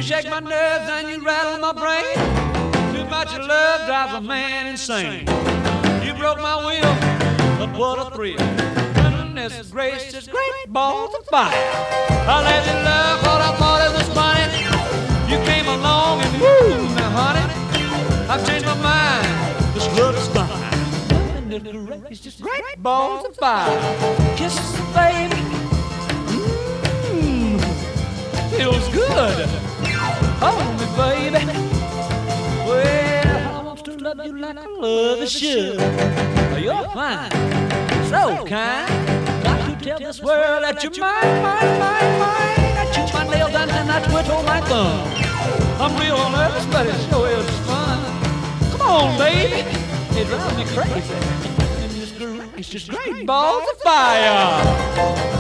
shake my nerves and you rattle my brain. Too much love drives a man insane. You broke my will, but what a thrill. Goodness gracious, great balls of fire. I let you love what I thought it was funny. You came along and woo, now honey, I've changed my mind. This love is fine. Goodness gracious, great balls of fire. Kisses, baby. Feels good. Hold me, baby. Well, I want to love you like I love you should. You're fine, so kind. Got to tell this world that you're mine, mine, mine, mine. I chew my nails down and I twiddle my thumb. I'm real nervous, but it sure is fun. Come on, baby. It drives me crazy. And it's just great balls of fire.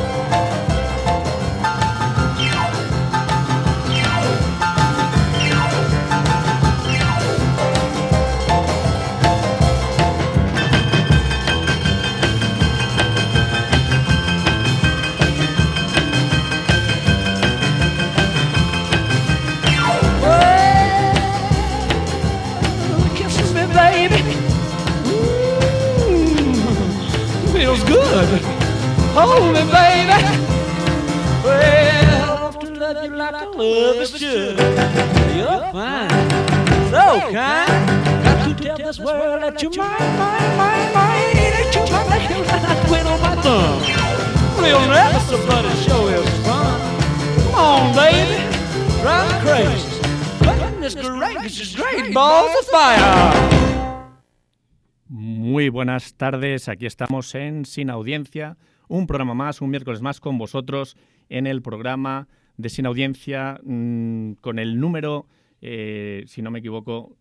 Feels good. Hold me, baby. Well, I want to love you like I love you should. You're fine, so kind. Got to tell this world that you're mine, mine, mine, mine. That you're my nails and I twiddle my thumb. Real nervous, but it sure is fun. Come on, baby, drive me crazy. Goodness gracious, great balls of fire. Muy buenas tardes, aquí estamos en Sin Audiencia, un programa más, un miércoles más con vosotros en el programa de Sin Audiencia con el número, si no me equivoco,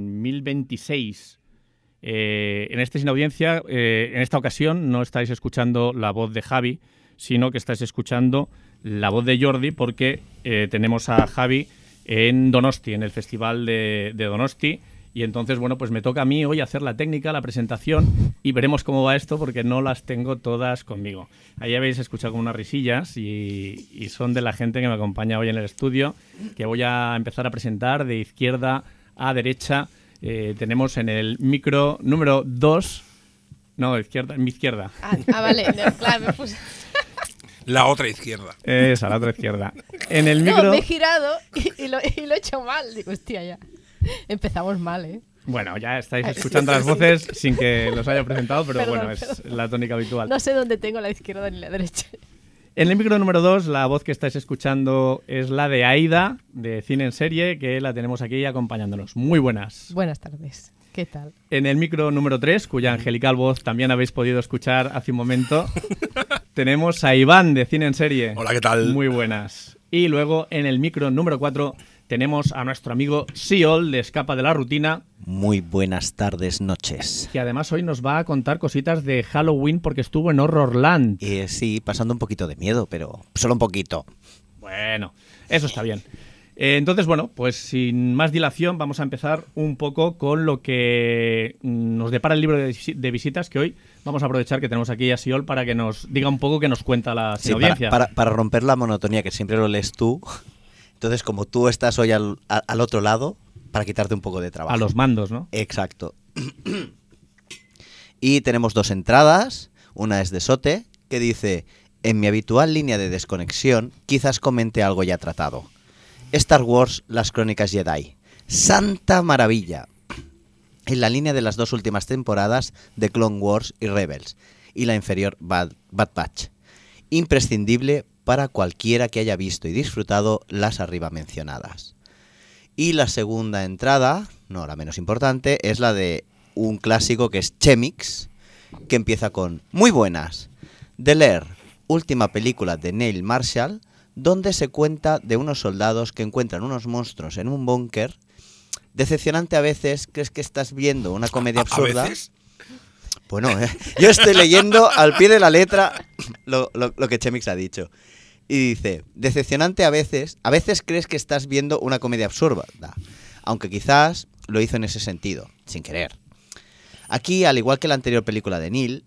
1026. En este Sin Audiencia, en esta ocasión no estáis escuchando la voz de Javi, sino que estáis escuchando la voz de Jordi porque tenemos a Javi en Donosti, en el Festival de Donosti. Y entonces, bueno, pues me toca a mí hoy hacer la técnica, la presentación y veremos cómo va esto porque no las tengo todas conmigo. Ahí habéis escuchado como unas risillas y son de la gente que me acompaña hoy en el estudio, que voy a empezar a presentar de izquierda a derecha. Tenemos en el micro número 2... No, izquierda, en mi izquierda. Vale, claro, me puse... La otra izquierda. Esa, la otra izquierda. En el micro... No, me he girado y lo he hecho mal. Digo, hostia, ya. Empezamos mal, ¿eh? Bueno, ya estáis escuchando las voces sin que los haya presentado, pero perdón, bueno, es la tónica habitual. No sé dónde tengo la izquierda ni la derecha. En el micro número 2, la voz que estáis escuchando es la de Aida, de Cine en Serie, que la tenemos aquí acompañándonos. Muy buenas. Buenas tardes. ¿Qué tal? En el micro número 3, cuya angelical voz también habéis podido escuchar hace un momento, tenemos a Iván, de Cine en Serie. Hola, ¿qué tal? Muy buenas. Y luego, en el micro número 4... tenemos a nuestro amigo Siol de Escapa de la Rutina. Muy buenas tardes, noches. Que además hoy nos va a contar cositas de Halloween porque estuvo en Horrorland. Sí, pasando un poquito de miedo, pero solo un poquito. Bueno, eso está bien. Entonces, bueno, pues sin más dilación vamos a empezar un poco con lo que nos depara el libro de visitas, que hoy vamos a aprovechar que tenemos aquí a Siol para que nos diga un poco qué nos cuenta la audiencia. Para romper la monotonía, que siempre lo lees tú. Entonces, como tú estás hoy al otro lado, para quitarte un poco de trabajo. A los mandos, ¿no? Exacto. Y tenemos dos entradas. Una es de Sote, que dice: en mi habitual línea de desconexión, quizás comente algo ya tratado. Star Wars, las Crónicas Jedi. ¡Santa maravilla! En la línea de las dos últimas temporadas de Clone Wars y Rebels. Y la inferior Bad Batch. Imprescindible para cualquiera que haya visto y disfrutado las arriba mencionadas. Y la segunda entrada, no la menos importante, es la de un clásico que es Chemix, que empieza con: muy buenas, The Lair, última película de Neil Marshall, donde se cuenta de unos soldados que encuentran unos monstruos en un búnker. Decepcionante a veces, crees que estás viendo una comedia absurda. ¿A veces? Bueno, yo estoy leyendo al pie de la letra lo que Chemix ha dicho. Y dice: decepcionante a veces crees que estás viendo una comedia absurda, aunque quizás lo hizo en ese sentido, sin querer. Aquí, al igual que la anterior película de Neil,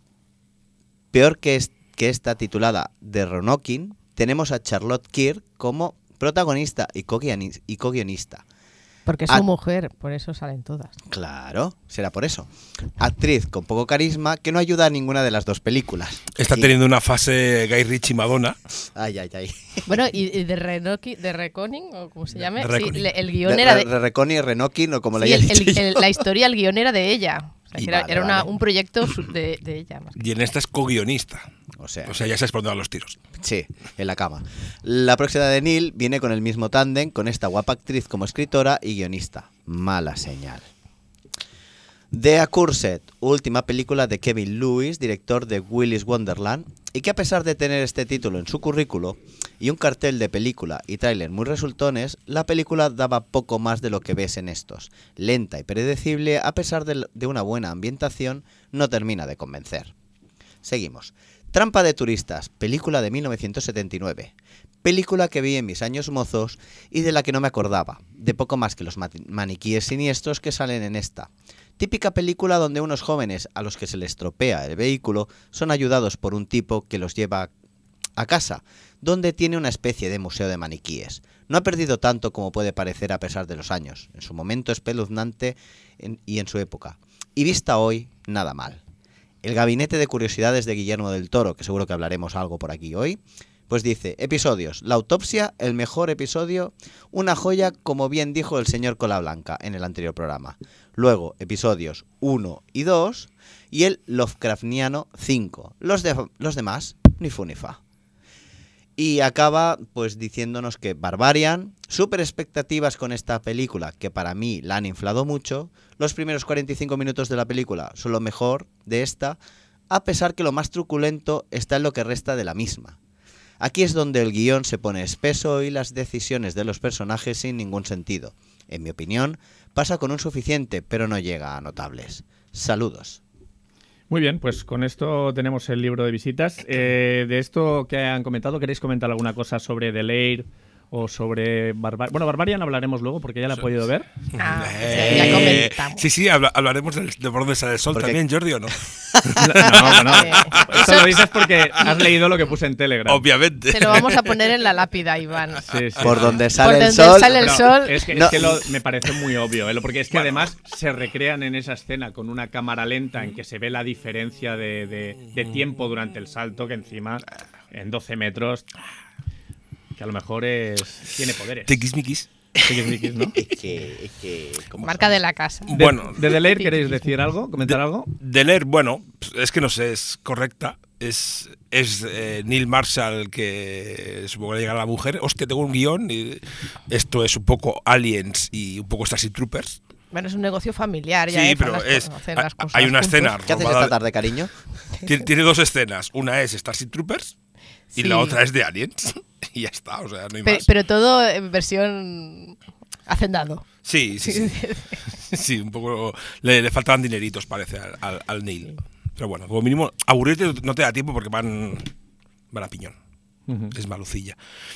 peor que esta titulada The Roanoke, tenemos a Charlotte Kirk como protagonista y co-guionista. Porque es su mujer, por eso salen todas. Claro, será por eso. Actriz con poco carisma que no ayuda a ninguna de las dos películas. Está teniendo una fase Guy Ritchie Madonna. Ay. Bueno, y de Reconing, o como se llame, Reconing. sí, el guion era de... Renokin, o como sí, le haya dicho yo. la historia, el guion era de ella. O sea, Y que vale, era vale. un proyecto de ella. Más que. Y en esta es co-guionista. O sea, ya sabes por dónde van los tiros. sí, en la cama. La próxima de Neil viene con el mismo tándem, con esta guapa actriz como escritora y guionista. Mala señal. The Accursed, última película de Kevin Lewis, director de Willy's Wonderland, y que a pesar de tener este título en su currículo y un cartel de película y tráiler muy resultones, la película daba poco más de lo que ves en estos. Lenta y predecible, a pesar de una buena ambientación, no termina de convencer. Seguimos. Trampa de turistas, película de 1979. Película que vi en mis años mozos y de la que no me acordaba, de poco más que los maniquíes siniestros que salen en esta. Típica película donde unos jóvenes a los que se les estropea el vehículo son ayudados por un tipo que los lleva a casa, donde tiene una especie de museo de maniquíes. No ha perdido tanto como puede parecer a pesar de los años, en su momento espeluznante y en su época. Y vista hoy, nada mal. El gabinete de curiosidades de Guillermo del Toro, que seguro que hablaremos algo por aquí hoy, pues dice, episodios, la autopsia, el mejor episodio, una joya, como bien dijo el señor Cola Blanca en el anterior programa. Luego, episodios 1 y 2, y el Lovecraftiano 5. Los demás, ni fu ni fa. Y acaba pues diciéndonos que Barbarian, súper expectativas con esta película, que para mí la han inflado mucho. Los primeros 45 minutos de la película son lo mejor de esta, a pesar que lo más truculento está en lo que resta de la misma. Aquí es donde el guión se pone espeso y las decisiones de los personajes sin ningún sentido. En mi opinión, pasa con un suficiente, pero no llega a notables. Saludos. Muy bien, pues con esto tenemos el libro de visitas. De esto que han comentado, ¿queréis comentar alguna cosa sobre The Lair o sobre Barbarian? Bueno, Barbarian hablaremos luego porque ya la he podido ver. Ya comentamos. Sí, hablaremos de por dónde sale el sol también, Jordi, ¿o no? No. Esto lo dices porque has leído lo que puse en Telegram. Obviamente. Se lo vamos a poner en la lápida, Iván. Sí. Por donde Por sale el donde sol. sale el sol. Es que me parece muy obvio, porque es que además se recrean en esa escena con una cámara lenta en que se ve la diferencia de tiempo durante el salto, que encima en 12 metros, que a lo mejor tiene poderes. Tiquismiquis. Tiquismiquis, ¿no? Es que ¿cómo Marca son? de la casa. Bueno, ¿De The Lair queréis decir algo? ¿Comentar algo? The Lair, bueno, es que no sé, es correcta. Es Neil Marshall, que supongo que llega a la mujer. Hostia, tengo un guión. Y esto es un poco Aliens y un poco Starship Troopers. Bueno, es un negocio familiar ya, Sí, para pero hacer las cosas hay una juntos. escena. ¿Qué haces esta tarde, cariño? Tiene dos escenas. Una es Starship Troopers y Sí. la otra es de Aliens. Y ya está, o sea, no hay más. Pero todo en versión hacendado. Sí. Sí, un poco. Le faltaban dineritos, parece, al Neil. Pero bueno, como mínimo, aburrirte no te da tiempo porque van a piñón. Es malucilla.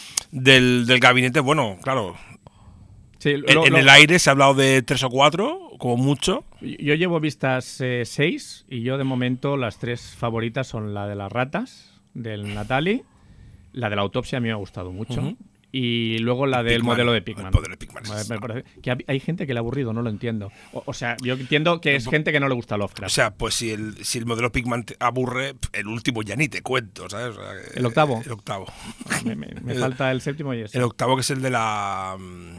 Del gabinete, bueno, claro. Sí, En el aire se ha hablado de 3 o 4, como mucho. Yo llevo vistas 6 y yo de momento las 3 favoritas son la de las ratas, del Natalie, la de la autopsia a mí me ha gustado mucho, y luego la del Pigman, modelo de Pigman. el modelo de Pigman, Me parece que hay gente que le ha aburrido, no lo entiendo. O sea, yo entiendo que es gente que no le gusta Lovecraft. O sea, pues si el modelo Pigman te aburre, el último ya ni te cuento, ¿sabes? O sea, ¿El octavo? El octavo. Me falta el séptimo y ese. El octavo, que es el de la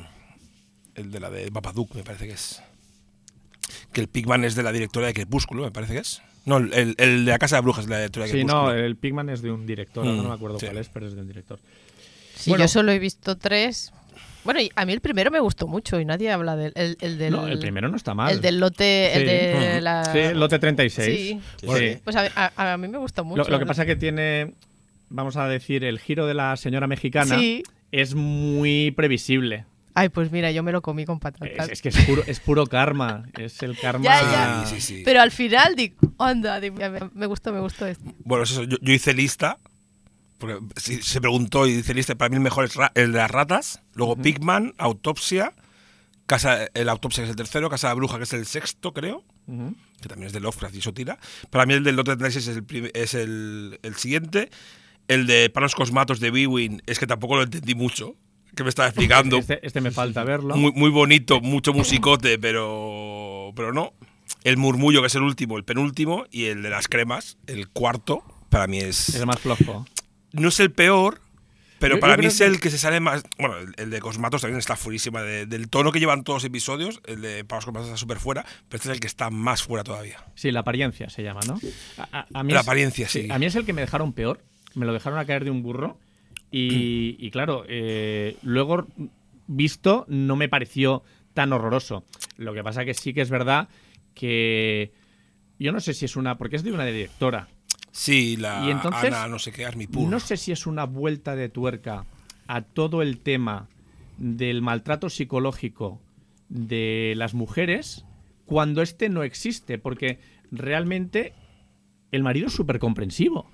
de Babadook, me parece que es. Que el Pigman es de la directora de Crepúsculo, me parece que es. No, el de la Casa de Brujas es de la directora de Sí, Crepúsculo. no, el Pigman es de un director, no me acuerdo sí. cuál es, pero es de un director. Sí, Bueno. yo solo he visto 3. Bueno, y a mí el primero me gustó mucho y nadie habla del... No, el primero no está mal. El del lote... Sí. El de la... Sí, el lote 36. Sí. Sí. Pues a mí me gustó mucho. Lo que pasa que tiene, vamos a decir, el giro de la señora mexicana Sí. es muy previsible. Ay, pues mira, yo me lo comí con patatas. Es que es puro karma. Es el karma. Ya. Sí. Pero al final digo, anda, me gustó esto. Bueno, eso, yo hice lista, porque se preguntó y hice lista. Para mí el mejor es el de las ratas, luego Pigman, Autopsia, el Autopsia, que es el tercero, Casa de Bruja, que es el sexto, creo, que también es de Lovecraft y eso tira. Para mí el del Lote 36 es el siguiente. El de Panos Cosmatos de Bwin es que tampoco lo entendí mucho, que me estaba explicando. Este me falta verlo. Muy bonito, mucho musicote, pero no. El murmullo, que es el último, el penúltimo, y el de las cremas, el cuarto, para mí Es el más flojo. no es el peor, pero Yo para mí creo es que- el que se sale más. Bueno, el de Cosmatos también está furísima. Del tono que llevan todos los episodios, el de Pavos Cosmatos está súper fuera, pero este es el que está más fuera todavía. Sí, la apariencia se llama, ¿no? A mí La es- apariencia, sí. A mí es el que me dejaron peor. Me lo dejaron a caer de un burro. Y claro, luego visto no me pareció tan horroroso. Lo que pasa que sí que es verdad que yo no sé si es una... Porque es de una directora. Sí, la Y entonces, Ana, no sé qué, Armipur. No sé si es una vuelta de tuerca a todo el tema del maltrato psicológico de las mujeres cuando este no existe, porque realmente el marido es súper comprensivo.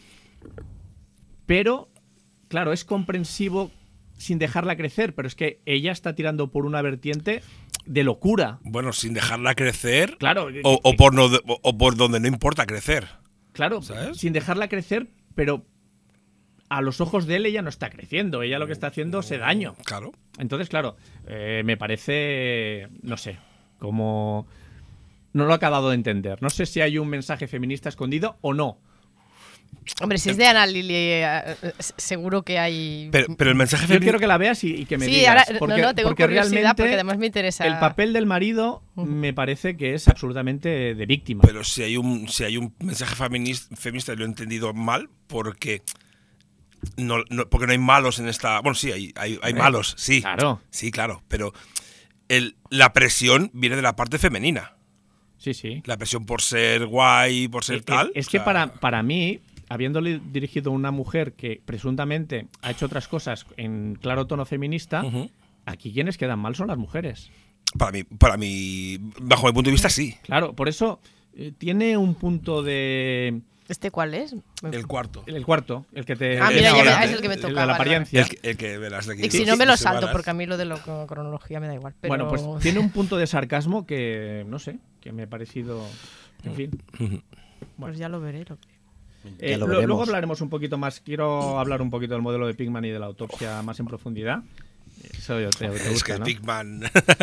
Pero, claro, es comprensivo sin dejarla crecer, pero es que ella está tirando por una vertiente de locura. Bueno, sin dejarla crecer. Claro, O por donde no importa crecer. claro, ¿sabes? sin dejarla crecer, pero a los ojos de él ella no está creciendo, ella lo que está haciendo es daño. Claro. Entonces, claro, me parece, no sé, como... No lo he acabado de entender. No sé si hay un mensaje feminista escondido o no. Hombre, si es de Ana Lili, seguro que hay... Pero el mensaje Yo feminista. quiero que la veas y que me Sí, digas. ahora, Porque, no, tengo porque curiosidad realmente porque además me interesa. el papel del marido Ujú. me parece que es absolutamente de víctima. Pero si hay un mensaje feminista, lo he entendido mal, porque porque no hay malos en esta. Bueno, sí, hay malos, sí. Claro. Sí, claro. Pero la presión viene de la parte femenina. Sí, sí. La presión por ser guay, por ser tal. Es o que sea, para mí, habiéndole dirigido a una mujer que presuntamente ha hecho otras cosas en claro tono feminista, Ujú. aquí quienes quedan mal son las mujeres. Para mí, bajo mi punto de vista, sí. Claro, por eso tiene un punto de... ¿Este cuál es? El cuarto. El cuarto, el que te... Ah, mira, ya ahora, me- es el que me de toca, la vale, apariencia. El que verás de aquí. Y si no me lo dos salto, semanas. porque a mí lo de la cronología me da igual. Pero... Bueno, pues tiene un punto de sarcasmo que, no sé, que me ha parecido... En fin. Pues ya lo veré. Lo creo. Ya lo veremos. Luego hablaremos un poquito más. Quiero hablar un poquito del modelo de Pigman y de la autopsia más en profundidad. Eso te Es gusta, que ¿no? Pigman.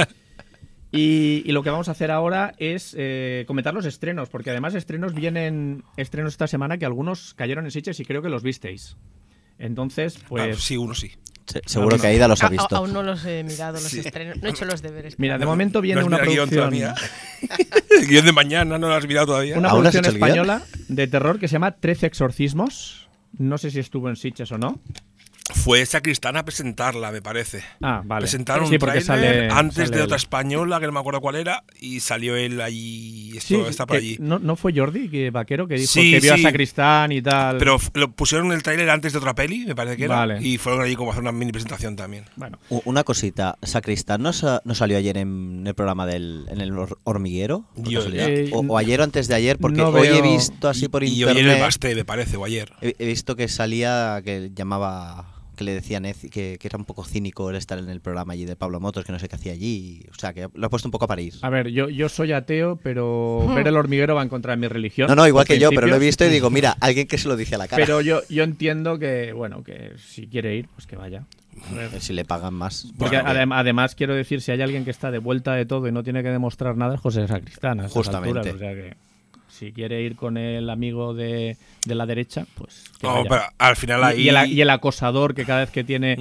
Y lo que vamos a hacer ahora es comentar los estrenos, porque además vienen estrenos esta semana que algunos cayeron en Sitges y creo que los visteis. Entonces, pues... Sí, uno sí. Seguro que Aida los ha A- visto. aún no los he mirado, los Sí. estrenos. No he hecho los deberes. Mira, de momento viene ¿No has una mirado el guión producción, todavía? El guión de mañana no lo has mirado todavía. una ¿Aún no has producción hecho el guión? española de terror que se llama 13 exorcismos. No sé si estuvo en Sitges o no. Fue Sacristán a presentarla, me parece. Ah, vale. Presentaron Sí, un porque tráiler antes sale de él. otra española, que no me acuerdo cuál era, y salió él allí. Sí, Está por que allí. no fue Jordi Vaquero que dijo Sí, que vio sí. a Sacristán y tal. Pero lo pusieron el tráiler antes de otra peli, me parece que era. Vale. Y fueron allí como a hacer una mini presentación también. Bueno, Una cosita, Sacristán no salió ayer en el programa en el hormiguero, por Yo- casualidad? Eh, o ayer o antes de ayer, porque no hoy he veo- visto así por y hoy en el internet, Basté, me parece, o ayer. he visto que salía, que llamaba, que le decían que era un poco cínico el estar en el programa allí de Pablo Motos, que no sé qué hacía allí, o sea, que lo ha puesto un poco a parir. a ver, yo soy ateo, pero ver el hormiguero va en contra de mi religión. No, igual por que yo, pero lo he principios. visto y digo, mira, alguien que se lo dice a la cara. Pero yo entiendo que, bueno, que si quiere ir, pues que vaya. A ver. Si le pagan más. Porque Bueno, además quiero decir, si hay alguien que está de vuelta de todo y no tiene que demostrar nada, es José Sacristán. A estas Justamente. alturas, o sea que si quiere ir con el amigo de la derecha, pues que No, vaya. pero al final ahí. Y el acosador que cada vez que tiene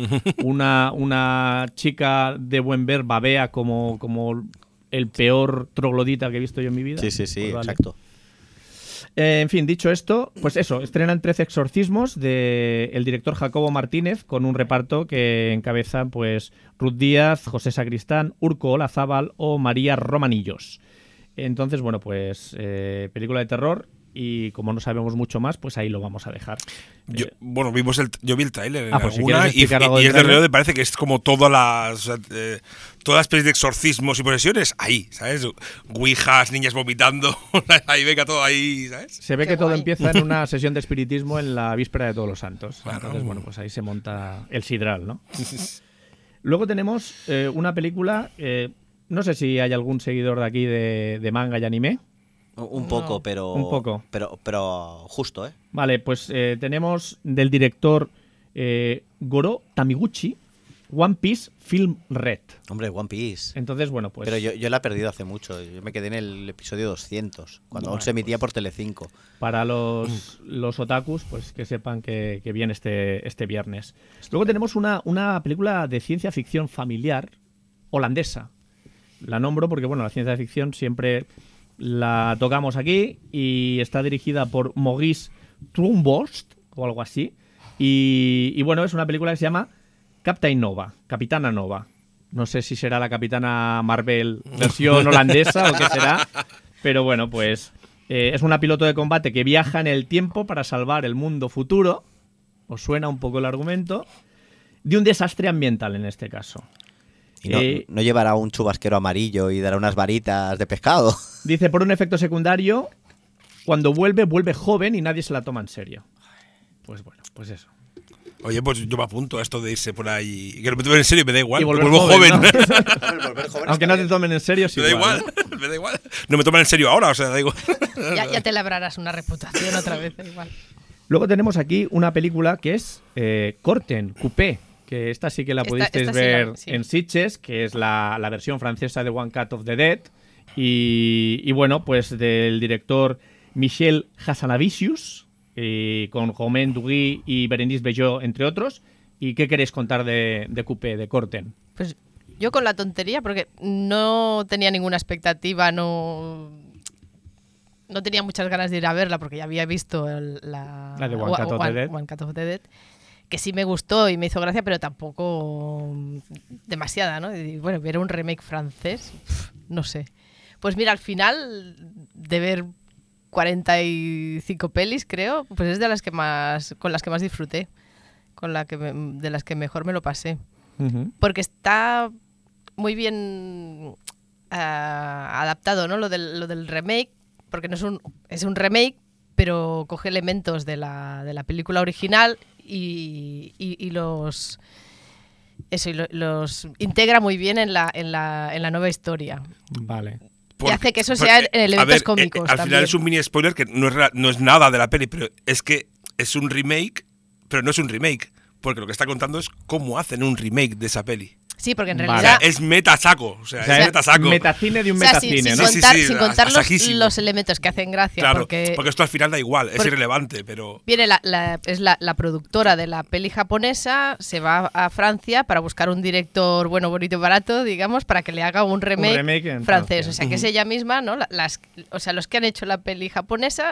una chica de buen ver babea como el peor troglodita que he visto yo en mi vida. sí, Pues vale. exacto. En fin, dicho esto, pues eso, estrenan 13 exorcismos del director Jacobo Martínez con un reparto que encabezan pues Ruth Díaz, José Sacristán, Urco Olazábal o María Romanillos. Entonces, bueno, pues película de terror y como no sabemos mucho más, pues ahí lo vamos a dejar. Bueno, yo vi el tráiler en pues si alguna quieres y explicar algo del es de tráiler. Reo, parece que es como todas las pelis de exorcismos y posesiones ahí, ¿sabes? Ouijas, niñas vomitando, ahí venga todo ahí, ¿sabes? Se ve Qué que todo guay. empieza en una sesión de espiritismo en la víspera de Todos los Santos. Claro. Entonces, bueno, pues ahí se monta el sidral, ¿no? Luego tenemos una película, no sé si hay algún seguidor de aquí de manga y anime. Un poco, No. pero. Un poco. Pero justo, ¿eh? Vale, pues tenemos del director Goro Tamiguchi, One Piece Film Red. Hombre, One Piece. Entonces, bueno, pues... Pero yo la he perdido hace mucho. Yo me quedé en el episodio 200, cuando aún se emitía por Telecinco. Para los otakus, pues que sepan que viene este viernes. Luego tenemos una película de ciencia ficción familiar holandesa. La nombro porque, bueno, la ciencia ficción siempre la tocamos aquí y está dirigida por Maurice Trumborst o algo así. Y bueno, es una película que se llama Captain Nova, Capitana Nova. No sé si será la Capitana Marvel versión holandesa o qué será, pero bueno, pues es una piloto de combate que viaja en el tiempo para salvar el mundo futuro. ¿Os suena un poco el argumento? De un desastre ambiental en este caso. ¿Y no llevará un chubasquero amarillo y dará unas varitas de pescado? Dice, por un efecto secundario, cuando vuelve joven y nadie se la toma en serio. Pues bueno, pues eso. Oye, pues yo me apunto a esto de irse por ahí. Que no me tomen en serio, me da igual. Y volver vuelvo joven. ¿no? Aunque no te tomen en serio, sí. Me da igual, me da igual. No me toman en serio ahora, o sea, da igual. Ya te labrarás una reputación otra vez, da igual. Luego tenemos aquí una película que es Corten, Coupé, que esta sí que la pudisteis ver sí. en Sitges, que es la versión francesa de One Cut of the Dead. Y bueno, pues del director Michel Hazanavicius, con Romain Duguy y Bérénice Bejo, entre otros. ¿Y qué queréis contar de Coupé, de Corten? Pues yo con la tontería, porque no tenía ninguna expectativa, no tenía muchas ganas de ir a verla, porque ya había visto la de One Cut of the Dead. One Cut of the Dead, que sí me gustó y me hizo gracia, pero tampoco demasiada, ¿no? Y bueno, ver un remake francés, no sé. Pues mira, al final de ver 45 pelis, creo, pues es de las que más, con las que más disfruté, de las que mejor me lo pasé. Uh-huh. Porque está muy bien adaptado, ¿no? Lo del remake, porque no es un remake, pero coge elementos de la película original y los integra muy bien en la nueva historia. Vale. Y hace que eso sea en elementos cómicos al también. final es un mini spoiler que no es nada de la peli, pero es que es un remake, pero no es un remake, porque lo que está contando es cómo hacen un remake de esa peli. Sí, porque en Vale. realidad... O sea, es metasaco. O sea, es metasaco. Metacine de un O sea, metacine, ¿no? sin contar saquísimo. los elementos que hacen gracia. Claro, porque esto al final da igual, es irrelevante, pero... viene la productora de la peli japonesa, se va a Francia para buscar un director bueno, bonito y barato, digamos, para que le haga un remake en francés. Francia. O sea, que es ella misma, ¿no? Los que han hecho la peli japonesa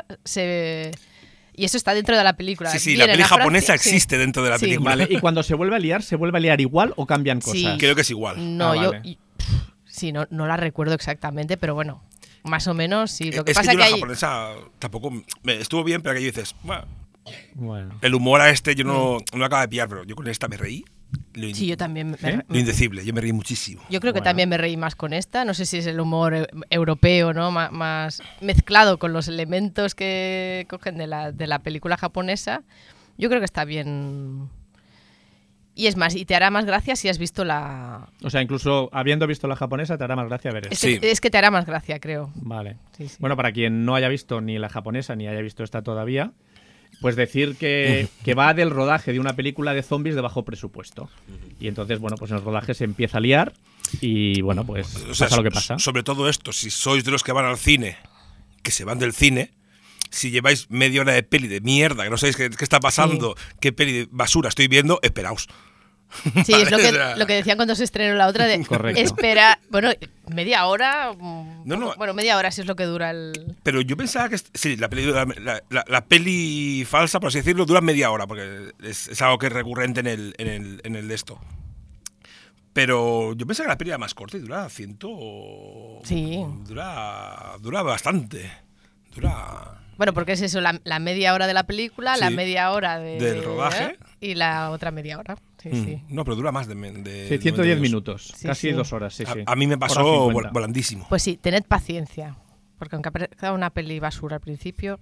y eso está dentro de la película. Sí, la Vienen peli a Francia, japonesa existe dentro de la Sí. película. Vale, y cuando se vuelve a liar igual o cambian cosas? Sí. Creo que es igual. No, vale. sí, no la recuerdo exactamente, pero bueno, más o menos sí. Lo que Es pasa que yo que la hay... japonesa tampoco... estuvo bien, pero que dices... Bueno. El humor a yo no lo acabo de pillar, pero yo con esta me reí. Sí, yo también. Lo indecible, yo me reí muchísimo. Yo creo que Bueno. también me reí más con esta. No sé si es el humor europeo, ¿no? Más mezclado con los elementos que cogen de la película japonesa. Yo creo que está bien. Y es más, y te hará más gracia si has visto la... O sea, incluso habiendo visto la japonesa, te hará más gracia ver esto. Sí. Es que te hará más gracia, creo. Vale. Sí, sí. Bueno, para quien no haya visto ni la japonesa ni haya visto esta todavía, pues decir que va del rodaje de una película de zombies de bajo presupuesto. Y entonces, bueno, pues en el rodaje se empieza a liar y, bueno, pues O sea, pasa lo que pasa. Sobre todo esto, si sois de los que van al cine, que se van del cine, si lleváis media hora de peli de mierda, que no sabéis qué está pasando, qué peli de basura estoy viendo, esperaos. Sí, es Vale, o sea, lo que decían cuando se estrenó la otra de... Correcto. Espera, bueno, media hora... No. Bueno, media hora si es lo que dura el... Pero yo pensaba que sí, la peli falsa, por así decirlo, dura media hora, porque es algo que es recurrente en el de esto. Pero yo pensaba que la peli era más corta y dura Sí. Dura bastante. Bueno, porque es eso, la media hora de la película, Sí. la media hora Del rodaje. y la otra media hora. Sí, sí. No, pero dura más de Sí, 110 92. minutos, Sí, casi sí. 2 horas, sí, sí. A mí me Hora pasó 50. volandísimo. Pues sí, tened paciencia. Porque aunque parezca una peli basura al principio,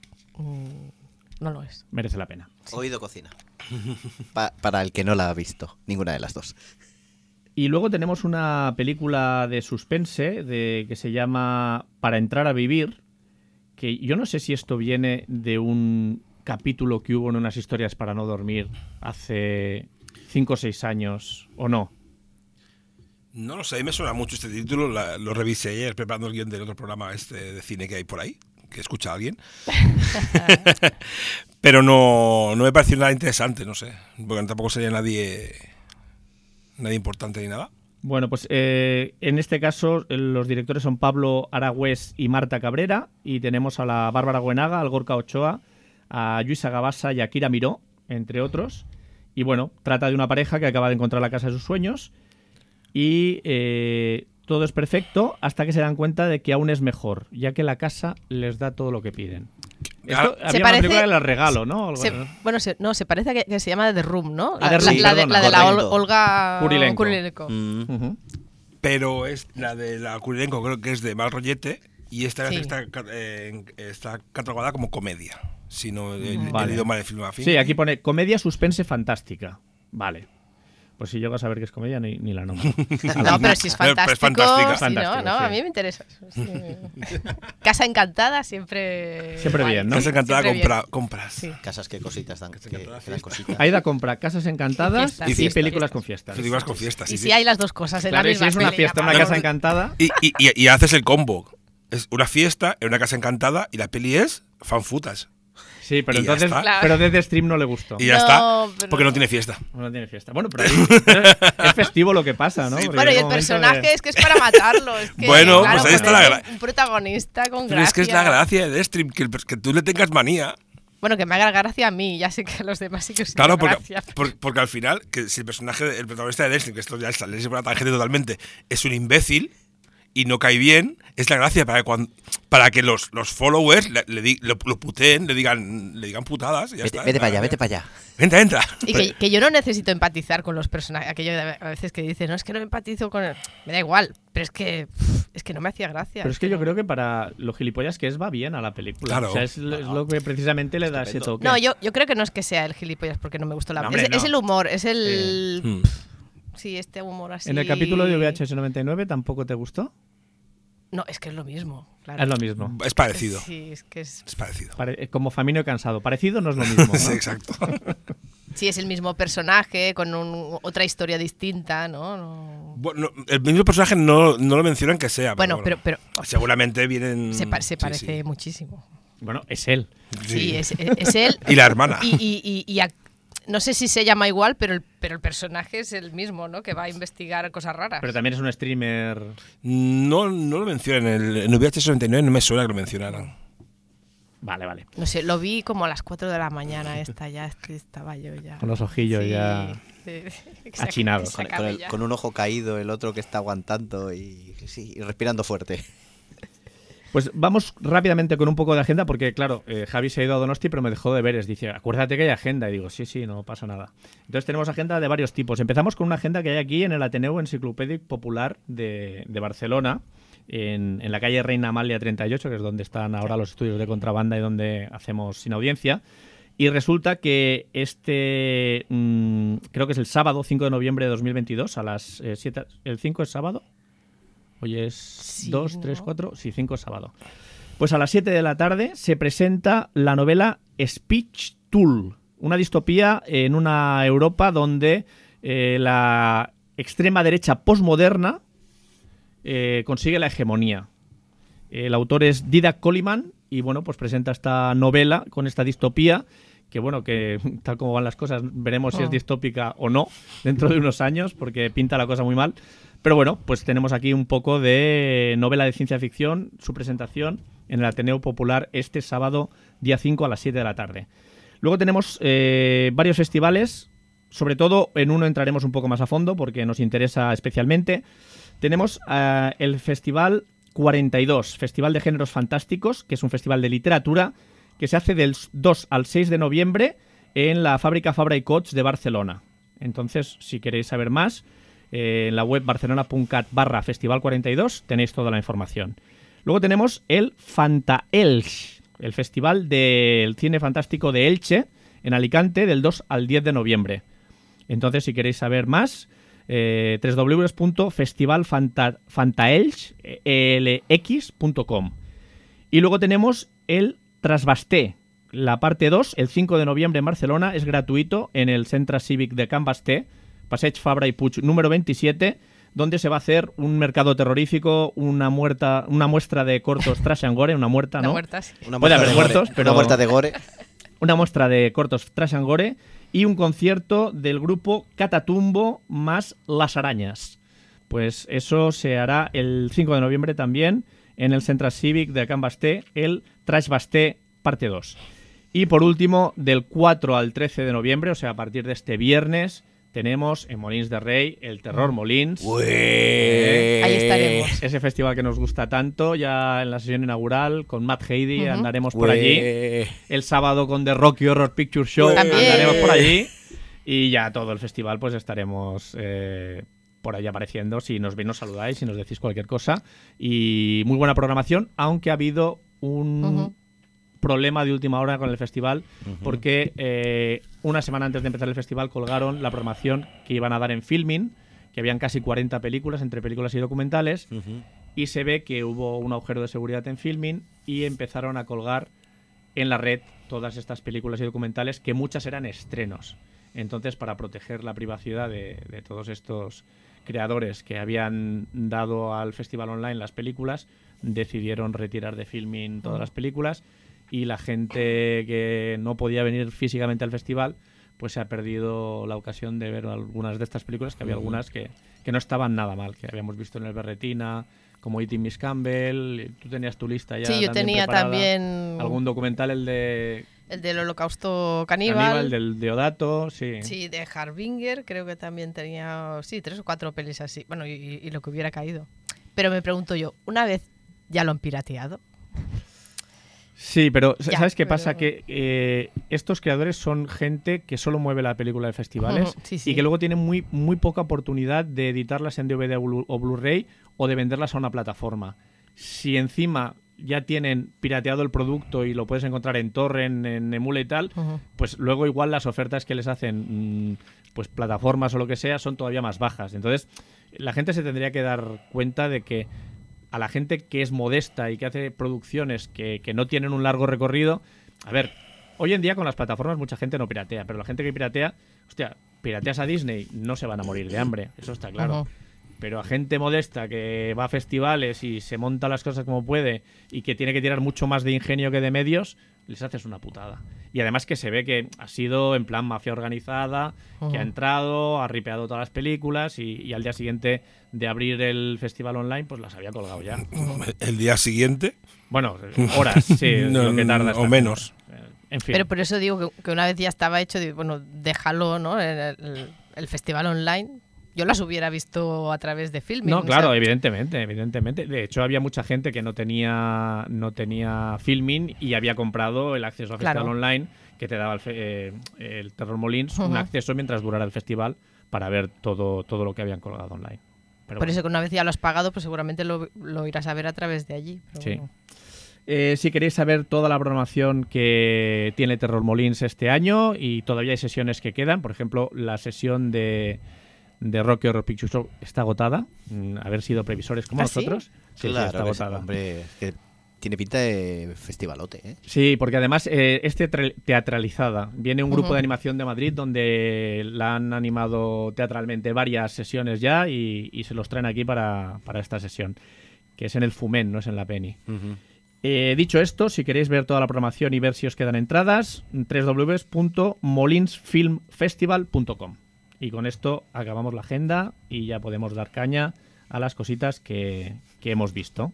no lo es. Merece la pena. Oído cocina. Para el que no la ha visto, ninguna de las dos. Y luego tenemos una película de suspense que se llama Para entrar a vivir, que yo no sé si esto viene de un capítulo que hubo en unas historias para no dormir hace 5 o 6 años o no. No lo sé, me suena mucho este título, lo revisé ayer preparando el guión del otro programa de cine que hay por ahí, que escucha a alguien. Pero no me pareció nada interesante, no sé, porque tampoco sería nadie importante ni nada. Bueno, pues en este caso los directores son Pablo Aragüés y Marta Cabrera, y tenemos a la Bárbara Goenaga, al Gorka Ochoa, a Lluïsa Gabassa y a Kira Miró, entre otros. Y bueno, trata de una pareja que acaba de encontrar la casa de sus sueños y todo es perfecto hasta que se dan cuenta de que aún es mejor, ya que la casa les da todo lo que piden. Esto, había una película de El Regalo, ¿no? Se parece que se llama The Room, ¿no? The Room, la de la correcto. Olga Kurilenko. Mm. Pero es la de la Kurilenko, creo que es de mal rollete, y esta Sí. está catalogada como comedia, si no he Vale. leído mal el Film Affinity. Sí, aquí pone comedia suspense fantástica. Vale. Pues si llego a saber que es comedia, ni la nombro. No, pero si es Pero es fantástico. fantástica. sí, Fantástico, no, sí. a mí me interesa. Sí. Casa Encantada siempre. Siempre guay. bien, ¿no? Estás encantada Siempre bien. compras. Sí. Casas que cositas dan, que dan cositas. Aida compra casas encantadas Fiestas, y fiestas, películas fiestas. con fiestas. Películas con fiestas. Y sí, si sí. hay las dos cosas en Claro, la y si misma es una peli, fiesta, una vamos. casa encantada. Y haces el combo. Es una fiesta en una casa encantada y la peli es fanfutas. Sí, pero Y ya entonces, está. Claro. pero desde Stream no le gustó. Y ya No, está, pero porque no no. tiene fiesta. No tiene fiesta. Bueno, pero ahí es festivo lo que pasa, ¿no? Sí, Porque Bueno, y llega el un momento personaje de- es que es para matarlo. Es que, Bueno, claro, pues ahí está poner la un protagonista con Pero gracia. es que es la gracia de Stream, que tú le tengas manía. Bueno, que me haga gracia a mí, ya sé que a los demás sí que os Claro, hace porque, gracia. porque al final, que si el protagonista de Destiny, que esto ya sale por la tangente totalmente, es un imbécil y no cae bien, es la gracia para que los followers lo puteen, le digan putadas. Y ya Vete, está. vete para allá, vete para allá. Entra. Y que yo no necesito empatizar con los personajes. Aquello de a veces que dicen, no, es que no empatizo con él. Me da igual, pero es que no me hacía gracia. Pero es que yo creo que para lo gilipollas que es va bien a la película. Claro. O sea, es lo que precisamente le da ese Estupendo. toque. No, yo creo que no es que sea el gilipollas porque no me gustó la No, es, hombre, no. es el humor, es el... Mm. Sí, este humor así... En el capítulo de VHS 99 tampoco te gustó. No, es que es lo mismo, claro. Es lo mismo. Es parecido. Sí, es que es... Es parecido. Como Famino y Cansado. Parecido no es lo mismo. ¿no? Sí, exacto. Sí, es el mismo personaje con otra historia distinta, ¿no? Bueno, el mismo personaje no lo mencionan que sea. Bueno, pero seguramente vienen. se sí, parece sí. muchísimo. Bueno, es él. Sí, es él. Y la hermana. Y no sé si se llama igual, pero el personaje es el mismo, ¿no? Que va a investigar cosas raras. Pero también es un streamer. No lo mencionan. En el VHS 99 no me suena que lo mencionaran. Vale. No sé, lo vi como a las 4 de la mañana ya estaba yo ya. Con los ojillos Sí, ya que achinados. se Con, acabe ya. con un ojo caído, el otro que está aguantando y respirando fuerte. Pues vamos rápidamente con un poco de agenda, porque claro, Javi se ha ido a Donosti, pero me dejó deberes. Dice, acuérdate que hay agenda. Y digo, sí, no pasa nada. Entonces tenemos agenda de varios tipos. Empezamos con una agenda que hay aquí en el Ateneo Enciclopédico Popular de Barcelona, en la calle Reina Amalia 38, que es donde están ahora los estudios de contrabanda y donde hacemos Sin Audiencia. Y resulta que creo que es el sábado 5 de noviembre de 2022, a las 7. ¿El 5 es sábado? Hoy es Sí, 2, ¿no? 3, 4, sí, 5 es sábado. Pues a las 7 de la tarde se presenta la novela Speech Tool, una distopía en una Europa donde la extrema derecha posmoderna consigue la hegemonía. El autor es Didac Koliman y bueno, pues presenta esta novela con esta distopía que bueno, que tal como van las cosas veremos si es distópica o no dentro de unos años porque pinta la cosa muy mal. Pero bueno, pues tenemos aquí un poco de novela de ciencia ficción, su presentación en el Ateneo Popular este sábado día 5 a las 7 de la tarde. Luego tenemos varios festivales, sobre todo en uno entraremos un poco más a fondo porque nos interesa especialmente. Tenemos el Festival 42, Festival de Géneros Fantásticos, que es un festival de literatura que se hace del 2 al 6 de noviembre en la fábrica Fabra y Coats de Barcelona. Entonces, si queréis saber más, en la web barcelona.cat/festival42 tenéis toda la información. Luego tenemos el Fantaelch, el Festival del Cine Fantástico de Elche, en Alicante, del 2 al 10 de noviembre. Entonces, si queréis saber más, www.festivalfantaelch.com. Y luego tenemos el Trasbasté, la parte 2, el 5 de noviembre en Barcelona, es gratuito en el Centre Cívic de Can Basté, Passeig Fabra i Puig número 27, donde se va a hacer un mercado terrorífico, una muestra de cortos trash and gore, una muerta, ¿no? Una muerta, sí. Puede haber muertos, pero... Una muerta de gore. Una muestra de cortos trash and gore y un concierto del grupo Catatumbo más Las Arañas. Pues eso se hará el 5 de noviembre también en el Centre Cívic de Can Basté, el Trash Basté parte 2. Y por último, del 4 al 13 de noviembre, o sea, a partir de este viernes, tenemos en Molins de Rey el Terror Molins. Ahí estaremos. Ese festival que nos gusta tanto, ya en la sesión inaugural, con Matt Heidi andaremos por allí. El sábado con The Rocky Horror Picture Show andaremos por allí. Y ya todo el festival pues estaremos por ahí apareciendo. Si nos veis nos saludáis, si nos decís cualquier cosa. Y muy buena programación, aunque ha habido un... problema de última hora con el festival, porque una semana antes de empezar el festival colgaron la programación que iban a dar en Filmin, que habían casi 40 películas, entre películas y documentales, y se ve que hubo un agujero de seguridad en Filmin y empezaron a colgar en la red todas estas películas y documentales, que muchas eran estrenos. Entonces, para proteger la privacidad de todos estos creadores que habían dado al festival online las películas, decidieron retirar de Filmin todas las películas. Y la gente que no podía venir físicamente al festival pues se ha perdido la ocasión de ver algunas de estas películas, que había algunas que no estaban nada mal, que habíamos visto en el Berretina, como Eating Miss Campbell. Tú tenías tu lista ya. Sí, yo tenía preparada. También algún documental, el del Holocausto Caníbal, del Deodato, sí. Sí, de Harbinger, creo que también tenía 3 o 4 pelis así, bueno, y lo que hubiera caído. Pero me pregunto yo, ¿una vez ya lo han pirateado? Sí, pero ¿sabes qué pasa? Que estos creadores son gente que solo mueve la película de festivales y que luego tienen muy, muy poca oportunidad de editarlas en DVD o Blu-ray o de venderlas a una plataforma. Si encima ya tienen pirateado el producto y lo puedes encontrar en torrent, en emule y tal, pues luego igual las ofertas que les hacen pues plataformas o lo que sea son todavía más bajas. Entonces la gente se tendría que dar cuenta de que a la gente que es modesta y que hace producciones que no tienen un largo recorrido, a ver, hoy en día con las plataformas mucha gente no piratea, pero la gente que piratea, hostia, pirateas a Disney, no se van a morir de hambre, eso está claro. Pero a gente modesta que va a festivales y se monta las cosas como puede y que tiene que tirar mucho más de ingenio que de medios, les haces una putada. Y además que se ve que ha sido en plan mafia organizada, que ha entrado, ha ripeado todas las películas y al día siguiente de abrir el festival online, pues las había colgado ya. ¿El día siguiente? Bueno, horas, sí, lo que tarda. O menos. En fin. Pero por eso digo que una vez ya estaba hecho, digo, bueno, déjalo, ¿no? El festival online. Yo las hubiera visto a través de Filmin. No, claro, evidentemente. De hecho, había mucha gente que no tenía Filmin y había comprado el acceso al festival online, que te daba el Terror Molins, un acceso mientras durara el festival para ver todo lo que habían colgado online. Pero por eso que una vez ya lo has pagado, pues seguramente lo irás a ver a través de allí. Pero sí. Bueno. Si queréis saber toda la programación que tiene Terror Molins este año, y todavía hay sesiones que quedan, por ejemplo, la sesión de Rocky Horror Picture Show está agotada. Haber sido previsores como nosotros. Sí, claro, está agotada. Hombre, es que tiene pinta de festivalote, ¿eh? Sí, porque además es teatralizada. Viene un grupo de animación de Madrid donde la han animado teatralmente varias sesiones ya y se los traen aquí para esta sesión, que es en el Fumen, no es en la Penny. Dicho esto, si queréis ver toda la programación y ver si os quedan entradas, www.molinsfilmfestival.com. Y con esto acabamos la agenda y ya podemos dar caña a las cositas que hemos visto.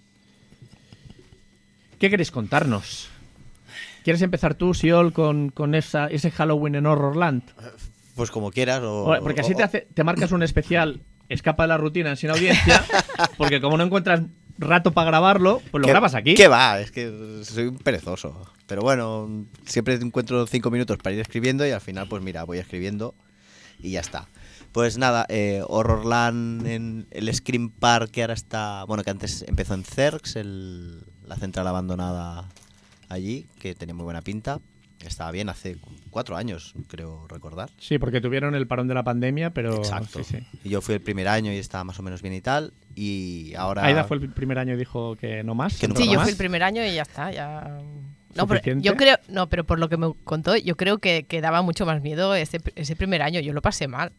¿Qué queréis contarnos? ¿Quieres empezar tú, Siol, con ese Halloween en Horrorland? Pues como quieras. Porque así te marcas un especial Escapa de la rutina en Sin Audiencia, porque como no encuentras rato para grabarlo, pues lo grabas aquí. ¿Qué va? Es que soy un perezoso. Pero bueno, siempre encuentro 5 minutos para ir escribiendo y al final, pues mira, voy escribiendo y ya está. Pues nada, Horrorland en el Scream Park, que ahora está... Bueno, que antes empezó en Cercs, la central abandonada allí, que tenía muy buena pinta. Estaba bien hace 4 años, creo recordar. Sí, porque tuvieron el parón de la pandemia, pero... Exacto. Sí. Y yo fui el primer año y estaba más o menos bien y tal. Y ahora... Aida fue el primer año y dijo que no más. Sí, yo fui el primer año y ya está, ya... No, pero yo creo, pero por lo que me contó, yo creo que daba mucho más miedo ese primer año. Yo lo pasé mal.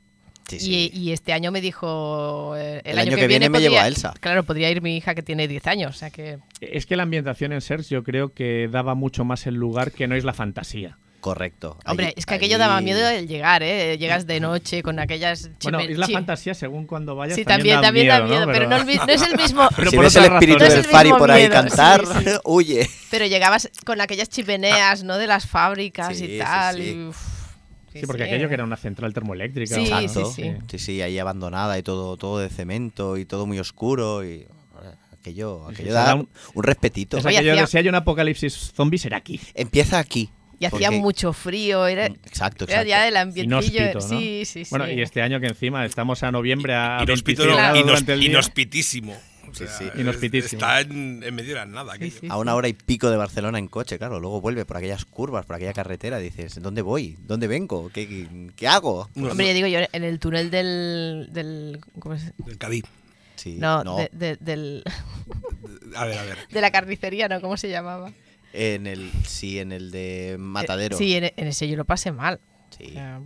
Sí, sí. Y este año me dijo... El año que viene me llevo a Elsa. Claro, podría ir mi hija que tiene 10 años, o sea que... Es que la ambientación en Sers yo creo que daba mucho más el lugar que no es la fantasía. Correcto. Hombre, Allí- es que aquello allí- daba miedo el llegar, ¿eh? Llegas de noche con aquellas... Bueno, es la chi- fantasía según cuando vayas. Sí, también da miedo, ¿no? pero no, no es el mismo... Pero Si por ves el otras espíritu razones. del No es el Fari mismo por ahí miedo, cantar, sí, sí. huye. Pero llegabas con aquellas chimeneas, ¿no? De las fábricas Sí, y sí, tal. sí. Y, uf, Sí, porque aquello que era una central termoeléctrica. Sí, o algo. Exacto. sí. Sí, sí, ahí abandonada y todo de cemento y todo muy oscuro y aquello Sí, da será un respetito. Es Oye, aquello de hacía- si hay un apocalipsis zombie será aquí. Empieza aquí. y hacía porque- mucho frío, era Exacto, ya exacto. el ambientillo. Inhóspito, ¿no? Sí, sí, sí. Bueno, y este año que encima estamos a noviembre a Inhóspito, 26 no, grados durante el día. inhospitísimo. O Sí, sea, sí. Inhospitísimo. Está en medio de la nada. Sí, aquello. sí, A una hora y pico de Barcelona en coche, claro. Luego vuelve por aquellas curvas, por aquella carretera. Dices, ¿dónde voy? ¿Dónde vengo? ¿Qué hago? No, Hombre, yo digo yo, en el túnel del ¿cómo es? El Cadí. Sí, No, no. del, A ver. de la carnicería, ¿no? ¿Cómo se llamaba? En el de Matadero. Sí, en ese yo lo pasé mal. Sí. O sea,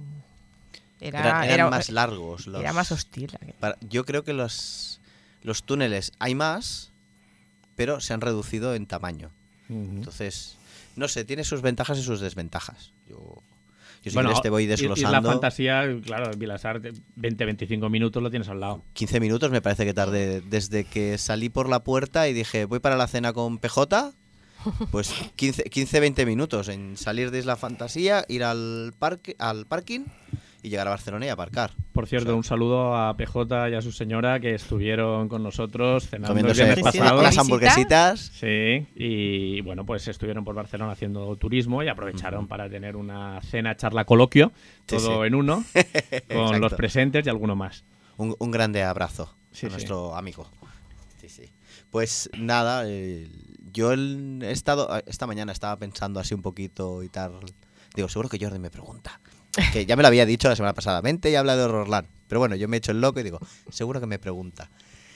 Eran más largos. Era más hostil. Yo creo que los túneles hay más, pero se han reducido en tamaño. Ujú. Entonces, no sé, tiene sus ventajas y sus desventajas. Yo si Bueno, quieres te voy y la desglosando. fantasía, claro, Vilasar, 20-25 minutos lo tienes al lado. 15 minutos me parece que tardé desde que salí por la puerta y dije, voy para la cena con PJ. Pues 15-20 minutos en salir de Isla Fantasía, ir al parking y llegar a Barcelona y aparcar. Por cierto, O sea, un saludo a PJ y a su señora que estuvieron con nosotros cenando el comiéndose viernes Sí, sí, pasado. las ¿visita? hamburguesitas. Sí, y bueno, pues estuvieron por Barcelona haciendo turismo y aprovecharon para tener una cena, charla, coloquio, Sí, todo sí. en uno, con Exacto. los presentes y alguno más. Un grande abrazo Sí, a sí. nuestro amigo. Sí, sí. Pues nada, yo he estado esta mañana estaba pensando así un poquito y tal. Digo, seguro que Jordi me pregunta. Que ya me lo había dicho la semana pasada. Mente y habla de Horrorland. Pero bueno, yo me he hecho el loco y digo, seguro que me pregunta.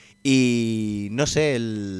Y no sé,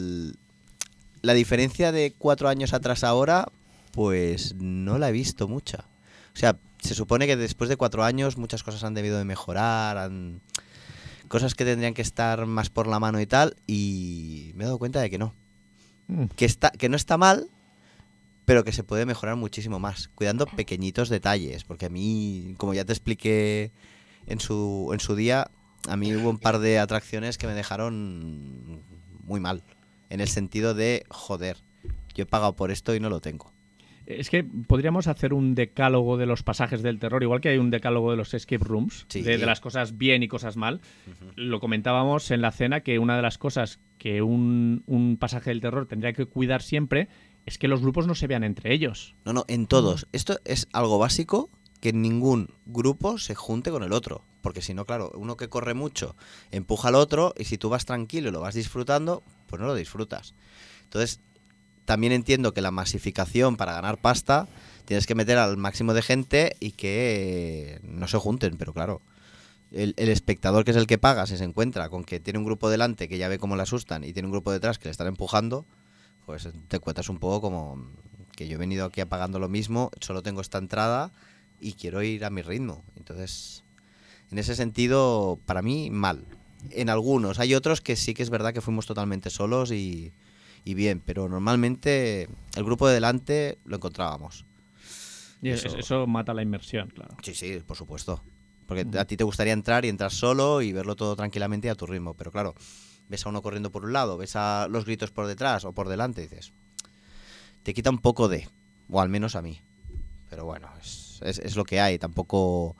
la diferencia de 4 años atrás ahora, pues no la he visto mucha. O sea, se supone que después de 4 años muchas cosas han debido de mejorar, cosas que tendrían que estar más por la mano y tal, y me he dado cuenta de que no. Mm. Que no está mal, pero que se puede mejorar muchísimo más, cuidando pequeñitos detalles, porque a mí, como ya te expliqué en su día, a mí hubo un par de atracciones que me dejaron muy mal, en el sentido de, joder, yo he pagado por esto y no lo tengo. Es que podríamos hacer un decálogo de los pasajes del terror, igual que hay un decálogo de los escape rooms, Sí. de las cosas bien y cosas mal. Lo comentábamos en la cena que una de las cosas que un pasaje del terror tendría que cuidar siempre es que los grupos no se vean entre ellos. No, en todos. Esto es algo básico, que ningún grupo se junte con el otro. Porque si no, claro, uno que corre mucho empuja al otro y si tú vas tranquilo y lo vas disfrutando, pues no lo disfrutas. Entonces, también entiendo que la masificación para ganar pasta tienes que meter al máximo de gente y que no se junten, pero claro, el espectador que es el que paga, si se encuentra con que tiene un grupo delante que ya ve cómo le asustan y tiene un grupo detrás que le están empujando, pues te cuentas un poco como que yo he venido aquí apagando lo mismo, solo tengo esta entrada y quiero ir a mi ritmo. Entonces, en ese sentido, para mí, mal. En algunos, hay otros que sí que es verdad que fuimos totalmente solos y bien, pero normalmente el grupo de delante lo encontrábamos. Y Eso- eso mata la inmersión, claro. Sí, por supuesto. Porque a ti te gustaría entrar y entrar solo y verlo todo tranquilamente y a tu ritmo. Pero claro, ves a uno corriendo por un lado, ves a los gritos por detrás o por delante y dices, te quita un poco de, o al menos a mí. Pero bueno, es lo que hay. Tampoco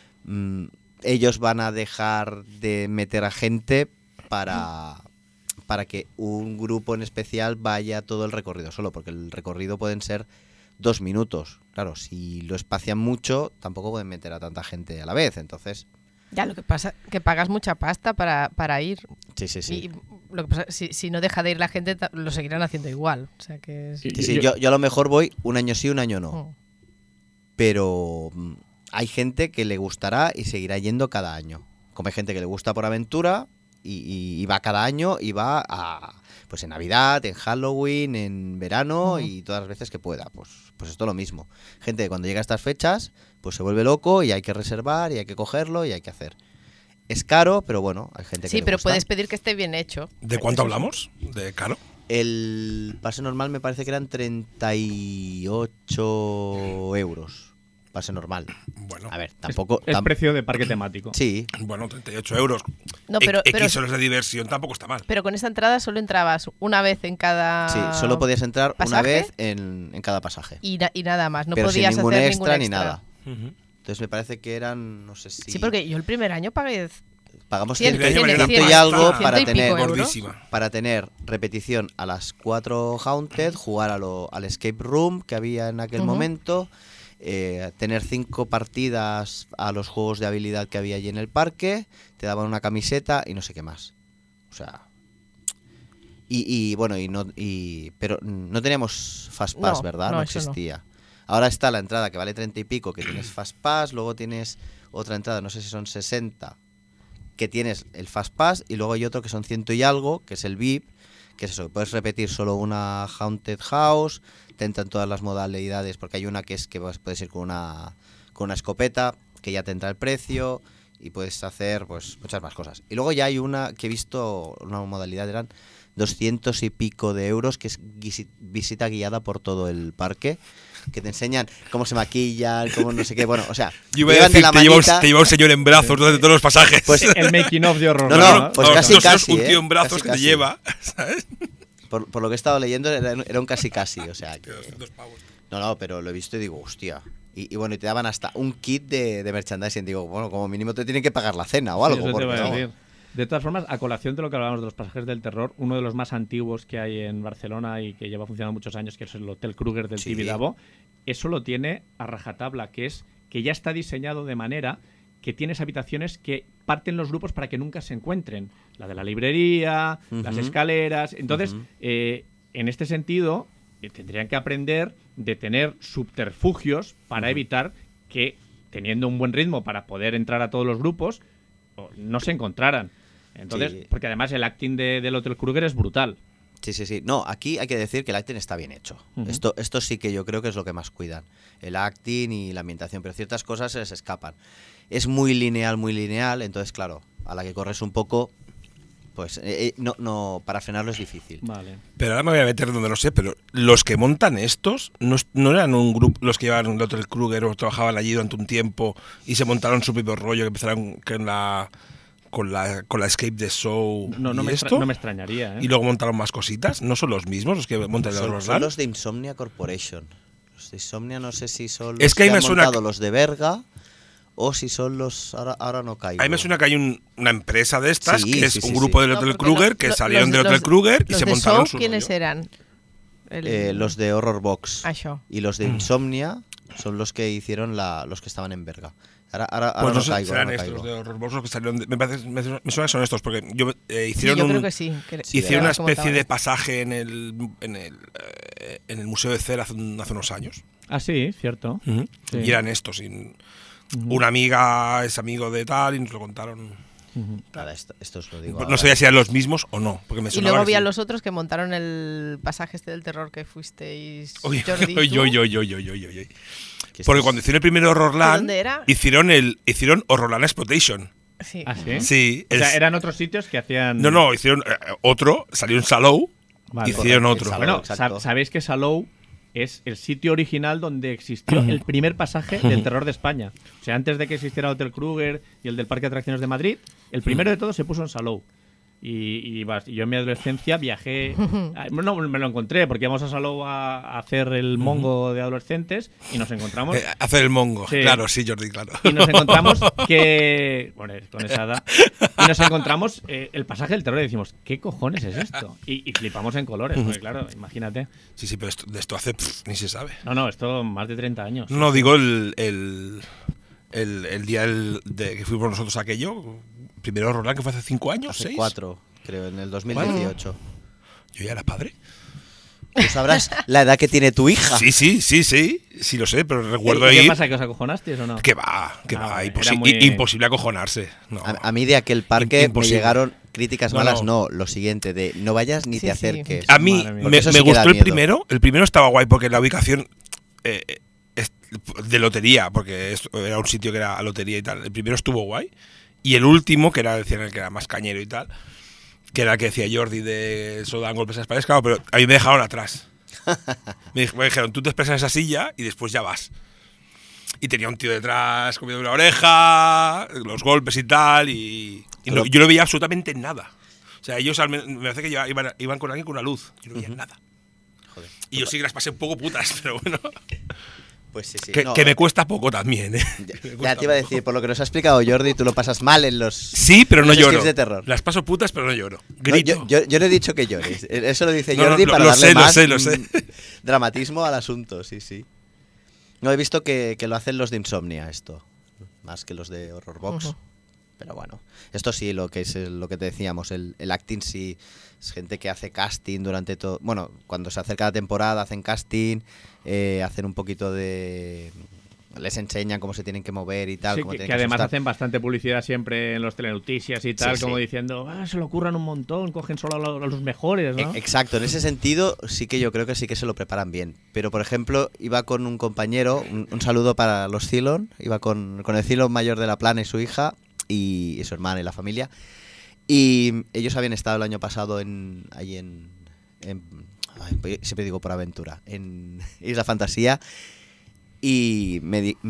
ellos van a dejar de meter a gente para que un grupo en especial vaya todo el recorrido solo, porque el recorrido pueden ser 2 minutos. Claro, si lo espacian mucho, tampoco pueden meter a tanta gente a la vez. Entonces, Ya, lo que pasa es que pagas mucha pasta para ir. sí. Y lo que pasa, si no deja de ir la gente, lo seguirán haciendo igual. O sea que es... Sí, yo a lo mejor voy un año sí, un año no. Mm. Pero hay gente que le gustará y seguirá yendo cada año. Como hay gente que le gusta por aventura y va cada año y va pues en Navidad, en Halloween, en verano y todas las veces que pueda. Pues esto lo mismo. Gente que cuando llega a estas fechas, pues se vuelve loco y hay que reservar y hay que cogerlo y hay que hacer. Es caro, pero bueno, hay gente que Sí, le pero gusta. puedes pedir que esté bien hecho. ¿De cuánto hablamos? ¿De caro? El pase normal me parece que eran 38 euros. Pase normal. Bueno, A ver, tampoco... Es precio de parque temático. Sí, bueno, 38 euros. No, pero- X horas de diversión tampoco está mal. Pero con esta entrada solo entrabas una vez en cada sí, solo podías entrar una ¿pasaje? vez en cada pasaje. y nada más. No pero sin podías ningún hacer extra ningún ni extra. nada. Entonces me parece que eran, no sé si... Sí, porque yo el primer año pagué Pagamos Ciento- ciento, tiene ciento y pasta. algo Ciento para y pico tener, euros. Gordísima. para tener repetición a las 4 Haunted, jugar al escape room que había en aquel Ujú. momento, tener 5 partidas a los juegos de habilidad que había allí en el parque, te daban una camiseta y no sé qué más. O sea... pero no teníamos Fast Pass, No, ¿verdad? no, No eso no. existía. Ahora está la entrada que vale 30 y pico, que tienes Fast Pass, luego tienes otra entrada, no sé si son 60, que tienes el Fast Pass, y luego hay otro que son 100 y algo, que es el VIP, que es eso, que puedes repetir solo una Haunted House, te entran todas las modalidades, porque hay una que es que puedes ir con una escopeta, que ya te entra el precio, y puedes hacer pues muchas más cosas. Y luego ya hay una que he visto, una modalidad, eran 200 y pico de euros, que es visita guiada por todo el parque, que te enseñan cómo se maquillan, cómo no sé qué, bueno, o sea, Yo iba a llevan de decir, la te lleva un señor en brazos durante todos los pasajes. Pues- El making of de horror. No, pues casi, nosotros casi, un tío en brazos casi, que te casi. lleva, ¿sabes? Por lo que he estado leyendo era un casi casi, o sea que... 200 pavos. No, pero lo he visto y digo, hostia. Y bueno, y te daban hasta un kit de merchandising. Digo, bueno, como mínimo te tienen que pagar la cena o Sí, algo. eso te porque iba a no. decir. De todas formas, a colación de lo que hablábamos de los pasajes del terror, uno de los más antiguos que hay en Barcelona y que lleva funcionando muchos años, que es el Hotel Kruger del Sí. Tibidabo, eso lo tiene a rajatabla, que es que ya está diseñado de manera que tienes habitaciones que parten los grupos para que nunca se encuentren. La de la librería, las Ujú. escaleras. Entonces, Ujú. en este sentido, tendrían que aprender de tener subterfugios para evitar que, teniendo un buen ritmo para poder entrar a todos los grupos, no se encontraran. Entonces, Sí. porque además el acting del Hotel Kruger es brutal. Sí. No, aquí hay que decir que el acting está bien hecho. Ujú. Esto sí que yo creo que es lo que más cuidan. El acting y la ambientación, pero ciertas cosas se les escapan. Es muy lineal, entonces claro, a la que corres un poco, pues no para frenarlo es difícil. Vale. Pero ahora me voy a meter donde no sé, pero los que montan estos no eran un grupo, los que llevaban el Hotel Kruger o trabajaban allí durante un tiempo y se montaron su propio rollo, que empezaron con la Escape the Show No y me esto, no me extrañaría, ¿eh? y luego montaron más cositas. ¿No son los mismos los que montan el Son Horrorland? los de Insomnia Corporation. Los de Insomnia no sé si son los Es que ahí que me han suena montado los de Berga o si son los... Ahora no caigo. A mí me suena que hay una empresa de estas, Sí, que es sí, sí, un grupo sí. del No, Hotel porque Kruger, que lo- salieron los- del Hotel los- Kruger y los se de montaron Show, su ¿quiénes rollo. eran? Los de Horror Box. Això. Y los de Insomnia son los que hicieron los que estaban en Berga. Ahora Pues no no sé, caigo. serán ahora no estos, los caigo. de Horror Box, los que salieron me suena que son estos, porque Sí, hicieron yo un... creo que sí. Hicieron una Como especie estaban. de pasaje en el Museo de Cera hace unos años. Ah, sí, cierto. Sí. Y eran estos. Una amiga es amigo de tal y nos lo contaron. Nada, esto os lo digo. No ahora. sabía si eran los mismos o no. Porque me Y sonaba luego había así. los otros que montaron el pasaje este del terror que fuisteis. Oye, Jordi, oye, tú. oye, oye, oye, oye. Que Porque estos- cuando hicieron el primer Horrorland, ¿Dónde era? hicieron Horrorland Exploitation. Sí. ¿Ah, sí? Sí. O sea, eran otros sitios que hacían... No, hicieron otro, salió en Salou, Vale. hicieron Correcto, otro. Salou. Bueno, Exacto. sabéis que Salou es el sitio original donde existió el primer pasaje del terror de España. O sea, antes de que existiera Hotel Kruger y el del Parque de Atracciones de Madrid, el primero de todos se puso en Salou. Y yo en mi adolescencia viajé... No, me lo encontré porque íbamos a Salou a hacer el mongo de adolescentes y nos encontramos... Hacer el mongo. Sí. Claro, sí, Jordi, claro. Y nos encontramos que... Bueno, con esa edad. Y nos encontramos el pasaje del terror y decimos, ¿qué cojones es esto? Y flipamos en colores, porque claro, imagínate. Sí, pero de esto hace ni se sabe. No, esto más de 30 años. No, digo el día que fuimos nosotros a aquello, primero Horrorland, que fue hace 5 años, Hace 6. 4, creo, en el 2018. Yo ya era padre. Tú sabrás la edad que tiene tu hija. Sí lo sé, pero recuerdo ¿Y qué ir. pasa? ¿Que os acojonasteis o no? Que va, vale, imposible, era muy- imposible acojonarse. No. A mí de aquel parque me Imposible. llegaron críticas No, malas, no. no, lo siguiente, de no vayas ni Sí, te sí. acerques. A mí Madre mía. Porque me eso sí que da gustó el miedo. primero. El primero estaba guay porque la ubicación es de lotería, porque era un sitio que era a lotería y tal. El primero estuvo guay. Y el último, que era, decían el que era más cañero y tal, que era el que decía Jordi de solo dan golpes a las paredes, claro, pero a mí me dejaron atrás. Me dijeron, tú te esperas en esa silla y después ya vas. Y tenía un tío detrás comiendo la oreja, los golpes y tal, y yo no veía absolutamente nada. O sea, ellos me parece que iban con alguien con una luz. Yo no veía nada. Joder. Y yo sí que las pasé un poco putas, pero bueno. Pues sí, sí. Que me cuesta poco también, ¿eh? Ya te iba a decir, por lo que nos ha explicado Jordi, tú lo pasas mal en los. Sí, pero no los lloro. skips de terror. Las paso putas, pero no lloro. No, Grito. yo no he dicho que llores. Eso lo dice No, Jordi no, para lo darle sé, más lo sé. dramatismo al asunto, sí, sí. No, he visto que lo hacen los de Insomnia esto, más que los de Horror Box. Pero bueno, esto sí, lo que es lo que te decíamos, el acting sí, es gente que hace casting durante todo. Bueno, cuando se acerca la temporada hacen casting, hacen un poquito de. Les enseñan cómo se tienen que mover y tal. Sí, cómo que tienen además asustar. hacen bastante publicidad siempre en los telenoticias y tal, Sí, como sí. diciendo, se lo ocurran un montón, cogen solo a los mejores, ¿no? Exacto, en ese sentido sí que yo creo que sí que se lo preparan bien. Pero, por ejemplo, iba con un compañero, un saludo para los Cylon, iba con el Cylon mayor de la Plana y su hija, y su hermana y la familia. Y ellos habían estado el año pasado siempre digo por aventura, en Isla Fantasía, y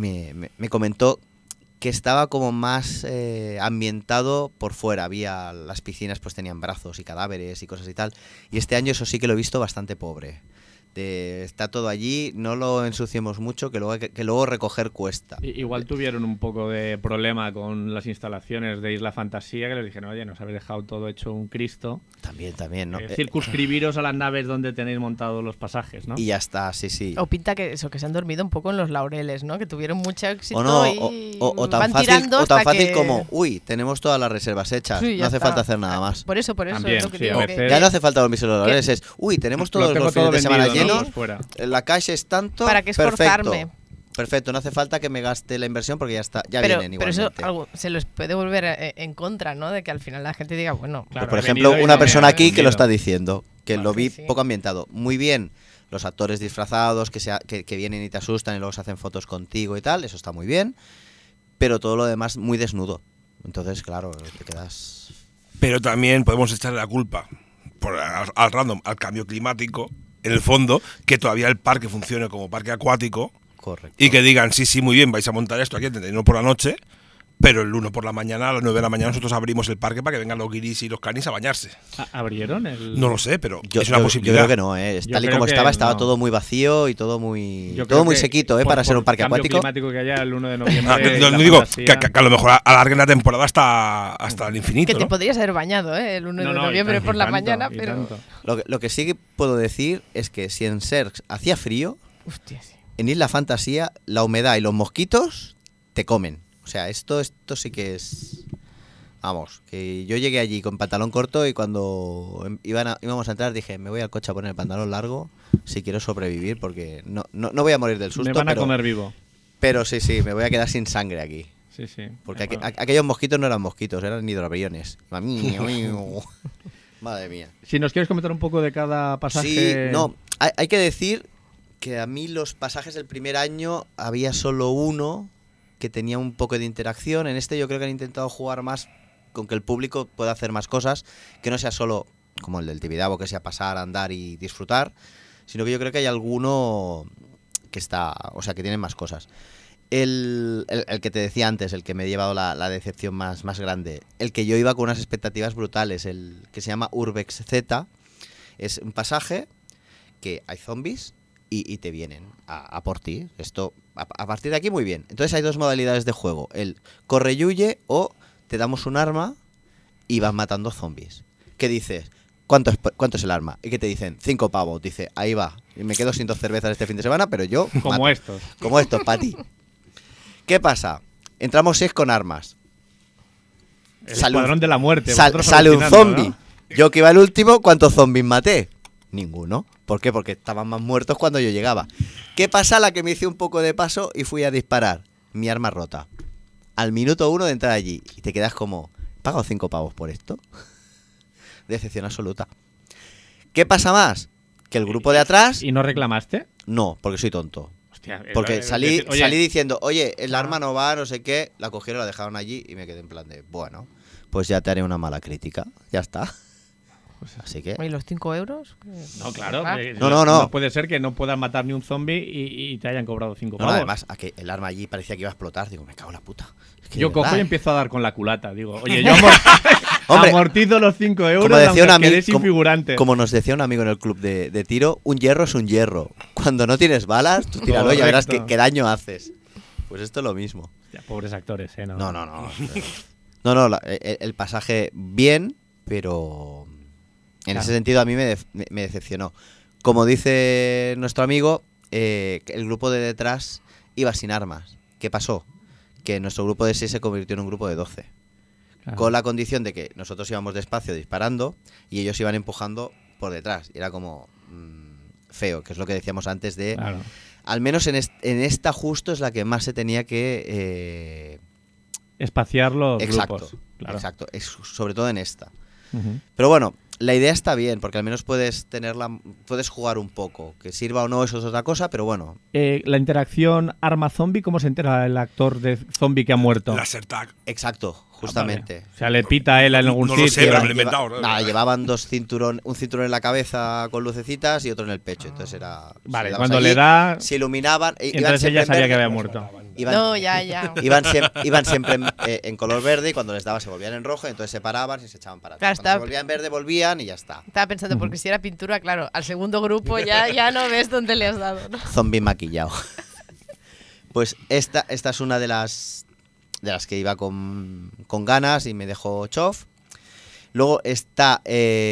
me comentó que estaba como más ambientado por fuera. Había las piscinas, pues tenían brazos y cadáveres y cosas y tal. Y este año eso sí que lo he visto bastante pobre. Está todo allí, no lo ensuciemos mucho, que luego recoger cuesta. Igual tuvieron un poco de problema con las instalaciones de Isla Fantasía, que les dijeron, oye, nos habéis dejado todo hecho un Cristo. También, ¿no? Circunscribiros a las naves donde tenéis montados los pasajes, ¿no? Y ya está, sí, sí. O pinta que eso, que se han dormido un poco en los laureles, ¿no? Que tuvieron mucho éxito O no, y o tan van fácil, tirando o tan hasta fácil que- como, uy, tenemos todas las reservas hechas, Sí, no ya hace está. falta hacer nada más. Por eso También, es lo que sí, digo. a que- veces- Ya no hace falta dormirse los laureles, es, uy, tenemos todos Lo tengo los todo fines de semana vendido, ¿no? llenos, Pues fuera. la calle es tanto, ¿Para qué perfecto. esforzarme? Perfecto, no hace falta que me gaste la inversión porque ya está, ya pero, vienen pero igualmente. eso se les puede volver en contra, ¿no? De que al final la gente diga, bueno, Claro, Por ha ejemplo, venido y una no persona ha aquí que lo vendido. está diciendo, que lo vi sí. poco ambientado. Muy bien, los actores disfrazados que vienen y te asustan y luego se hacen fotos contigo y tal, eso está muy bien, pero todo lo demás muy desnudo. Entonces, claro, te quedas... Pero también podemos echarle la culpa al random, al cambio climático, en el fondo, que todavía el parque funcione como parque acuático Correcto. y que digan, sí, muy bien, vais a montar esto aquí el 31 por la noche, pero el 1 por la mañana, a las 9 de la mañana, nosotros abrimos el parque para que vengan los guiris y los canis a bañarse. ¿Abrieron el...? No lo sé, pero Yo, es una yo posibilidad. creo que no, ¿eh? Yo Tal y creo como que estaba no. todo muy vacío y todo muy Yo todo creo muy que sequito, ¿eh? por- Para ser por un parque cambio acuático. climático que haya el 1 de Ah, noviembre. no la digo fantasía- que a lo mejor alarguen la temporada hasta el infinito, que te ¿no? podrías haber bañado, ¿eh? El 1 No, de no, y noviembre tanto, por la y tanto, mañana, y pero... tanto. Lo que sí que puedo decir es que si en Serx hacía frío, Hostia, sí. en Isla Fantasía la humedad y los mosquitos te comen. O sea, esto sí que es... Vamos, que yo llegué allí con pantalón corto y cuando íbamos a entrar dije, me voy al coche a poner el pantalón largo si quiero sobrevivir porque no voy a morir del susto. Me van a pero, comer vivo. pero sí, me voy a quedar sin sangre aquí. Sí, sí. Porque Bueno. aquellos mosquitos no eran mosquitos, eran hidroaviones. Madre mía. Si nos quieres comentar un poco de cada pasaje... Sí, no, hay que decir que a mí los pasajes del primer año había solo uno que tenía un poco de interacción. En este yo creo que han intentado jugar más con que el público pueda hacer más cosas, que no sea solo como el del Tibidabo, que sea pasar, andar y disfrutar, sino que yo creo que hay alguno que está, o sea, que tiene más cosas. El que te decía antes, el que me ha llevado la decepción más grande, el que yo iba con unas expectativas brutales, el que se llama Urbex Z, es un pasaje que hay zombies y te vienen a por ti. Esto, a partir de aquí, muy bien. Entonces hay dos modalidades de juego, el corre y huye o te damos un arma y vas matando zombies. ¿Qué dices? ¿Cuánto es el arma? Y que te dicen 5 pavos. Dice, ahí va. Y me quedo sin 2 cervezas este fin de semana, pero yo Como mato. estos. Como estos, para ti. ¿Qué pasa? Entramos 6 con armas. El Sale un- escuadrón de la muerte. Sale vosotros un alucinando, zombie. ¿no? Yo que iba el último, ¿cuántos zombies maté? Ninguno. ¿Por qué? Porque estaban más muertos cuando yo llegaba. ¿Qué pasa? La que me hice un poco de paso y fui a disparar. Mi arma rota. Al minuto 1 de entrar allí. Y te quedas como, ¿he pagado 5 pavos por esto? Decepción absoluta. ¿Qué pasa más? Que el grupo de atrás... ¿Y no reclamaste? No, porque soy tonto. Hostia, Porque salí oye, diciendo, oye, el arma no va, no sé qué, la cogieron, la dejaron allí y me quedé en plan de, bueno, pues ya te haré una mala crítica, ya está. Así que... ¿Y los 5 euros? no, claro. Ah. No. puede ser que no puedas matar ni un zombie y te hayan cobrado 5 No, pavos. además, a que el arma allí parecía que iba a explotar, digo, me cago en la puta. Es que Yo de cojo verdad, y ¿eh? empiezo a dar con la culata. Digo, oye, yo Hombre, amortizo los 5 euros como decía un aunque amigo, quede sin figurante. como nos decía un amigo en el club de tiro, un hierro es un hierro. Cuando no tienes balas, tú tíralo y ya verás Correcto. qué daño haces. Pues esto es lo mismo. Ya, pobres actores, ¿eh? No. No, el pasaje bien, pero en Claro. ese sentido a mí me decepcionó. Como dice nuestro amigo, el grupo de detrás iba sin armas. ¿Qué pasó? Que nuestro grupo de 6 se convirtió en un grupo de 12. Claro. Con la condición de que nosotros íbamos despacio disparando y ellos iban empujando por detrás. Y era como feo, que es lo que decíamos antes de... Claro. Al menos en esta justo es la que más se tenía que... Espaciar los exacto, grupos. Claro. exacto. Sobre todo en esta. Ujú. Pero bueno, la idea está bien, porque al menos puedes jugar un poco. Que sirva o no, eso es otra cosa, pero bueno. La interacción arma-zombie, ¿cómo se entera el actor de zombie que ha muerto? Laser tag. Exacto, justamente. Vale. O sea, le pita a él en algún No lo sé, sitio. pero me lo he inventado, ¿no? Nada, llevaban un cinturón en la cabeza con lucecitas y otro en el pecho. Entonces era... Vale, se dabas cuando allí, le da... se iluminaban. Entonces ella sabía que había muerto. No, ya. Iban siempre en color verde y cuando les daba se volvían en rojo, entonces se paraban y se echaban para Claro, atrás. Cuando se volvían en verde, volvían y ya está. Estaba pensando, porque si era pintura, claro, al segundo grupo ya no ves dónde le has dado, ¿no? Zombie maquillado. Pues esta es una de las que iba con ganas y me dejó chof. Luego está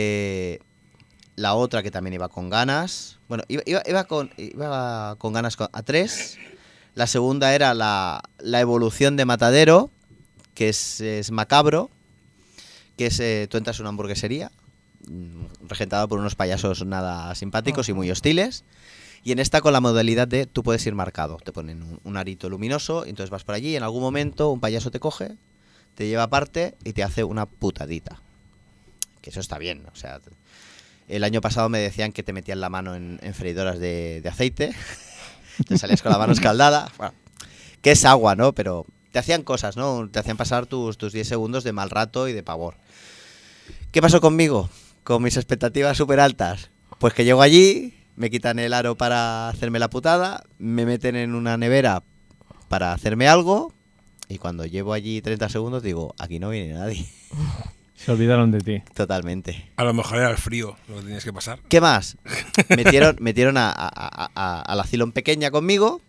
la otra que también iba con ganas. Bueno, iba con ganas a 3. La segunda era la evolución de Matadero, que es macabro, que es tú entras en una hamburguesería regentada por unos payasos nada simpáticos y muy hostiles. Y en esta con la modalidad de tú puedes ir marcado. Te ponen un arito luminoso y entonces vas por allí y en algún momento un payaso te coge, te lleva aparte y te hace una putadita. Que eso está bien. O sea, el año pasado me decían que te metían la mano en freidoras de aceite. Te salías con la mano escaldada. Bueno, que es agua, ¿no? Pero te hacían cosas, ¿no? Te hacían pasar tus 10 segundos de mal rato y de pavor. ¿Qué pasó conmigo? Con mis expectativas súper altas. Pues que llego allí, me quitan el aro para hacerme la putada, me meten en una nevera para hacerme algo y cuando llevo allí 30 segundos digo, aquí no viene nadie. Se olvidaron de ti. Totalmente. A lo mejor era el frío lo que tenías que pasar. ¿Qué más? Metieron a la Cylon pequeña conmigo,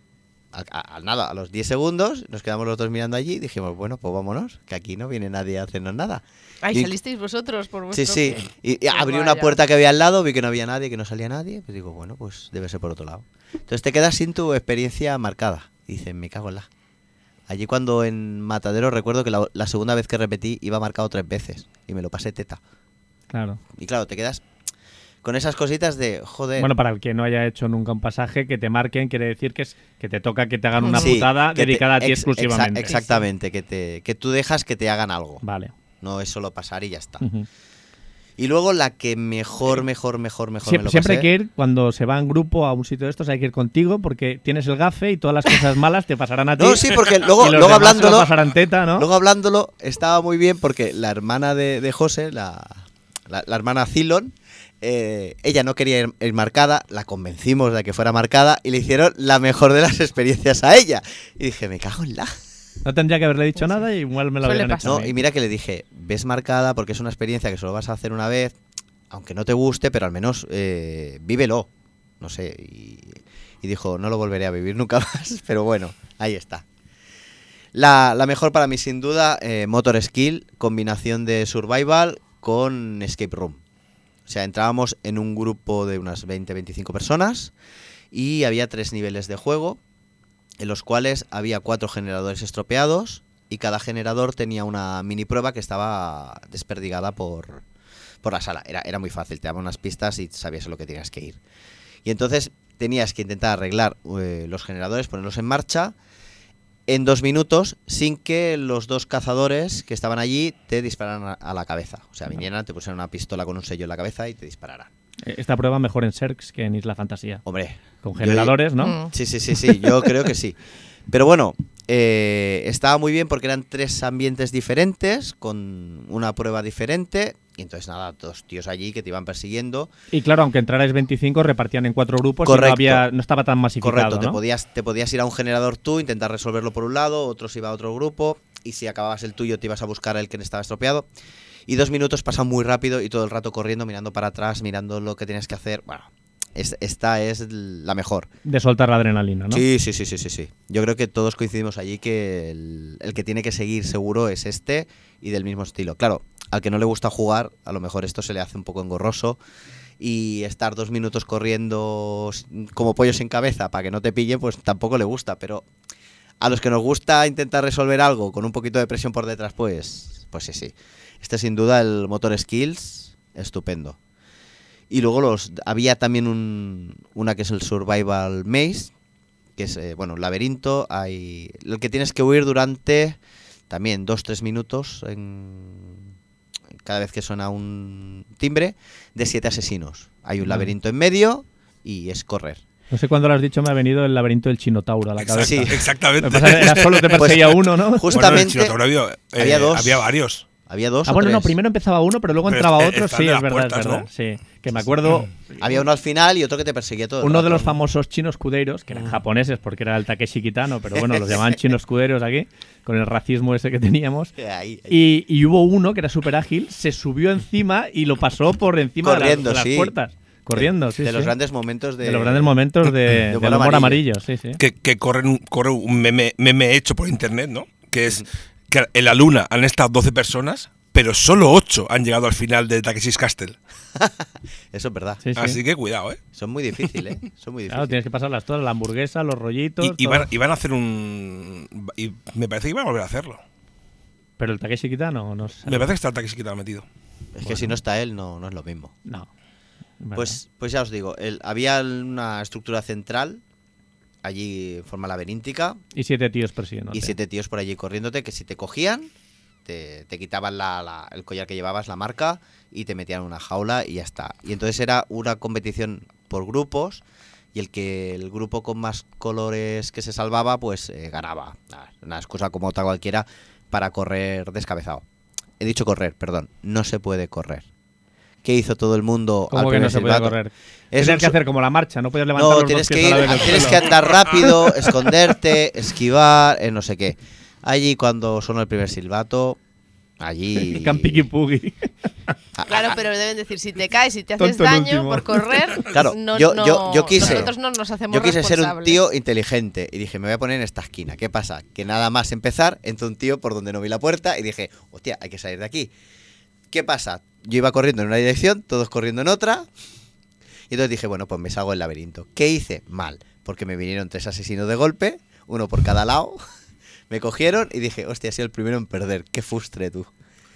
a los 10 segundos, nos quedamos los dos mirando allí y dijimos, bueno, pues vámonos, que aquí no viene nadie a hacernos nada. Ay, Y- salisteis vosotros por vuestro Sí. pie. Y abrí una Vaya. puerta que había al lado, vi que no había nadie, que no salía nadie, pues digo, bueno, pues debe ser por otro lado. Entonces te quedas sin tu experiencia marcada. Y dices, me cago en la... Allí cuando en Matadero recuerdo que la segunda vez que repetí iba marcado 3 veces y me lo pasé teta. Claro. Y claro, te quedas con esas cositas de, joder... Bueno, para el que no haya hecho nunca un pasaje, que te marquen quiere decir que te toca que te hagan una Sí, putada que te- dedicada a ti ex- exclusivamente. exactamente, que tú dejas que te hagan algo. Vale. No es solo pasar y ya está. Ujú. Y luego la que mejor me lo Siempre pasé. hay que ir, cuando se va en grupo a un sitio de estos, hay que ir contigo porque tienes el gafe y todas las cosas malas te pasarán a ti. No, sí, porque y luego los demás se lo hablándolo, pasarán teta, ¿no? luego hablándolo estaba muy bien porque la hermana de José, la hermana Cylon, ella no quería ir marcada, la convencimos de que fuera marcada y le hicieron la mejor de las experiencias a ella. Y dije, me cago en la... No tendría que haberle dicho nada y igual me lo Suele habrían pasar. hecho. a No, mí. y mira que le dije, ves marcada porque es una experiencia que solo vas a hacer una vez, aunque no te guste, pero al menos vívelo. No sé, y dijo, no lo volveré a vivir nunca más, pero bueno, ahí está. La mejor para mí, sin duda, Motor Skill, combinación de survival con escape room. O sea, entrábamos en un grupo de unas 20-25 personas y había 3 niveles de juego, en los cuales había 4 generadores estropeados y cada generador tenía una mini prueba que estaba desperdigada por la sala. Era muy fácil, te daban unas pistas y sabías a lo que tenías que ir. Y entonces tenías que intentar arreglar los generadores, ponerlos en marcha en 2 minutos sin que los 2 cazadores que estaban allí te dispararan a la cabeza. O sea, vinieran, te pusieran una pistola con un sello en la cabeza y te dispararan. Esta prueba mejor en Serx que en Isla Fantasía. Hombre. Con generadores, ¿no? Sí, yo creo que sí. Pero bueno, estaba muy bien porque eran 3 ambientes diferentes, con una prueba diferente. Y entonces nada, 2 tíos allí que te iban persiguiendo. Y claro, aunque entrarais 25, repartían en 4 grupos. Correcto. Y no estaba tan masificado, Correcto, ¿no? te podías ir a un generador tú, intentar resolverlo por un lado, otros iba a otro grupo, y si acababas el tuyo te ibas a buscar el que estaba estropeado. Y 2 minutos pasan muy rápido y todo el rato corriendo, mirando para atrás, mirando lo que tienes que hacer. Bueno, esta es la mejor. De soltar la adrenalina, ¿no? Sí. Yo creo que todos coincidimos allí que el que tiene que seguir seguro es este y del mismo estilo. Claro, al que no le gusta jugar, a lo mejor esto se le hace un poco engorroso y estar 2 minutos corriendo como pollo sin cabeza para que no te pillen, pues tampoco le gusta. Pero a los que nos gusta intentar resolver algo con un poquito de presión por detrás, pues sí. Este sin duda el motor skills, estupendo. Y luego había también una que es el Survival Maze, que es, un laberinto. Hay el que tienes que huir durante también 2-3 minutos cada vez que suena un timbre, de 7 asesinos. Hay un laberinto en medio y es correr. No sé cuándo lo has dicho, me ha venido el laberinto del Chinotauro a la cabeza. Sí, exactamente. Lo que pasa es que era solo te perseguía uno, ¿no? Justamente. Bueno, el Chinotauro había 2. Había varios. Había 2 o bueno, 3. no, primero empezaba uno, pero luego Pero entraba otro. están Sí, de es las verdad, puertas, es verdad. ¿no? Sí, que me acuerdo. Había uno al final y otro que te perseguía todo el Uno rato, de los ¿no? famosos chinos escuderos, que eran japoneses porque era el Takeshi Kitano, pero bueno, los llamaban chinos escuderos aquí, con el racismo ese que teníamos. Ahí. Y hubo uno que era súper ágil, se subió encima y lo pasó por encima Corriendo, de las sí. puertas. Corriendo, sí. De los sí. grandes momentos de... De los grandes momentos del humor amarillo, sí, sí. Que corre un meme hecho por internet, ¿no? Que es que en la luna han estado 12 personas, pero solo 8 han llegado al final de Takeshi's Castle. Eso es verdad. Sí, sí. Así que cuidado, ¿eh? Son muy difíciles, Son muy Claro, difíciles. tienes que pasarlas todas, la hamburguesa, los rollitos. Y todo. van a hacer y me parece que iban a volver a hacerlo. Pero el Takeshi Kitano no sé. Me parece que está el Takeshi Kitano metido. Es que si no está él, no es lo mismo. No. Pues ya os digo, había una estructura central allí en forma laberíntica Y 7 tíos persiguiendo. y 7 tíos por allí corriéndote que si te cogían, te quitaban el collar que llevabas, la marca, y te metían en una jaula y ya está. Y entonces era una competición por grupos y el grupo con más colores que se salvaba, pues ganaba. Una excusa como otra cualquiera para correr descabezado. He dicho correr, perdón, no se puede correr. ¿Qué hizo todo el mundo al ¿Cómo que primer no se puede silbato? correr? Es Tienes que un hacer como la marcha, no puedes levantar No, los tienes dos que pies ir, a la vez del tienes suelo. que andar rápido, esconderte, esquivar, no sé qué. Allí cuando sonó el primer silbato, allí... Campiqui Pugui. Claro, pero deben decir, si te caes y te haces Tonto el daño último. por correr, Claro, yo quise- nosotros no nos hacemos Yo quise ser un responsables. tío inteligente y dije, me voy a poner en esta esquina. ¿Qué pasa? Que nada más empezar, entró un tío por donde no vi la puerta y dije, hostia, hay que salir de aquí. ¿Qué pasa? Yo iba corriendo en una dirección, todos corriendo en otra. Y entonces dije, bueno, pues me salgo del laberinto. ¿Qué hice? Mal, porque me vinieron 3 asesinos de golpe, uno por cada lado. Me cogieron y dije, hostia, he sido el primero en perder. Qué frustre, tú.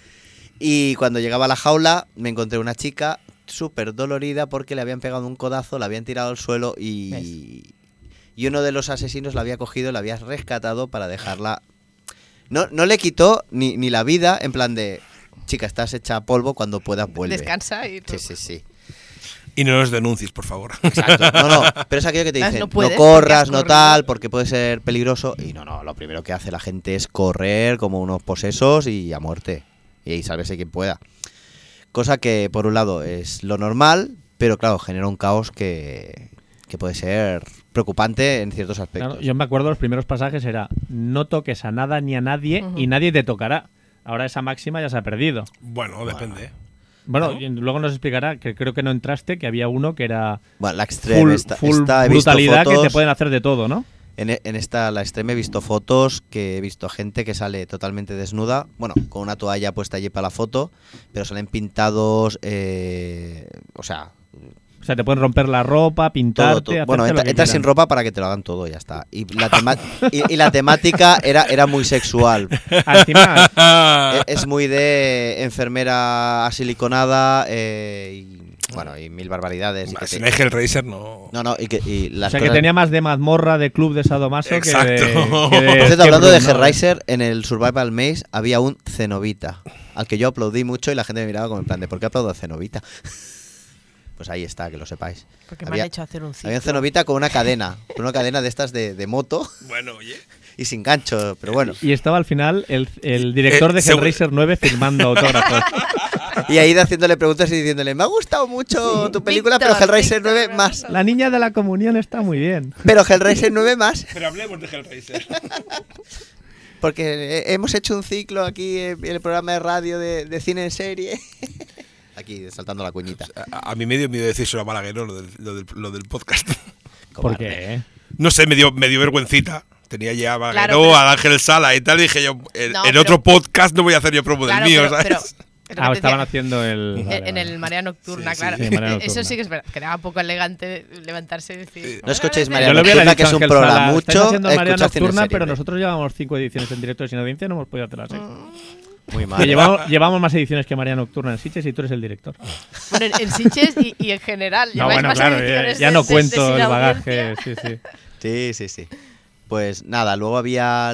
Y cuando llegaba a la jaula, me encontré una chica súper dolorida porque le habían pegado un codazo, la habían tirado al suelo y uno de los asesinos la había cogido, la había rescatado para dejarla... No le quitó ni la vida, en plan de... Chica, estás hecha polvo, cuando puedas vuelve. Descansa y Sí. Y no los denuncies, por favor. Exacto. No, pero es aquello que te No dicen, no no, puedes, porque corras, has no corrido. tal, porque puede ser peligroso. Y no, lo primero que hace la gente es correr como unos posesos y a muerte. Y ahí sálvese quien pueda. Cosa que, por un lado, es lo normal, pero claro, genera un caos que puede ser preocupante en ciertos aspectos. Claro, yo me acuerdo los primeros pasajes era no toques a nada ni a nadie y nadie te tocará. Ahora esa máxima ya se ha perdido. Bueno, depende. Bueno, ¿No? y luego nos explicará que creo que no entraste, que había uno que era Bueno, la Extreme, full esta he visto brutalidad, que fotos, te pueden hacer de todo, ¿no? en esta, la Extreme, he visto fotos que he visto gente que sale totalmente desnuda, bueno, con una toalla puesta allí para la foto, pero salen pintados, o sea, O sea, te pueden romper la ropa, pintarte, todo. Bueno, hacerte lo que entras sin quieran. ropa para que te lo hagan todo, ya está. Y la temática era muy sexual. Encima, Es muy de enfermera asiliconada y bueno, y mil barbaridades. Y que Si te- no hay Hellraiser, no. No, y o las sea, que cosas- tenía más de mazmorra de club de sadomaso que de... Exacto. que de Por cierto, escape hablando de room, ¿no? Hellraiser, en el Survival Maze había un Cenobita, al que yo aplaudí mucho y la gente me miraba como en plan de ¿por qué aplaudo a Cenobita? Pues ahí está, que lo sepáis. Porque me han hecho hacer un ciclo. Había un cenovita con una cadena de estas de moto Bueno, oye. y sin gancho, pero bueno. Y estaba al final el director de Hellraiser 9 firmando autógrafos. Y ahí haciéndole preguntas y diciéndole, me ha gustado mucho tu película, pero Hellraiser 9 más. La niña de la comunión está muy bien. Pero Hellraiser 9 más. Pero hablemos de Hellraiser. Porque hemos hecho un ciclo aquí en el programa de radio de cine en serie. Aquí, saltando la cuñita. A mí me dio miedo decírselo a Balagueró lo del podcast. ¿Por qué? No sé, me dio vergüencita. Tenía ya a Balagueró, Claro, pero- a Ángel Sala y tal. Y dije yo, No, en pero- otro podcast no voy a hacer yo promo Claro, del mío, pero ¿sabes? lo que te Estaban decía, haciendo el... en el Marea Nocturna, Sí, claro. sí, Marea Eso Nocturna. sí que es verdad. Que era un poco elegante levantarse y decir... No escuchéis Yo Marea le hubiera Nocturna, dicho que es a un Ángel programa Sala, mucho, estáis haciendo Marea escuchad cine en Nocturna, serie, pero ¿ves? nosotros llevamos 5 ediciones en directo de Sin Audiencia y no hemos podido hacerlas. Muy Que mal. llevamos más ediciones que Marea Nocturna en Sitges y tú eres el director. Bueno, en Sitges y en general. No, lleváis bueno, más claro, ediciones ya de- no de cuento Sin el bagaje. Audiencia. Sí. Sí. Pues nada, luego había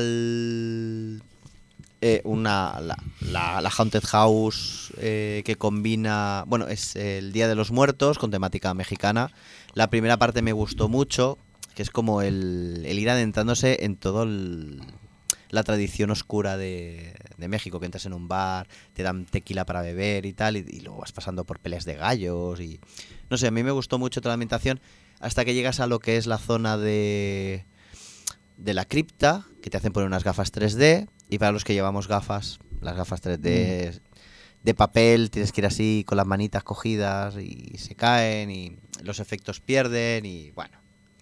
la Haunted House que combina... Bueno, es el Día de los Muertos con temática mexicana. La primera parte me gustó mucho, que es como el ir adentrándose en todo la tradición oscura de México, que entras en un bar, te dan tequila para beber y tal, y luego vas pasando por peleas de gallos y... No sé, a mí me gustó mucho toda la ambientación hasta que llegas a lo que es la zona de la cripta, que te hacen poner unas gafas 3D, y para los que llevamos gafas, las gafas 3D de papel, tienes que ir así con las manitas cogidas y se caen y los efectos pierden y bueno.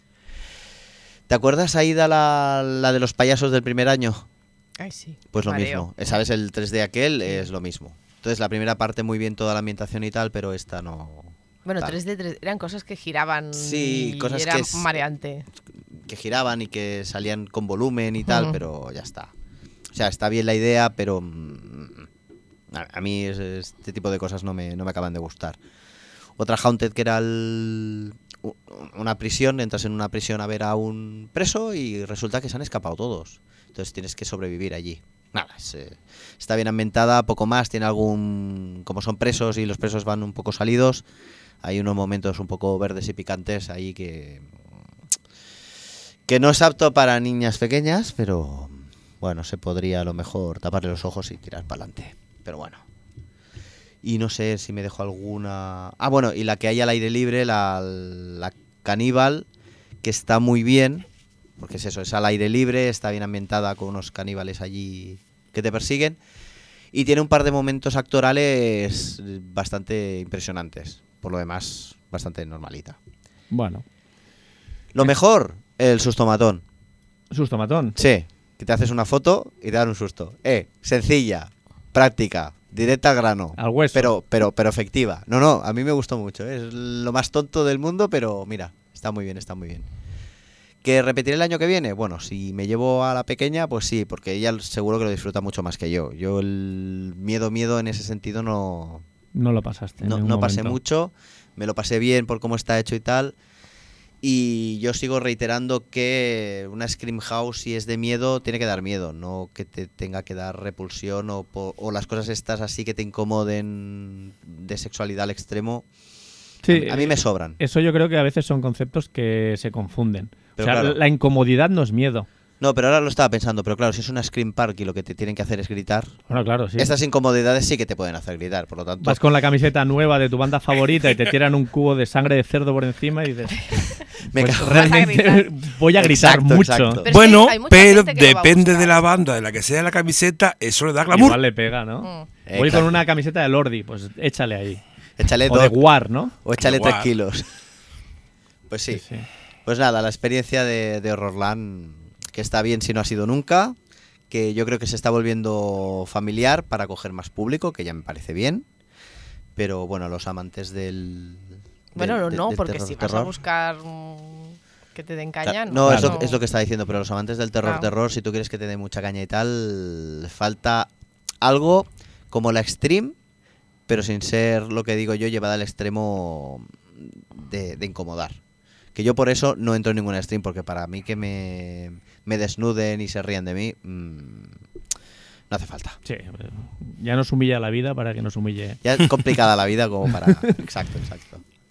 ¿Te acuerdas, Aida, la de los payasos del primer año? Ay, sí. Pues lo Mareo. mismo. ¿Sabes? El 3D aquel es lo mismo. Entonces la primera parte muy bien toda la ambientación y tal, pero esta no... Bueno, tal. 3D eran cosas que giraban Sí, y cosas era que es- mareante. Que giraban y que salían con volumen y tal, Ujú. pero ya está. O sea, está bien la idea, pero a mí este tipo de cosas no me acaban de gustar. Otra Haunted que era una prisión, entras en una prisión a ver a un preso y resulta que se han escapado todos. Entonces tienes que sobrevivir allí. Nada, está bien ambientada, poco más, tiene algún... Como son presos y los presos van un poco salidos, hay unos momentos un poco verdes y picantes ahí que no es apto para niñas pequeñas, pero bueno, se podría a lo mejor taparle los ojos y tirar para adelante. Pero bueno. Y no sé si me dejo alguna... Ah, bueno, y la que hay al aire libre, la Caníbal, que está muy bien, porque es eso, es al aire libre, está bien ambientada con unos caníbales allí que te persiguen, y tiene un par de momentos actorales bastante impresionantes. Por lo demás, bastante normalita. Bueno, Lo mejor, el sustomatón. susto matón. Sí, que te haces una foto y te dan un susto. Sencilla, práctica, directa al grano. Al hueso. Pero efectiva. No, a mí me gustó mucho. Es lo más tonto del mundo, pero mira, está muy bien, está muy bien. ¿Que repetiré el año que viene? Bueno, si me llevo a la pequeña, pues sí, porque ella seguro que lo disfruta mucho más que yo. Yo el miedo en ese sentido no No lo pasaste. en ningún pasé momento. mucho. Me lo pasé bien por cómo está hecho y tal. Y yo sigo reiterando que una Scream House, si es de miedo, tiene que dar miedo, no que te tenga que dar repulsión o las cosas estas así que te incomoden de sexualidad al extremo. Sí, A mí me sobran. Eso yo creo que a veces son conceptos que se confunden. Pero o sea, claro. la incomodidad no es miedo. No, pero ahora lo estaba pensando, pero claro, si es una Scream Park y lo que te tienen que hacer es gritar, Bueno, claro, sí. estas incomodidades sí que te pueden hacer gritar, por lo tanto... Vas con la camiseta nueva de tu banda favorita y te tiran un cubo de sangre de cerdo por encima y dices, me pues cago- realmente voy a gritar Exacto, mucho. exacto. Pero es Bueno, que hay mucha pero gente que lo va a depende buscar. de la banda, de la que sea la camiseta, eso le da glamour. Igual le pega, ¿no? Voy Exacto. con una camiseta de Lordi, pues échale ahí. Échale O de dos, War, ¿no? o échale Igual. 3 kilos. Pues sí. Sí. Pues nada, la experiencia de Horrorland, que está bien si no ha sido nunca, que yo creo que se está volviendo familiar para coger más público, que ya me parece bien, pero bueno, los amantes Bueno, no, del porque terror, si vas a terror. buscar que te den caña, Claro, no. no, es lo que está diciendo, pero los amantes del terror, Claro. terror, si tú quieres que te dé mucha caña y tal, falta algo como la Extreme, pero sin ser lo que digo yo, llevada al extremo de incomodar. Que yo por eso no entro en ninguna stream, porque para mí que me desnuden y se rían de mí, no hace falta. Sí, ya nos humilla la vida para que nos humille. Ya es complicada la vida como para... Exacto.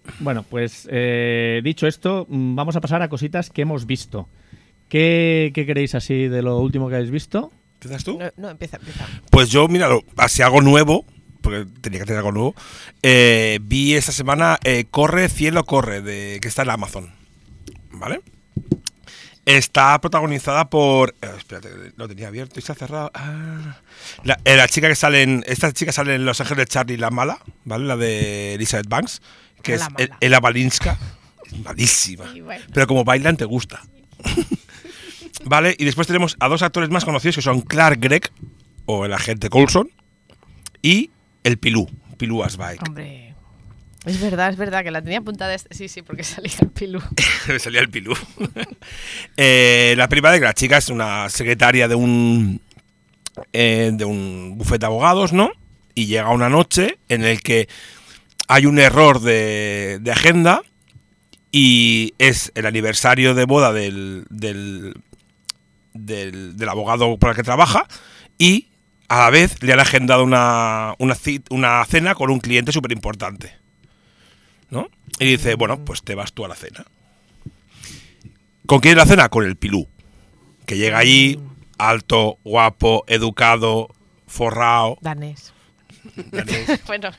Bueno, pues dicho esto, vamos a pasar a cositas que hemos visto. ¿Qué queréis así de lo último que habéis visto? ¿Empiezas tú? No, empieza. Pues yo, mira, así algo nuevo, porque tenía que tener algo nuevo. Vi esta semana Corre, Cielo, Corre, que está en Amazon. ¿Vale? Está protagonizada por... espérate, lo tenía abierto y se ha cerrado. La chica que sale en... Esta chica sale en Los Ángeles de Charlie, la mala, ¿vale? La de Elizabeth Banks, que La es mala. Ella Balinska. Es malísima. Sí, bueno. Pero como bailan, te gusta. Vale, y después tenemos a dos actores más conocidos que son Clark Gregg, o el agente Coulson, y el Pilú Asbaek. Hombre, es verdad que la tenía apuntada. Sí, porque salía el Pilú. Me salía el Pilú. La primera de que la chica es una secretaria de un bufete de abogados, ¿no? Y llega una noche en el que hay un error de agenda y es el aniversario de boda del abogado por el que trabaja, y a la vez le han agendado una cena con un cliente súper importante, ¿no? Y dice, bueno, pues te vas tú a la cena. ¿Con quién es la cena? Con el Pilú, que llega allí, alto, guapo, educado, forrao. Danés. danés. Bueno,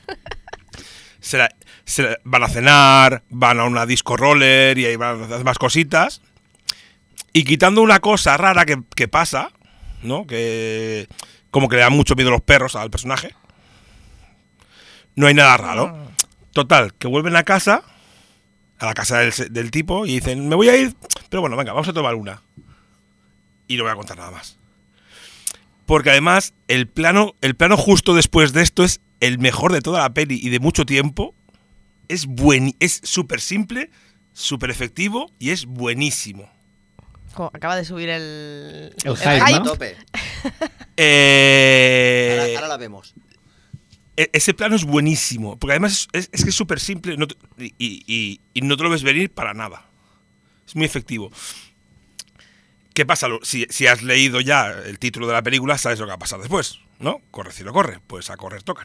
Van a cenar, van a una disco roller y ahí van a hacer más cositas. Y quitando una cosa rara que pasa, ¿no? Que como que le dan mucho miedo los perros al personaje. No hay nada raro. Total, que vuelven a la casa del tipo, y dicen, me voy a ir, pero bueno, venga, vamos a tomar una. Y no voy a contar nada más. Porque además, el plano justo después de esto es el mejor de toda la peli y de mucho tiempo. Es súper simple, súper efectivo y es buenísimo. acaba de subir el hype, ¿no? Tope. Ahora la vemos. Ese plano es buenísimo, porque además es que es súper simple y no te lo ves venir para nada. Es muy efectivo. ¿Qué pasa? Si has leído ya el título de la película, sabes lo que va a pasar después, ¿no? Corre, cielo, corre. Pues a correr tocan.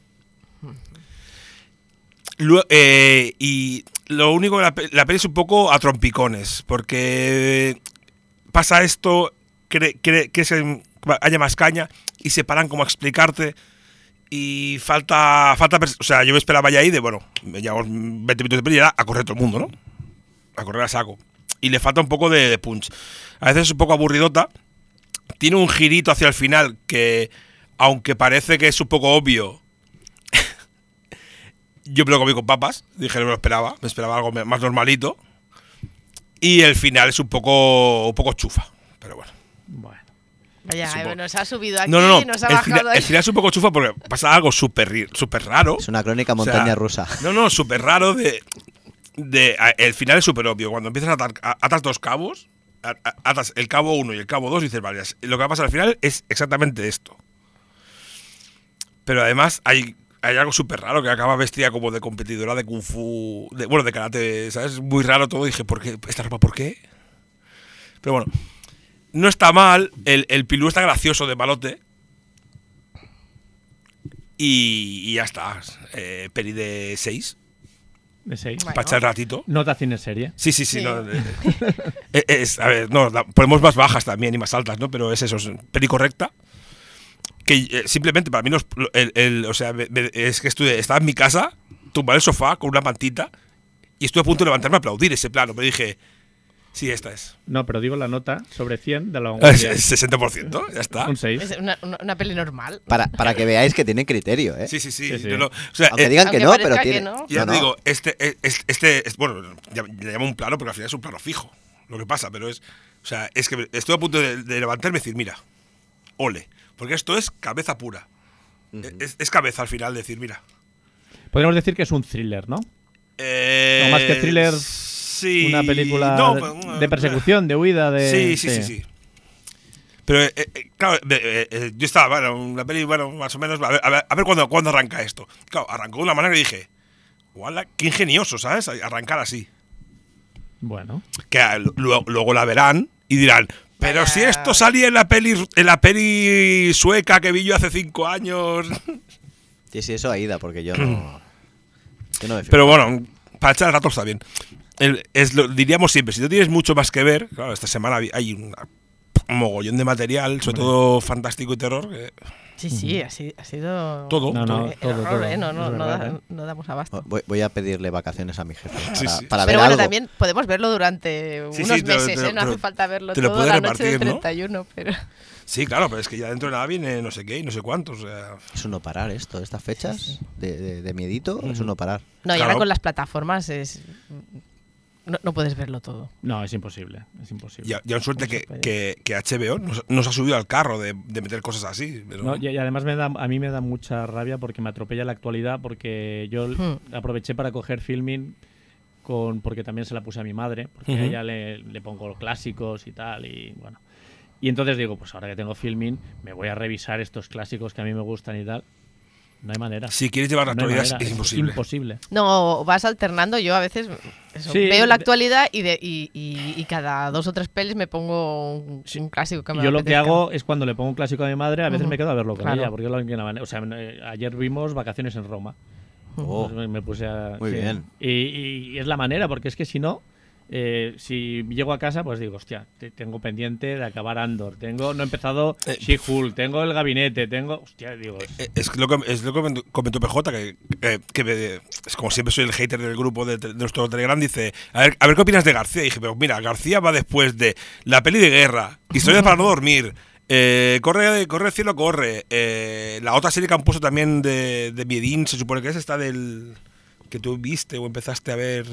Y lo único que la peli es un poco a trompicones, porque pasa esto, que haya más caña, y se paran como a explicarte, y falta o sea, yo me esperaba ya ahí de, bueno, me llevamos 20 minutos de peli y era a correr todo el mundo, ¿no? A correr a saco. Y le falta un poco de punch. A veces es un poco aburridota. Tiene un girito hacia el final que, aunque parece que es un poco obvio, yo me lo comí con papas. Dije, no me lo esperaba. Me esperaba algo más normalito. Y el final es un poco chufa. Pero bueno. Bueno. Vaya, nos ha subido aquí, No. nos ha bajado ahí. El final es un poco chufa porque pasa algo súper raro. Es una crónica montaña rusa. No, súper raro el final es súper obvio. Cuando empiezas a atar dos cabos, atas el cabo 1 y el cabo 2 y dices, vale, lo que va a pasar al final es exactamente esto. Pero además hay algo súper raro, que acaba vestida como de competidora de kung fu, de karate, ¿sabes? Muy raro todo. Dije, ¿por qué? ¿Esta ropa por qué? Pero bueno, no está mal. El Pilú está gracioso de malote. Y ya está. Peli de 6. De 6. Bueno. Para echar ratito. Nota cine serie. Sí. Sí. No, a ver, no, ponemos más bajas también y más altas, ¿no? Pero es eso, es peli correcta. Que simplemente para mí, o sea, es que estaba en mi casa, tumbado en el sofá con una mantita, y estuve a punto de levantarme a aplaudir ese plano. Me dije, sí, esta es. No, pero digo la nota sobre 100 de la vanguardia. 60%, ya está. Un 6. Es una peli normal. Para que veáis que tienen criterio, ¿eh? Sí. Sí. No, o sea, Aunque digan que aunque no, parezca pero que tiene. no. ya No, te no. digo, bueno, le llamo un plano porque al final es un plano fijo, lo que pasa, pero o sea, es que estoy a punto de levantarme y decir, mira, ole, porque esto es cabeza pura. Es cabeza al final decir, mira. Podríamos decir que es un thriller, ¿no? No más que thriller, sí, Una película de persecución, de huida, de... Sí. Pero, claro, yo estaba, bueno, una peli, bueno, más o menos, a ver cuándo arranca esto. Claro, arrancó de una manera y dije, ¡guala! ¡Qué ingenioso!, ¿sabes? Arrancar así. Bueno. Que luego la verán y dirán, pero Vaya. si esto salía en la peli sueca que vi yo hace 5 años. Sí, eso Aida, porque yo no. Yo no me fío. Pero bueno, Para echar el rato está bien. Diríamos siempre, si no tienes mucho más que ver, claro, esta semana hay un mogollón de material, sobre todo fantástico y terror. Sí, ha sido Todo. No, el todo, horror, todo. no damos abasto. Voy a pedirle vacaciones a mi jefe para Pero ver bueno, algo. también podemos verlo durante Sí, unos sí, meses, no hace falta verlo te lo todo puedes la noche del repartir, ¿no? 31, pero... Sí, claro, pero es que ya dentro de nada viene no sé qué y no sé cuánto. O sea, Es un no parar esto, estas fechas de miedito, es un no parar. No, y Claro. ahora con las plataformas no puedes verlo todo. No, es imposible. Es imposible. ya en suerte No se puede. que HBO nos ha subido al carro de meter cosas así. Pero No, y además a mí me da mucha rabia porque me atropella la actualidad, porque yo aproveché para coger Filmin porque también se la puse a mi madre, porque a ella le pongo clásicos y tal, y bueno. Y entonces digo, pues ahora que tengo Filmin, me voy a revisar estos clásicos que a mí me gustan y tal. No hay manera. si quieres llevar la No hay actualidad manera, es imposible. imposible. No, vas alternando. Yo a veces Sí, veo la actualidad y cada 2 o 3 pelis me pongo un clásico que me Yo lo que apetezca. hago es cuando le pongo un clásico a mi madre, a veces me quedo a verlo con Claro. ella, porque es la única manera. O sea, ayer vimos Vacaciones en Roma. Oh, Pues me puse a... Muy bien. Y es la manera, porque es que si no, si llego a casa, pues digo, hostia, tengo pendiente de acabar Andor, no he empezado She-Hulk, tengo El Gabinete, hostia, digo... Es lo que comentó PJ, que es como siempre soy el hater del grupo de nuestro Telegram, dice, a ver qué opinas de García. Y dije, pero mira, García va después de la peli de guerra, Historias para no dormir, corre el cielo, corre, la otra serie que han puesto también de Miedín, se supone que es esta del que tú viste o empezaste a ver...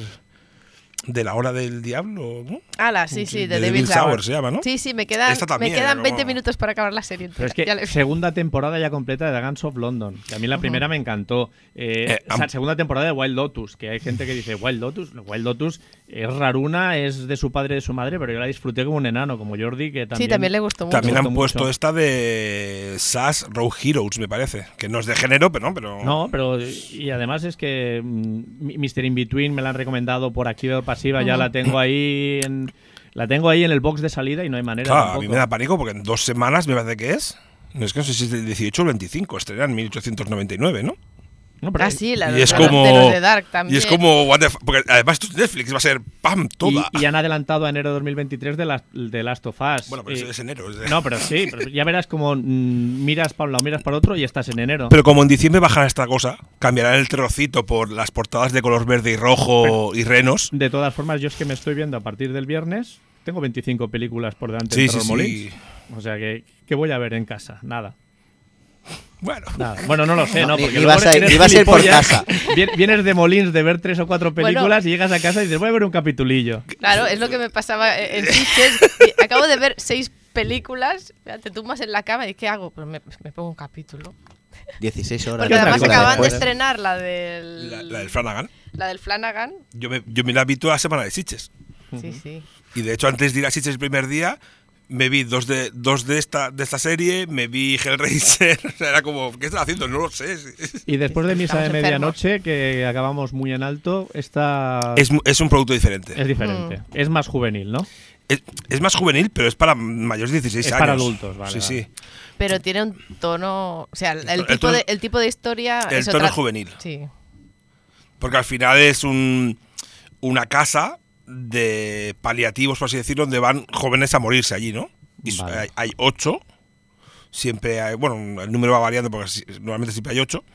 De la hora del diablo, ¿no? Sí, de de Devil Sauer Sauer se llama, ¿no? Sí, me quedan Esta también, 20 como- minutos para acabar la serie. Pero es que Ya le- segunda temporada ya completa de The Guns of London, que a mí la primera me encantó. Segunda temporada de Wild Lotus, que hay gente que dice Wild Lotus es raruna, es de su padre y de su madre, pero yo la disfruté como un enano, como Jordi, que también... Sí, también le gustó mucho. También gustó han puesto mucho. esta de SAS Rogue Heroes, me parece. Que no es de género, pero no. No, pero y además es que Mr. In-Between me la han recomendado por activa o pasiva, ya la tengo ahí en el box de salida y no hay manera. Claro, tampoco. a mí me da pánico porque en 2 semanas me parece que es. No es que no sé si es del 18 o el 25, estrenan en 1899, ¿no? No, pero Sí, Y es de como. los de Dark también. Y es como. Porque además esto es Netflix, va a ser ¡pam! Toda. y han adelantado a enero de 2023 de Last of Us. Bueno, pero eso es enero. No, pero sí, pero ya verás como miras para un lado, miras para otro y estás en enero. Pero como en diciembre bajará esta cosa, cambiarán el trocito por las portadas de color verde y rojo y renos. De todas formas, yo es que me estoy viendo a partir del viernes. Tengo 25 películas por delante Sí, de sí, Terror sí. Molins. O sea que, ¿qué voy a ver en casa? Nada. Bueno. Nada. Bueno, no lo sé, ¿no? Ni- Porque ni luego vas a ir- eres ni vas a ir por gilipollas, casa. Vienes de Molins de ver 3 o 4 películas Bueno. y llegas a casa y dices, voy a ver un capitulillo. Claro, es lo que me pasaba en Sitges. Acabo de ver 6 películas, te tumbas en la cama y ¿qué hago? Pues me pongo un capítulo. 16 horas. Porque otra además cosa acaban de después? estrenar La del Flanagan. la del Flanagan. Yo me la vi toda la semana de Sitges. Sí. Y de hecho, antes de ir a Sitges el primer día, me vi dos de esta serie, me vi Hellraiser. O sea, era como, ¿qué están haciendo? No lo sé. Y después de Misa de Estamos Medianoche, que acabamos muy en alto, esta Es un producto diferente. es diferente. Es más juvenil, ¿no? Es más juvenil, pero es para mayores de 16 Es años. para adultos, vale, Sí, vale. sí. Pero tiene un tono. O sea, El tono- el tipo de historia. El tono es juvenil. Sí. Porque al final es una casa de paliativos, por así decirlo, donde van jóvenes a morirse allí, ¿no? Y Vale. hay 8. Siempre hay, bueno, el número va variando porque normalmente siempre hay 8.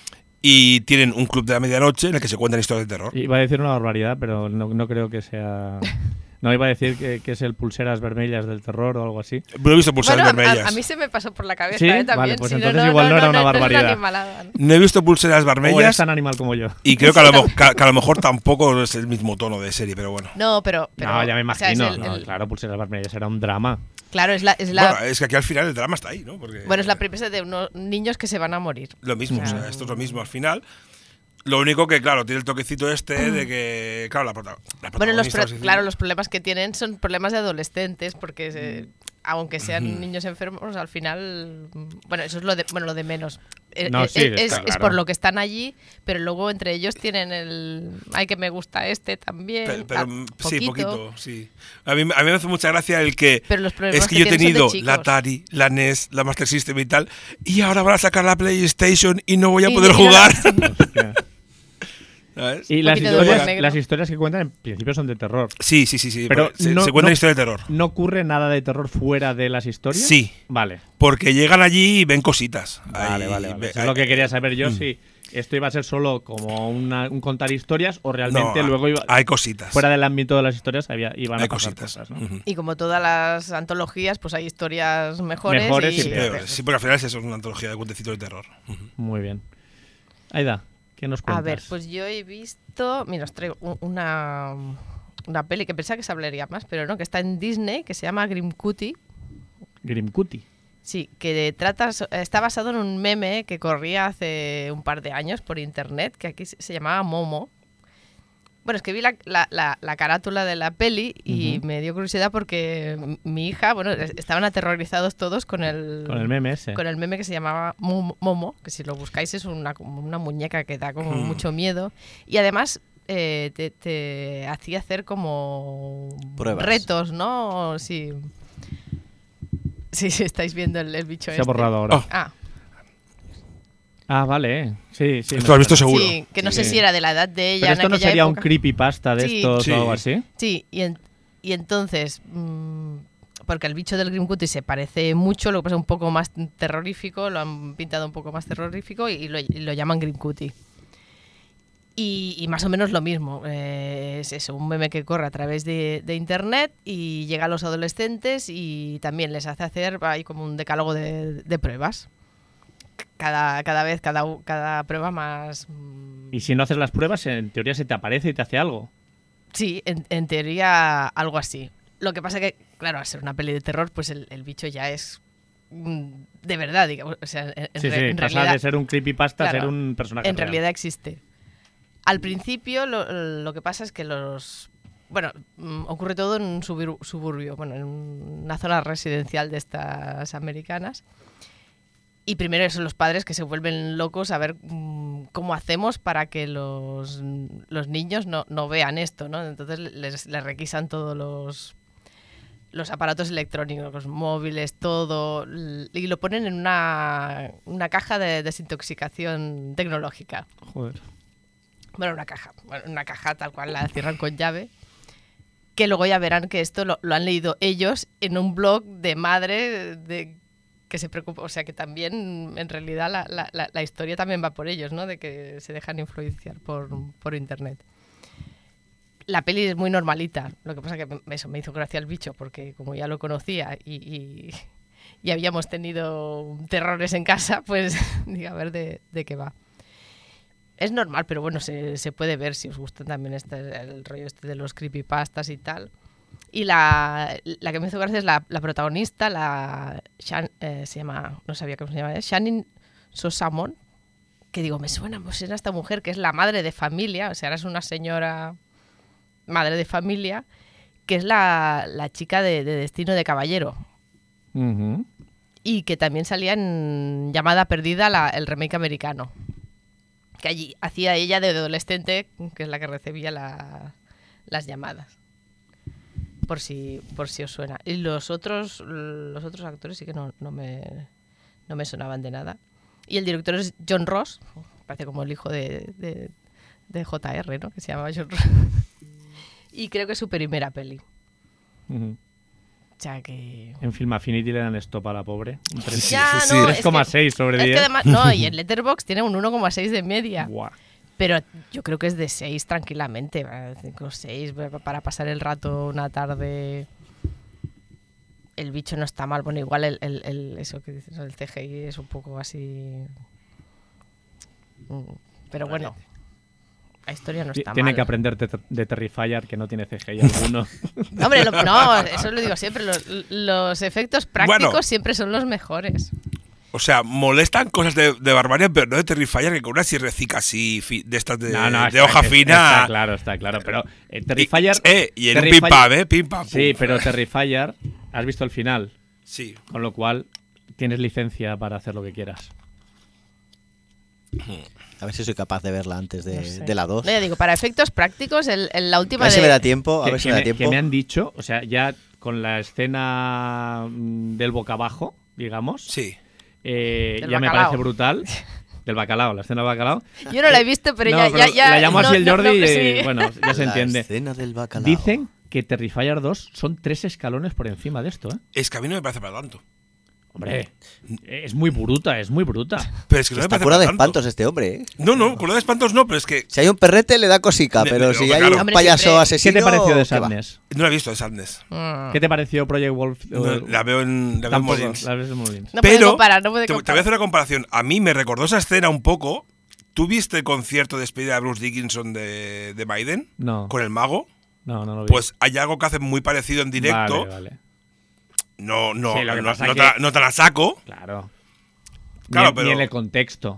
Y tienen un club de la medianoche en el que se cuentan historias de terror. Iba a decir una barbaridad, pero no creo que sea... No, iba a decir que es el Pulseras Vermellas del terror o algo así. No he visto pulseras Bueno, vermellas. a mí se me pasó por la cabeza ¿Sí? también. Vale, pues Sí, entonces igual no era una barbaridad. Es una animalada, ¿no? No he visto pulseras O eres vermellas tan animal como yo. y creo que a lo mejor tampoco es el mismo tono de serie, pero bueno. No, pero No, ya me o sea, es imagino. el- No, claro, Pulseras Vermellas era un drama. Claro, es la Bueno, es que aquí al final el drama está ahí, ¿no? Porque bueno, es la premisa de unos niños que se van a morir. lo mismo, o sea, Claro. esto es lo mismo al final. Lo único que, claro, tiene el toquecito este de que, claro, la Bueno, protagonista, por así claro, decirlo. los problemas que tienen son problemas de adolescentes, porque aunque sean niños enfermos, al final, bueno, eso es lo de menos. No, sí, está es claro. por lo que están allí, pero luego entre ellos tienen ay, que me gusta este también. Pero, sí, poquito. poquito, sí. A mí me hace mucha gracia el que Pero los problemas es que yo he tienen son de tenido chicos. la Atari, la NES, la Master System y tal, y ahora van a sacar la PlayStation y no voy a Y- poder y no la- jugar. Hostia. ¿Sabes? Y Un poquito de humor negro. las historias que cuentan en principio son de terror. Sí. Pero se no- cuenta no- historia de terror. ¿No ocurre nada de terror fuera de las historias? Sí. Vale. Porque llegan allí y ven cositas. Vale. Ahí- Eso es lo que quería saber yo, si esto iba a ser solo como un contar historias o realmente No, luego hay cositas. fuera del ámbito de las historias iban Hay a pasar cositas. cosas, ¿no? Ujú. Y como todas las antologías, pues hay historias mejores, Mejores y y peores. Sí, porque al final eso es una antología de cuentecitos de terror. Ujú. Muy bien. Aida, ¿qué nos cuentas? A ver, pues yo he visto, mira, os traigo una peli que pensaba que se hablaría más, pero no, que está en Disney, que se llama Grim Cutie. Grim Cutie. Sí, que está basado en un meme que corría hace un par de años por internet, que aquí se llamaba Momo. Bueno, es que vi la carátula de la peli y me dio curiosidad porque mi hija, bueno, estaban aterrorizados todos con el meme ese. con el meme que se llamaba Momo, que si lo buscáis es una muñeca que da como mucho miedo. Y además te hacía hacer como Pruebas. retos, ¿no? Sí. Sí, estáis viendo el bicho Se ha borrado ahora. Oh. Vale. Sí. Esto lo has visto seguro. Sí, que no sé Sí. si era de la edad de ella. Pero esto en no aquella sería un época. creepypasta de Sí. estos Sí. o algo así. Sí, y entonces, porque el bicho del Grim Cutie se parece mucho, lo que pasa es un poco más terrorífico, lo han pintado un poco más terrorífico y lo llaman Grim Cutie. Y más o menos lo mismo, es eso, un meme que corre a través de internet y llega a los adolescentes y también les hace hacer ahí como un decálogo de pruebas. Cada vez, cada prueba más... Y si no haces las pruebas, en teoría se te aparece y te hace algo. Sí, en teoría algo así. Lo que pasa que, claro, al ser una peli de terror, pues el bicho ya es de verdad, digamos. O sea, en Sí, realidad, pasa de ser un creepypasta a claro, ser un personaje en real. realidad existe. Al principio lo que pasa es que bueno, ocurre todo en un suburbio, bueno, en una zona residencial de estas americanas. Y primero son los padres que se vuelven locos a ver cómo hacemos para que los niños no vean esto, ¿no? Entonces les requisan todos los aparatos electrónicos, los móviles, todo, y lo ponen en una caja de desintoxicación tecnológica. Joder. Bueno, una caja tal cual, la cierran con llave. Que luego ya verán que esto lo han leído ellos en un blog de madre que se preocupa. O sea que también, en realidad, la historia también va por ellos, ¿no? De que se dejan influenciar por internet. La peli es muy normalita. Lo que pasa que eso me hizo gracia el bicho, porque como ya lo conocía y habíamos tenido terrores en casa, pues digo, a ver de qué va. Es normal, pero bueno, se puede ver si os gusta también el rollo de los creepypastas y tal. Y la que me hizo gracia es la protagonista, se llama, no sabía cómo se llama, Shannon Sosamon, que digo, me suena esta mujer que es la madre de familia, o sea, ahora es una señora madre de familia, que es la chica de Destino de Caballero. Ujú. Y que también salía en Llamada Perdida, el remake americano. Que allí hacía ella de adolescente, que es la que recibía las llamadas. Por si os suena. Y los otros actores sí que no me sonaban de nada. Y el director es John Ross, parece como el hijo de JR, ¿no? Que se llamaba John Ross. Y creo que es su primera peli. Ujú. O sea que... En Film Affinity le dan stop a la pobre. Un Ya, no, es que- 3,6 sobre Es 10. que además, no, y en Letterboxd tiene un 1,6 de media. Buah. Pero yo creo que es de 6 tranquilamente, 5 o 6 para pasar el rato una tarde. El bicho no está mal, bueno, igual eso que dices, el CGI es un poco así. Pero bueno, la historia no está Tiene mal. que aprender de Terrifier, que no tiene CGI alguno. Hombre, no, eso lo digo siempre, los efectos prácticos Bueno. siempre son los mejores. O sea, molestan cosas de Barbarian, pero no de Terrifier, que con una sierrecica así de estas de hoja fina. Está claro. Pero Terrifier. Y en un pim pam, pim pam. Sí, pero Terrifier, has visto el final. Sí. Con lo cual, tienes licencia para hacer lo que quieras. A ver si soy capaz de verla antes No sé. de la 2. No, ya digo, para efectos prácticos, la última A ver si de... me da tiempo. A Que- ver si que me da me- tiempo. que me han dicho, o sea, ya con la escena del boca abajo, digamos, Sí. Del ya me bacalao. parece brutal. Del bacalao, la escena del bacalao. Yo no la he visto, pero No, ya, pero ya la llamo así el Jordi y sí. bueno, ya se La entiende. escena del bacalao. Dicen que Terrifier 2 son 3 escalones por encima de esto, ¿eh? Es que a mí no me parece para tanto. Hombre, es muy bruta, es muy bruta. Pero es que no me Está parece cura de para tanto. espantos este hombre, ¿eh? No, cura de espantos no, pero es que Si hay un perrete le da cosica, pero Pero, si hay claro. un Hombre, payaso siempre- ¿Qué asesino... te pareció de ¿qué va? Sadness? no la he visto de Sadness. ¿Qué te pareció Project Wolf? No, la veo en Tampoco, Molins. la ves en Molins. No puede Pero comparar, no puede te voy a comparar. hacer una comparación. A mí me recordó esa escena un poco. ¿Tú viste el concierto de despedida de Bruce Dickinson de Maiden? No. Con el mago. No lo vi. Pues hay algo que hacen muy parecido en directo. Vale. No, Sí, lo que pasa no, que- no tan a saco. Claro. Claro, Ni pero- en el contexto.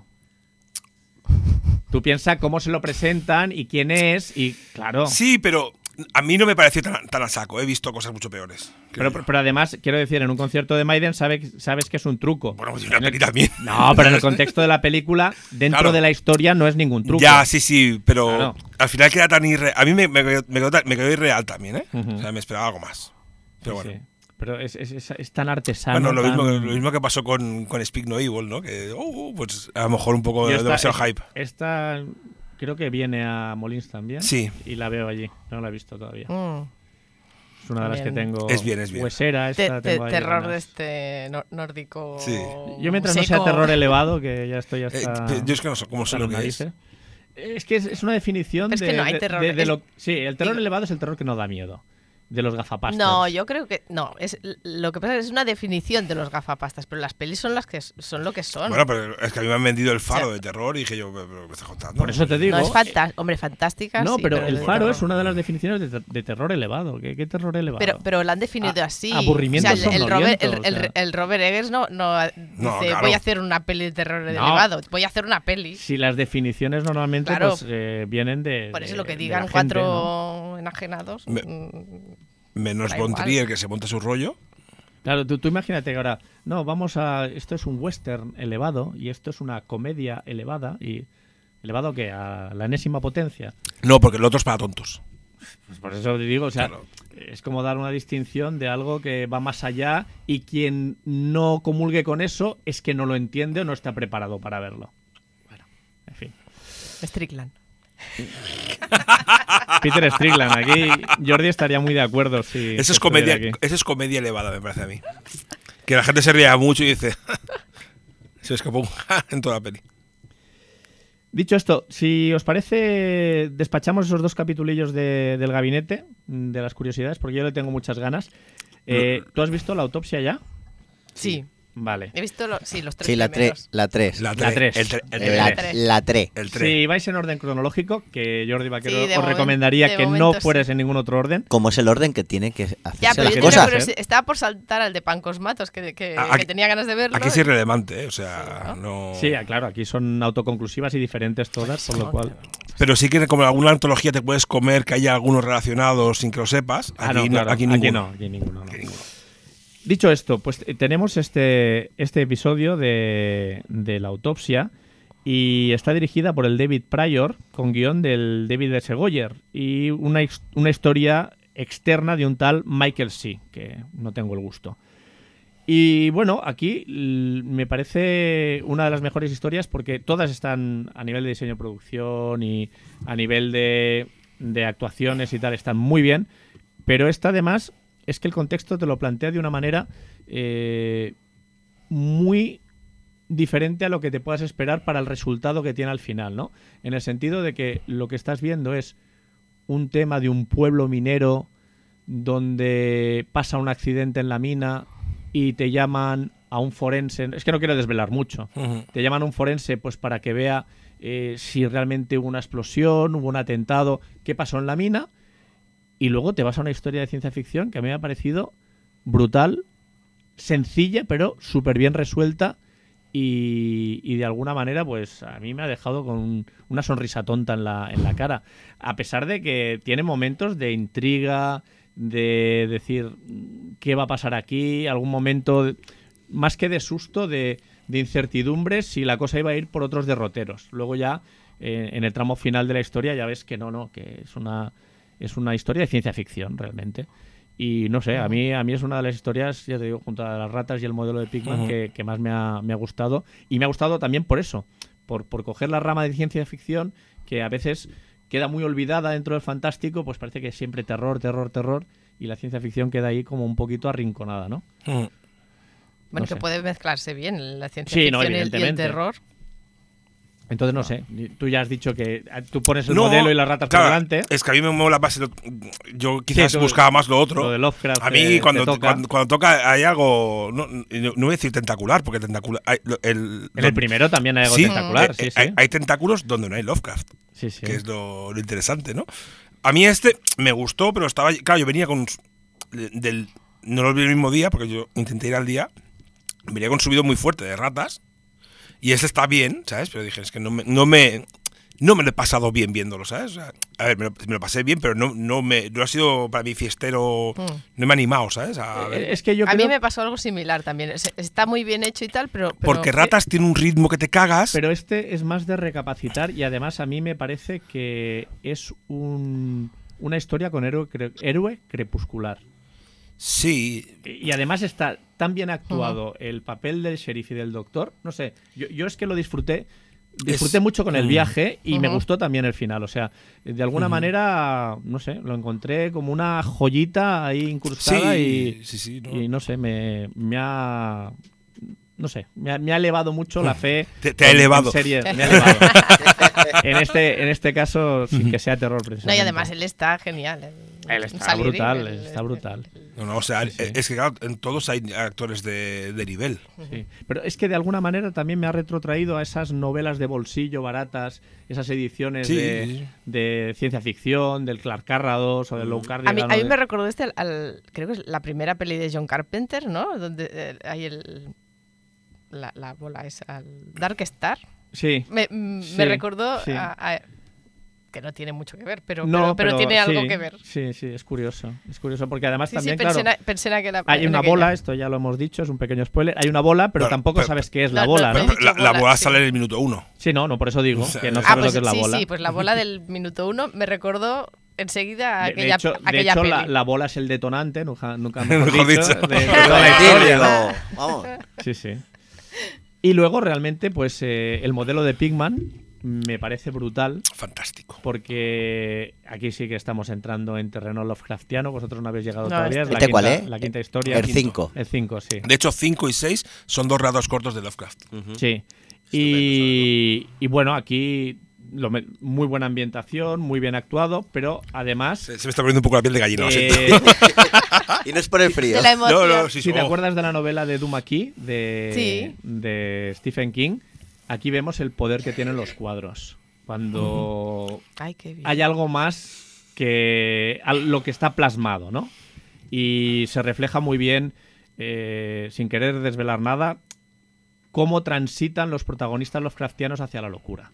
Tú piensas cómo se lo presentan y quién es y claro. Sí, pero a mí no me pareció tan a saco. He visto cosas mucho peores. Pero además, quiero decir, en un concierto de Maiden sabes que es un truco. Bueno, pues en una En el- peli también. No, pero en el contexto de la película, dentro Claro. de la historia, no es ningún truco. Ya, sí, pero Claro. al final queda tan irreal. A mí me quedó irreal también, ¿eh? Ujú. O sea, me esperaba algo más. Pero Sí, bueno. sí. Pero es tan artesano. Bueno, lo tan- mismo que pasó con Speak No Evil, ¿no? Que, pues a lo mejor un poco Yo demasiado hype. Esta creo que viene a Molins también. Sí. Y la veo allí. No la he visto todavía. Mm. Es una de las que Bien. tengo. Es bien. Huesera, esta tengo ahí Terror ganas. de este nórdico. Sí. Yo mientras no sea seco. terror elevado, que ya estoy hasta. Yo es que no sé cómo hasta sé lo las que es. narices. Es que es una definición Pero es de, que no hay de- terror, de es- lo, sí, el terror digo- elevado es el terror que no da miedo. De los gafapastas. No, yo creo que no. Lo que pasa es que es una definición de los gafapastas, pero las pelis son las que son lo que son. Bueno, pero es que a mí me han vendido el faro O sea, de terror y dije yo, ¿pero me estás contando? Por eso te digo. no es hombre, fantástica. No, sí, pero el de faro terror. es una de las definiciones de terror elevado. ¿Qué terror elevado? Pero la han definido A- así. aburrimiento o sea, el Robert, somnoliento, o sea. el Robert Eggers no dice claro. voy a hacer una peli de terror No. elevado. Voy a hacer una peli. Si las definiciones normalmente Claro. pues, vienen de. Por eso de- lo que de digan la gente, 4 ¿no? enajenados. Menos Da Von igual. Trier, que se monta su rollo. Claro, tú imagínate que ahora, no, vamos a. Esto es un western elevado y esto es una comedia elevada. ¿Y elevado qué? ¿A la enésima potencia? No, porque el otro es para tontos. Pues por eso te digo, o sea, Claro. es como dar una distinción de algo que va más allá y quien no comulgue con eso es que no lo entiende o no está preparado para verlo. Bueno, en fin. Strickland. Peter Strickland, aquí Jordi estaría muy de acuerdo si Eso es estuviera comedia, aquí. eso es comedia elevada, me parece a mí. Que la gente se ría mucho y dice. Se escapó un en toda la peli. Dicho esto, si os parece, despachamos esos 2 capitulillos del gabinete, de las curiosidades, porque yo le tengo muchas ganas. ¿Tú has visto la autopsia ya? Sí. Vale. He visto los 3 Sí, la 3. La 3. La La 3. tres. La 3. El 3. Si vais en orden cronológico, que Jordi Vaquero Sí, de os recomendaría de que no momento fueres sí. en ningún otro orden. Como es el orden que tiene que hacerse Ya, pero las yo cosas, tenía ¿eh? estaba por saltar al de Pancos Matos, que Aquí- tenía ganas de verlo. Aquí es irrelevante, ¿eh? O sea, no. Sí, claro, aquí son autoconclusivas y diferentes todas, por lo cual. Pero sí que como en alguna antología te puedes comer que haya algunos relacionados sin que lo sepas. Aquí, claro, aquí ninguno. aquí ninguno. No. Aquí ninguno. Dicho esto, pues tenemos este episodio de la autopsia y está dirigida por el David Pryor con guión del David S. Goyer y una historia externa de un tal Michael C., que no tengo el gusto. Y bueno, aquí me parece una de las mejores historias porque todas están a nivel de diseño de producción y a nivel de actuaciones y tal, están muy bien, pero esta además es que el contexto te lo plantea de una manera muy diferente a lo que te puedas esperar para el resultado que tiene al final, ¿no? En el sentido de que lo que estás viendo es un tema de un pueblo minero donde pasa un accidente en la mina y te llaman a un forense. Es que no quiero desvelar mucho. Ujú. Te llaman a un forense pues para que vea si realmente hubo una explosión, hubo un atentado, qué pasó en la mina. Y luego te vas a una historia de ciencia ficción que a mí me ha parecido brutal, sencilla, pero súper bien resuelta y de alguna manera pues a mí me ha dejado con una sonrisa tonta en la cara. A pesar de que tiene momentos de intriga, de decir qué va a pasar aquí, algún momento, más que de susto, de incertidumbre si la cosa iba a ir por otros derroteros. Luego ya en el tramo final de la historia ya ves que no, que es una historia de ciencia ficción realmente. Y no sé, a mí es una de las historias, ya te digo, junto a las ratas y el modelo de Pigman, que más me ha gustado. Y me ha gustado también por eso, por coger la rama de ciencia ficción que a veces queda muy olvidada dentro del fantástico, pues parece que es siempre terror, terror, terror, y la ciencia ficción queda ahí como un poquito arrinconada, ¿no? Bueno, No que sé. puede mezclarse bien la ciencia Sí, no, ficción y el evidentemente. terror. Entonces, no sé, tú ya has dicho que tú pones el No, modelo y las ratas claro, por delante. Es que a mí me mola más. Yo quizás Sí, buscaba más lo otro. Lo de Lovecraft a mí, cuando toca. cuando toca, hay algo. No voy a decir tentacular, porque tentacular. En el primero también hay algo tentacular, sí, sí. Hay tentáculos donde no hay Lovecraft, Sí, sí. que es lo interesante, ¿no? A mí este me gustó, pero estaba. Claro, yo venía con. No lo vi el mismo día, porque yo intenté ir al día. Venía con un subido muy fuerte de ratas. Y este está bien, ¿sabes? Pero dije, es que no me lo he pasado bien viéndolo, ¿sabes? O sea, a ver, me lo pasé bien, pero no ha sido para mí fiestero. No me ha animado, ¿sabes? A ver. Es que yo A creo, mí me pasó algo similar también. Está muy bien hecho y tal, pero Porque Ratas tiene un ritmo que te cagas. pero este es más de recapacitar y además a mí me parece que es una historia con héroe crepuscular. Sí. Y además está tan bien actuado el papel del sheriff y del doctor. No sé, yo es que lo disfruté mucho con el viaje y me gustó también el final. O sea, de alguna manera, no sé, lo encontré como una joyita ahí incrustada sí, ¿no? y no sé, me ha... No sé, me ha elevado mucho la fe. Te ha elevado. En serie, me ha elevado. en este caso, sin que sea terror No, precisamente. y además él está genial. Él está Salieri, brutal, el- está brutal. No, o sea, Sí. es que claro, en todos hay actores de nivel. Sí. Pero es que de alguna manera también me ha retrotraído a esas novelas de bolsillo baratas, esas ediciones Sí. de ciencia ficción, del Clark Carrados o del Lou Carrigan. A mí me recordó creo que es la primera peli de John Carpenter, ¿no? Donde hay la bola esa, el Dark Star. Sí. Me Sí, recordó sí. que no tiene mucho que ver, pero sí, tiene algo que ver. Sí, sí, es curioso. Es curioso porque además Sí, también, pensé, claro, pensé en aquella. hay en una aquella. bola, esto ya lo hemos dicho, es un pequeño spoiler. Hay una bola, pero tampoco sabes qué es la No, bola, no, ¿no? pero- La bola, bola sí. sale en el minuto 1. Sí, no, por eso digo O sea, que no Ah, sabes pues lo que es la bola. sí, pues la bola del minuto 1 me recordó enseguida De aquella hecho, peli. la bola es el detonante, nunca mejor Mejor dicho, dicho. de toda la Sí, historia, ¿no? digo, vamos. Sí, sí. Y luego realmente, pues el modelo de Pigman me parece brutal Fantástico. porque aquí sí que estamos entrando en terreno Lovecraftiano. Vosotros no habéis llegado No, todavía. Es la ¿Este quinta, cuál es? La quinta historia. El 5. El 5, sí. De hecho, 5 y 6 son dos relatos cortos de Lovecraft. Sí. Y bueno, aquí muy buena ambientación, muy bien actuado, pero además... Se me está poniendo un poco la piel de gallina. lo eh, siento. Y no es por el frío. De la emoción. No, sí, si te oh. acuerdas de la novela de Duma Key Sí. de Stephen King, aquí vemos el poder que tienen los cuadros. Cuando Ay, qué bien. hay algo más que lo que está plasmado, ¿no? Y se refleja muy bien, sin querer desvelar nada, cómo transitan los protagonistas Lovecraftianos hacia la locura.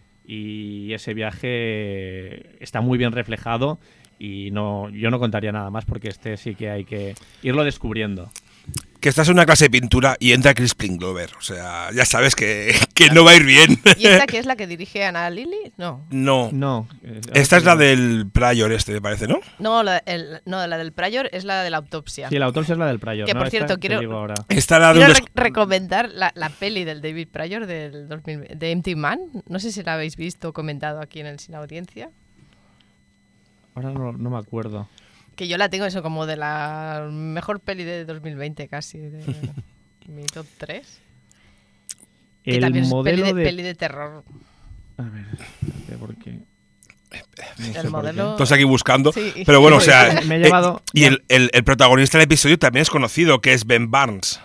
Y ese viaje está muy bien reflejado y yo no contaría nada más porque este sí que hay que irlo descubriendo. Que estás en una clase de pintura y entra Crispin Glover. O sea, ya sabes que no va a ir bien. ¿Y esta que es la que dirige Ana Lily? No. No. No. Esta es la del Prior me parece, ¿no? No, la del Prior es la de la autopsia. Sí, la autopsia es la del Prior. Que, ¿no? por Esta cierto, te quiero- digo ahora. Esta era de Quiero un recomendar la peli del David Pryor del 2000, de Empty Man. No sé si la habéis visto o comentado aquí en el Sin Audiencia. Ahora no me acuerdo. Que yo la tengo eso como de la mejor peli de 2020 casi. De mi top 3. Que El también es modelo peli de terror. A ver, espérate, porque... no sé El por qué. modelo... Estamos aquí buscando. Sí. Pero bueno, o sea. Me he llevado- y el protagonista del episodio también es conocido, que es Ben Barnes.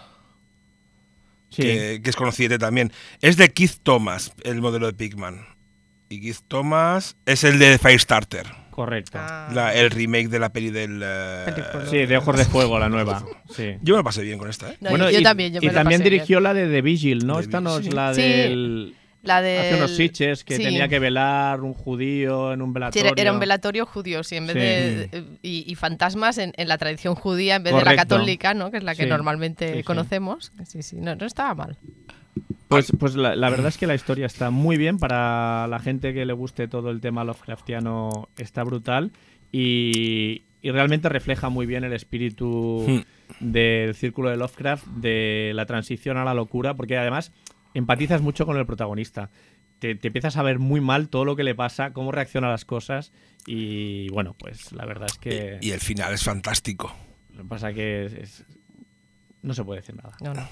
Sí, Que es conocido también. Es de Keith Thomas, el modelo de Pigman. Y Keith Thomas es el de Firestarter. correcto. Ah, El remake de la peli del. Película. Sí, de Ojos de Fuego, la nueva. Sí. Yo me lo pasé bien con esta, ¿eh? no, Bueno, yo y también. Yo y me lo también pasé bien. dirigió la de The Vigil, ¿no? The Esta no es Vigil. la Sí. del... La de Hace unos sitches que sí. tenía que velar un judío en un Sí, velatorio. era un velatorio judío, sí, en vez Sí. de y fantasmas en la tradición judía en vez de la Correcto. católica, ¿no? Que es la que Sí, normalmente sí, sí. conocemos. Sí, sí, no estaba mal. Pues la verdad es que la historia está muy bien. Para la gente que le guste todo el tema Lovecraftiano está brutal y realmente refleja muy bien el espíritu del círculo de Lovecraft, de la transición a la locura, porque además empatizas mucho con el protagonista. Te empiezas a ver muy mal todo lo que le pasa, cómo reacciona a las cosas y bueno, pues la verdad es que... Y el final es fantástico. Lo que pasa que no se puede decir nada. No.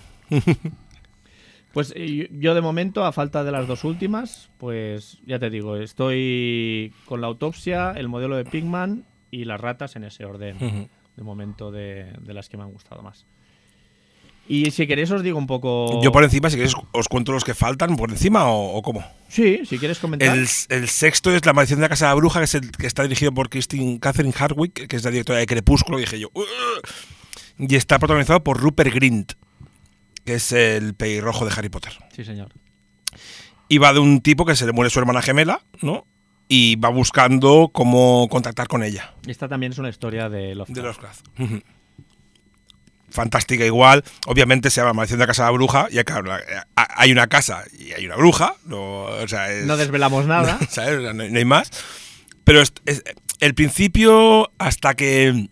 Pues yo de momento, a falta de las dos últimas, pues ya te digo, estoy con La autopsia, El modelo de Pigman y Las ratas en ese orden, de momento de las que me han gustado más. Y si queréis os digo un poco... Yo por encima, si queréis, os cuento los que faltan por encima o cómo. Sí, si quieres comentar. El sexto es La maldición de la casa de la bruja, que es el que está dirigido por Catherine Hardwicke, que es la directora de Crepúsculo, dije yo. Y está protagonizado por Rupert Grint, que es el pelirrojo de Harry Potter. Sí, señor. Y va de un tipo que se le muere su hermana gemela, ¿no? Y va buscando cómo contactar con ella. Y esta también es una historia de Lovecraft. De Lovecraft. Fantástica igual. Obviamente se llama Maldición de la casa de la bruja. Y claro, hay una casa y hay una bruja. No, o sea, no desvelamos nada. ¿Sabes? O sea, no hay más. Pero es el principio hasta que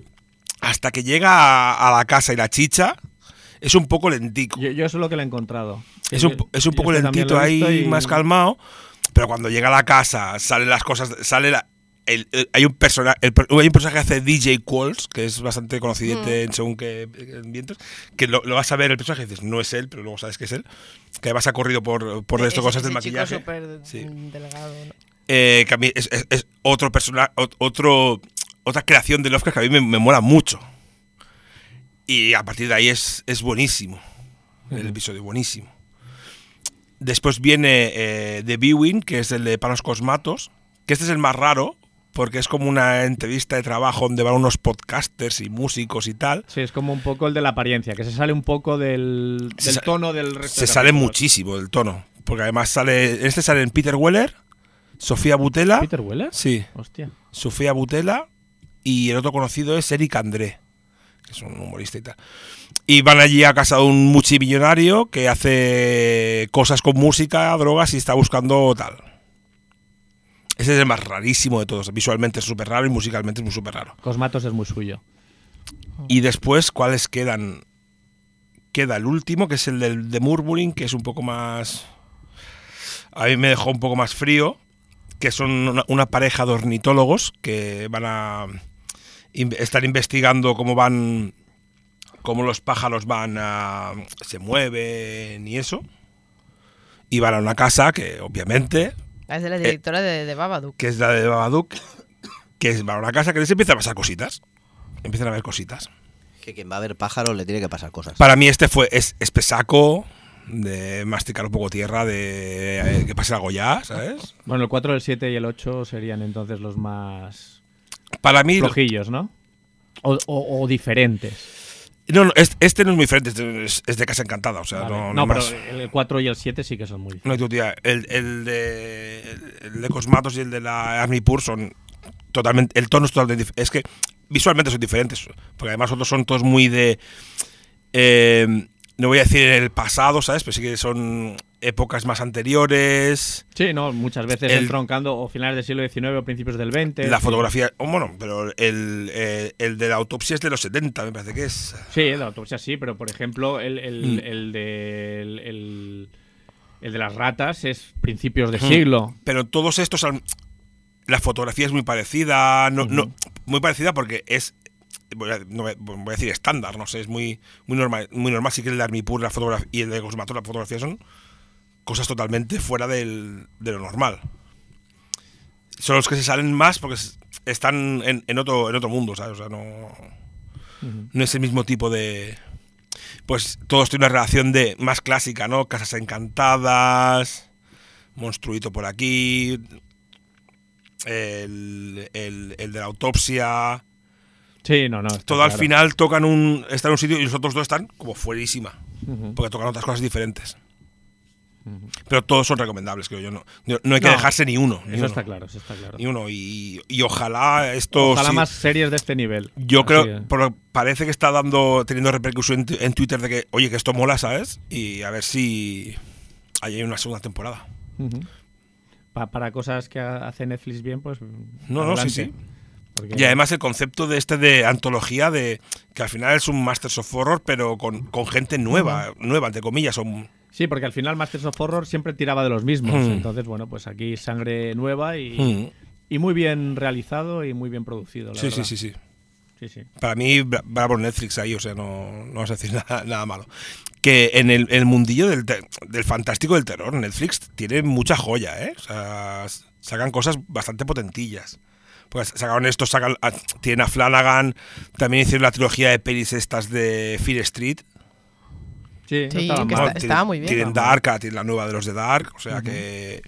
llega a la casa y la chicha es un poco lentico. Yo eso es lo que le he encontrado. Es un poco lentito ahí, más calmado. Pero cuando llega a la casa, salen las cosas, hay un personaje que hace DJ Qualls, que es bastante conocidete en según qué ambientes, que lo vas a ver el personaje y dices, no es él, pero luego sabes que es él, que además ha corrido por estas cosas del maquillaje. Chico delgado, ¿no? Que a mí es otro personaje, otra creación de Lovecraft que a mí me mola mucho. Y a partir de ahí es buenísimo. El episodio, buenísimo. Después viene The Viewing, que es el de Panos Cosmatos, que este es el más raro, porque es como una entrevista de trabajo donde van unos podcasters y músicos y tal. Sí, es como un poco el de la apariencia, que se sale un poco del tono del resto. Se sale muchísimo del tono, porque además salen Peter Weller, Sofía Boutella. ¿Peter Weller? Sí. Hostia. Sofía Boutella y el otro conocido es Eric André, que es un humorista y tal. Y van allí a casa de un multimillonario que hace cosas con música, drogas y está buscando tal. Ese es el más rarísimo de todos. Visualmente es súper raro y musicalmente es muy súper raro. Cosmatos es muy suyo. Y después, ¿cuáles quedan? Queda el último, que es el de Murmuring, que es un poco más... A mí me dejó un poco más frío, que son una pareja de ornitólogos que van a estar investigando cómo los pájaros se mueven y eso. Y van a una casa que, obviamente... Es de la directora de Babadook. Que es la de Babadook, que va a una casa que les empieza a pasar cositas. Empiezan a ver cositas. Que quien va a ver pájaros le tiene que pasar cosas. Para mí es pesaco, de masticar un poco tierra, de que pase algo ya, ¿sabes? Bueno, el 4, el 7 y el 8 serían entonces los más para mí flojillos, ¿no? O diferentes. No, este no es muy diferente, es de Casa Encantada, o sea, vale. no pero más. el 4 y el 7 sí que son muy diferentes. No, tía, el de Cosmatos y el de la Armipur son totalmente, el tono es totalmente diferente. Es que visualmente son diferentes, porque además otros son todos muy de... no voy a decir en el pasado, ¿sabes? Pero sí que son épocas más anteriores. Sí, no, muchas veces entroncando o finales del siglo XIX o principios del XX. La fotografía, bueno, pero el de la autopsia es de los 70, me parece que es. Sí, el de la autopsia sí, pero por ejemplo el de las ratas es principios de siglo. Pero todos estos, la fotografía es muy parecida, no, muy parecida porque es... voy a decir estándar, no sé, es muy normal, sí que el de Armipur y el de Cosmatos, la fotografía son cosas totalmente fuera de lo normal. Son los que se salen más porque están en otro mundo, ¿sabes? O sea, no es el mismo tipo de... Pues todos tienen una relación más clásica, ¿no? Casas encantadas, monstruito por aquí, el de la autopsia... Sí, no. Todo al final están en un sitio y los otros dos están como fuerísima. Porque tocan otras cosas diferentes. Pero todos son recomendables, creo yo. No hay que dejarse ni uno. Eso está claro. Ni uno. Y ojalá esto... Ojalá más series de este nivel. Yo creo... Parece que está teniendo repercusión en Twitter de que, oye, que esto mola, ¿sabes? Y a ver si hay una segunda temporada. Para cosas que hace Netflix bien, pues... No, sí. Y además el concepto de antología, de que al final es un Masters of Horror, pero con gente nueva, entre comillas, Sí, porque al final Masters of Horror siempre tiraba de los mismos. Entonces, bueno, pues aquí sangre nueva y muy bien realizado y muy bien producido, la verdad. Sí. Sí. Para mí, bravo Netflix ahí, o sea, no vas a decir nada malo. Que en el mundillo del fantástico del terror, Netflix tiene mucha joya, ¿eh? O sea, sacan cosas bastante potentillas. Pues sacaron esto, tienen a Flanagan, también hicieron la trilogía de pelis estas de Fear Street. Sí, no Sí, estaba que mal. estaba muy bien. Tienen Dark, tienen la nueva de los de Dark, o sea que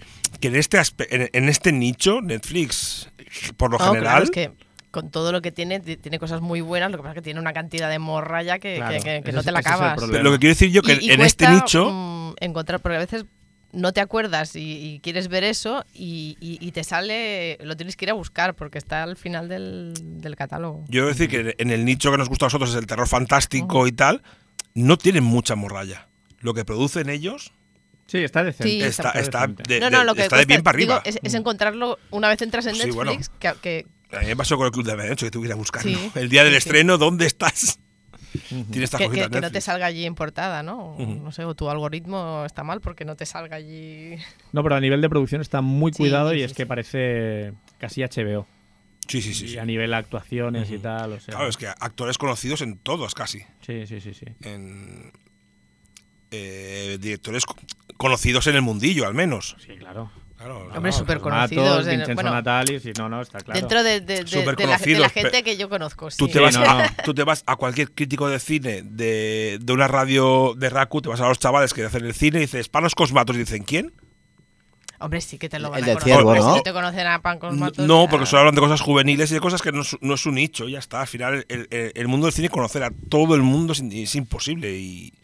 en este nicho, Netflix, por lo No, general... claro, es que con todo lo que tiene cosas muy buenas, lo que pasa es que tiene una cantidad de morralla que Claro, no te la ese es el acabas. problema. Pero lo que quiero decir yo que Y en este cuesta, nicho... encontrar, porque a veces no te acuerdas y quieres ver eso y te sale, lo tienes que ir a buscar porque está al final del catálogo. Yo quiero decir que en el nicho que nos gusta a nosotros es el terror fantástico y tal, no tienen mucha morralla. Lo que producen ellos Sí, está decente. Sí, está decente. Lo que está de bien para digo, arriba. es encontrarlo una vez entras en Sí, Netflix, bueno. que A mí me pasó con el Club de Medianoche, que tuve que ir a buscarlo. Sí, El día del sí. estreno, ¿dónde estás? Tienes estas cositas que no te Netflix. salga allí en portada, ¿no? No sé, o tu algoritmo está mal porque no te salga allí. No, pero a nivel de producción está muy Sí, cuidado y sí, es que parece casi HBO. Sí. Y a nivel actuaciones y tal, o sea. Claro, es que actores conocidos en todos casi. Sí. En directores conocidos en el mundillo, al menos. Sí, claro. Claro, Hombre, súper Matos, conocidos. Vincenzo Bueno, Natalis, y no, está claro. dentro de Superconocidos, la gente pero que yo conozco. Sí. Tú te, Sí, vas, no. tú te vas a cualquier crítico de cine de una radio de Raku, te vas a los chavales que hacen el cine y dices, Panos Cosmatos, y dicen, ¿quién? Hombre, sí que te lo van El a del conocer. ciervo, ¿no? Si te conocen a Pan Cosmatos, No, ya- porque solo hablan de cosas juveniles y de cosas que no es su nicho, ya está. Al final, el mundo del cine, conocer a todo el mundo es imposible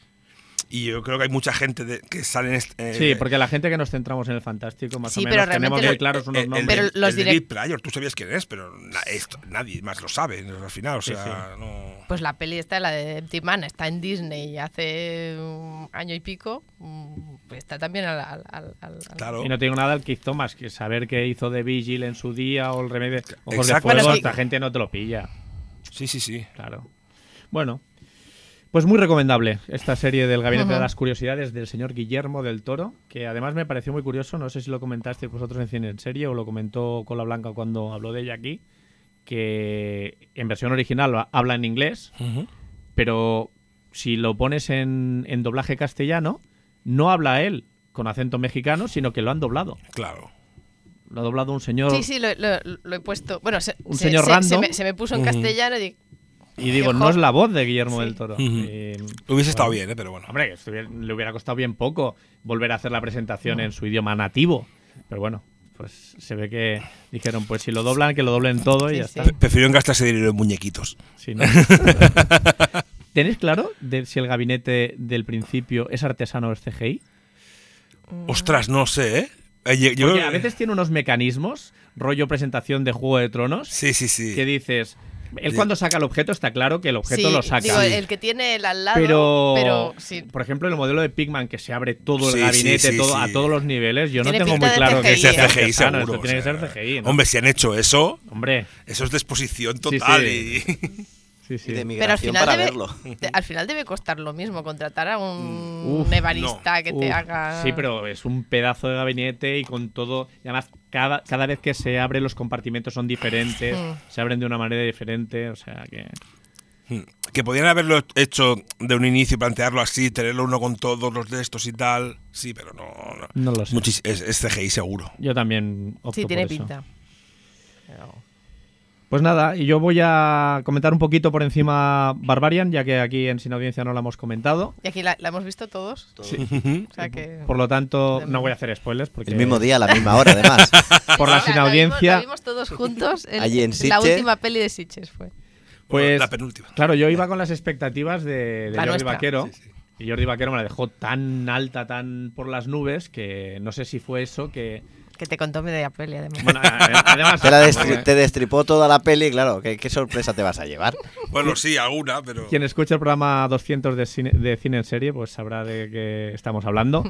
y yo creo que hay mucha gente que sale en Sí, porque la gente que nos centramos en el fantástico, más Sí, o menos, pero tenemos realmente muy claros unos nombres. Pero los de direct- Bill Pryor, tú sabías quién es, pero nadie más lo sabe al final, o Sí, sea, no... Pues la peli esta, la de Empty Man, está en Disney hace un año y pico. Pues está también al Claro. Y no tengo nada al Keith Thomas, que saber qué hizo de Vigil en su día o el remedio Ojos de Exacto. Fuego, Bueno, sí. esta gente no te lo pilla. Sí. Claro. Bueno, pues muy recomendable esta serie del Gabinete Ujú. de las Curiosidades del señor Guillermo del Toro, que además me pareció muy curioso, no sé si lo comentasteis vosotros en Cine en Serie o lo comentó Cola Blanca cuando habló de ella aquí, que en versión original habla en inglés, Ujú. pero si lo pones en doblaje castellano, no habla él con acento mexicano, sino que lo han doblado. Claro. Lo ha doblado un señor... Sí, lo he puesto. Bueno, Un señor random. se me puso en Ujú. castellano y Y digo, Qué no es jo- la voz de Guillermo Sí. del Toro. Ujú. Y, Hubiese estado bueno, bien, pero bueno. Hombre, le hubiera costado bien poco volver a hacer la presentación en su idioma nativo. Pero bueno, pues se ve que dijeron, pues si lo doblan, que lo doblen todo y Sí, ya sí. está. Prefirieron gastarse dinero en muñequitos. Sí, ¿no? ¿Tenéis claro de si el gabinete del principio es artesano o es CGI? Ostras, no sé, ¿eh? Yo- Porque a veces tiene unos mecanismos, rollo presentación de Juego de Tronos, Sí. que dices... Él cuando saca el objeto está claro que el objeto sí, lo saca. digo, el que tiene el al lado, Pero, sí. por ejemplo, el modelo de Pigman que se abre todo el Sí, gabinete sí, todo, sí. a todos los niveles, yo no Tiene tengo pinta muy de claro que CGI, sea ¿eh? CGI artesano, seguro. esto tiene o sea, que ser CGI, ¿no? Hombre, si han hecho eso, Hombre, eso es de exposición total sí. y... sí, sí. Y de Pero al migración final, para debe, verlo. al final debe costar lo mismo contratar a un Uf, ebanista que te Uf, haga. Sí, pero es un pedazo de gabinete y con todo. Y además, cada vez que se abre, los compartimentos son diferentes, se abren de una manera diferente, o sea que. Que podían haberlo hecho de un inicio y plantearlo así, tenerlo uno con todos los de estos y tal. Sí, pero no. No lo sé. Es CGI seguro. Yo también opto Sí, tiene por eso. pinta. Pero- Pues nada, y yo voy a comentar un poquito por encima Barbarian, ya que aquí en Sin Audiencia no la hemos comentado. Y aquí la hemos visto todos. Sí. O sea que. Por lo tanto, no voy a hacer spoilers porque El mismo día, a la misma hora, además. por la O sea, Sin lo Audiencia. Lo vimos todos juntos. Allí en la Sitges. última peli de Sitges fue. Pues, la penúltima. claro, yo iba con las expectativas de La Jordi nuestra. Vaquero. Sí, sí. Y Jordi Vaquero me la dejó tan alta, tan por las nubes, que no sé si fue eso que... Que te contó media peli, además. Bueno, además... Te destripó toda la peli, claro. ¿Qué sorpresa te vas a llevar? Bueno, sí, alguna, pero... Quien escucha el programa 200 de cine en serie, pues sabrá de qué estamos hablando.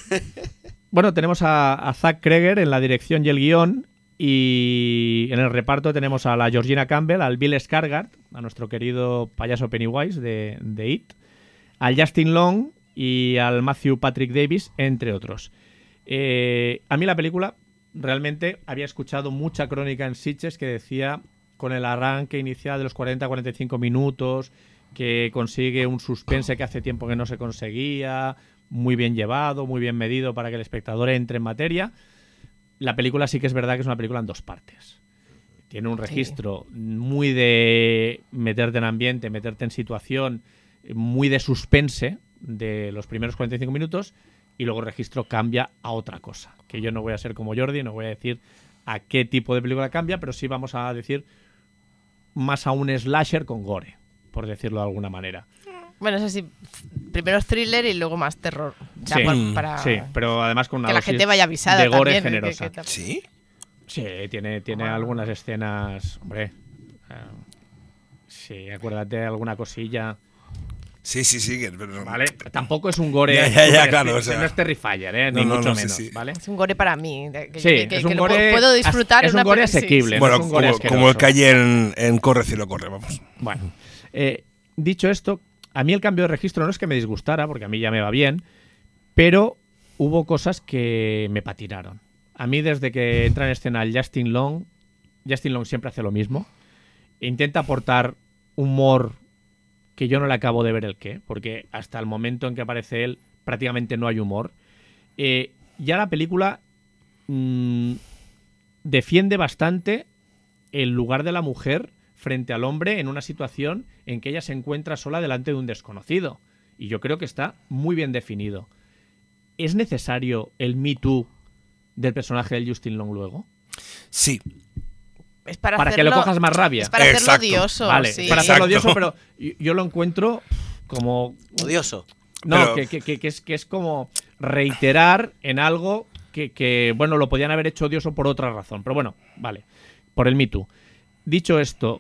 Bueno, tenemos a Zach Kreger en la dirección y el guión. Y en el reparto tenemos a la Georgina Campbell, al Bill Skarsgård, a nuestro querido payaso Pennywise de It, al Justin Long y al Matthew Patrick Davis, entre otros. A mí la película, realmente había escuchado mucha crónica en Sitges que decía, con el arranque inicial de los 40-45 minutos, que consigue un suspense que hace tiempo que no se conseguía, muy bien llevado, muy bien medido para que el espectador entre en materia. La película sí que es verdad que es una película en 2 partes. Tiene un registro muy de meterte en ambiente, meterte en situación, muy de suspense de los primeros 45 minutos, y luego el registro cambia a otra cosa. Que yo no voy a ser como Jordi, no voy a decir a qué tipo de película cambia, pero sí vamos a decir más a un slasher con gore, por decirlo de alguna manera. Bueno, eso sí, primero es thriller y luego más terror. Ya Sí, para sí, pero además con una que la dosis gente vaya avisada de gore también, generosa. ¿Sí? Sí, tiene algunas escenas, hombre. Sí, acuérdate de alguna cosilla. Sí, pero... Vale, tampoco es un gore. Ya, claro, o sea, no es Terrifier, ni no, mucho sí, menos, sí. ¿vale? es un gore para mí. Sí, es un lo gore. puedo disfrutar. Es en un una gore peli- sí, asequible. sí. No Bueno, es un gore asqueroso. como el que hay en Corre Cielo Corre, vamos. Bueno, dicho esto, a mí el cambio de registro no es que me disgustara, porque a mí ya me va bien, pero hubo cosas que me patinaron. A mí, desde que entra en escena el Justin Long siempre hace lo mismo. Intenta aportar humor que yo no le acabo de ver el qué, porque hasta el momento en que aparece él prácticamente no hay humor. Ya la película defiende bastante el lugar de la mujer frente al hombre en una situación en que ella se encuentra sola delante de un desconocido. Y yo creo que está muy bien definido. ¿Es necesario el Me Too del personaje del Justin Long luego? Sí. Es para que hacerlo, le cojas más rabia. Es para hacerlo Exacto. odioso. Vale, sí. para hacerlo Exacto. odioso, pero yo lo encuentro como... Odioso. No, Pero- que es como reiterar en algo que, bueno, lo podían haber hecho odioso por otra razón. Pero bueno, vale, por el Me Too. Dicho esto,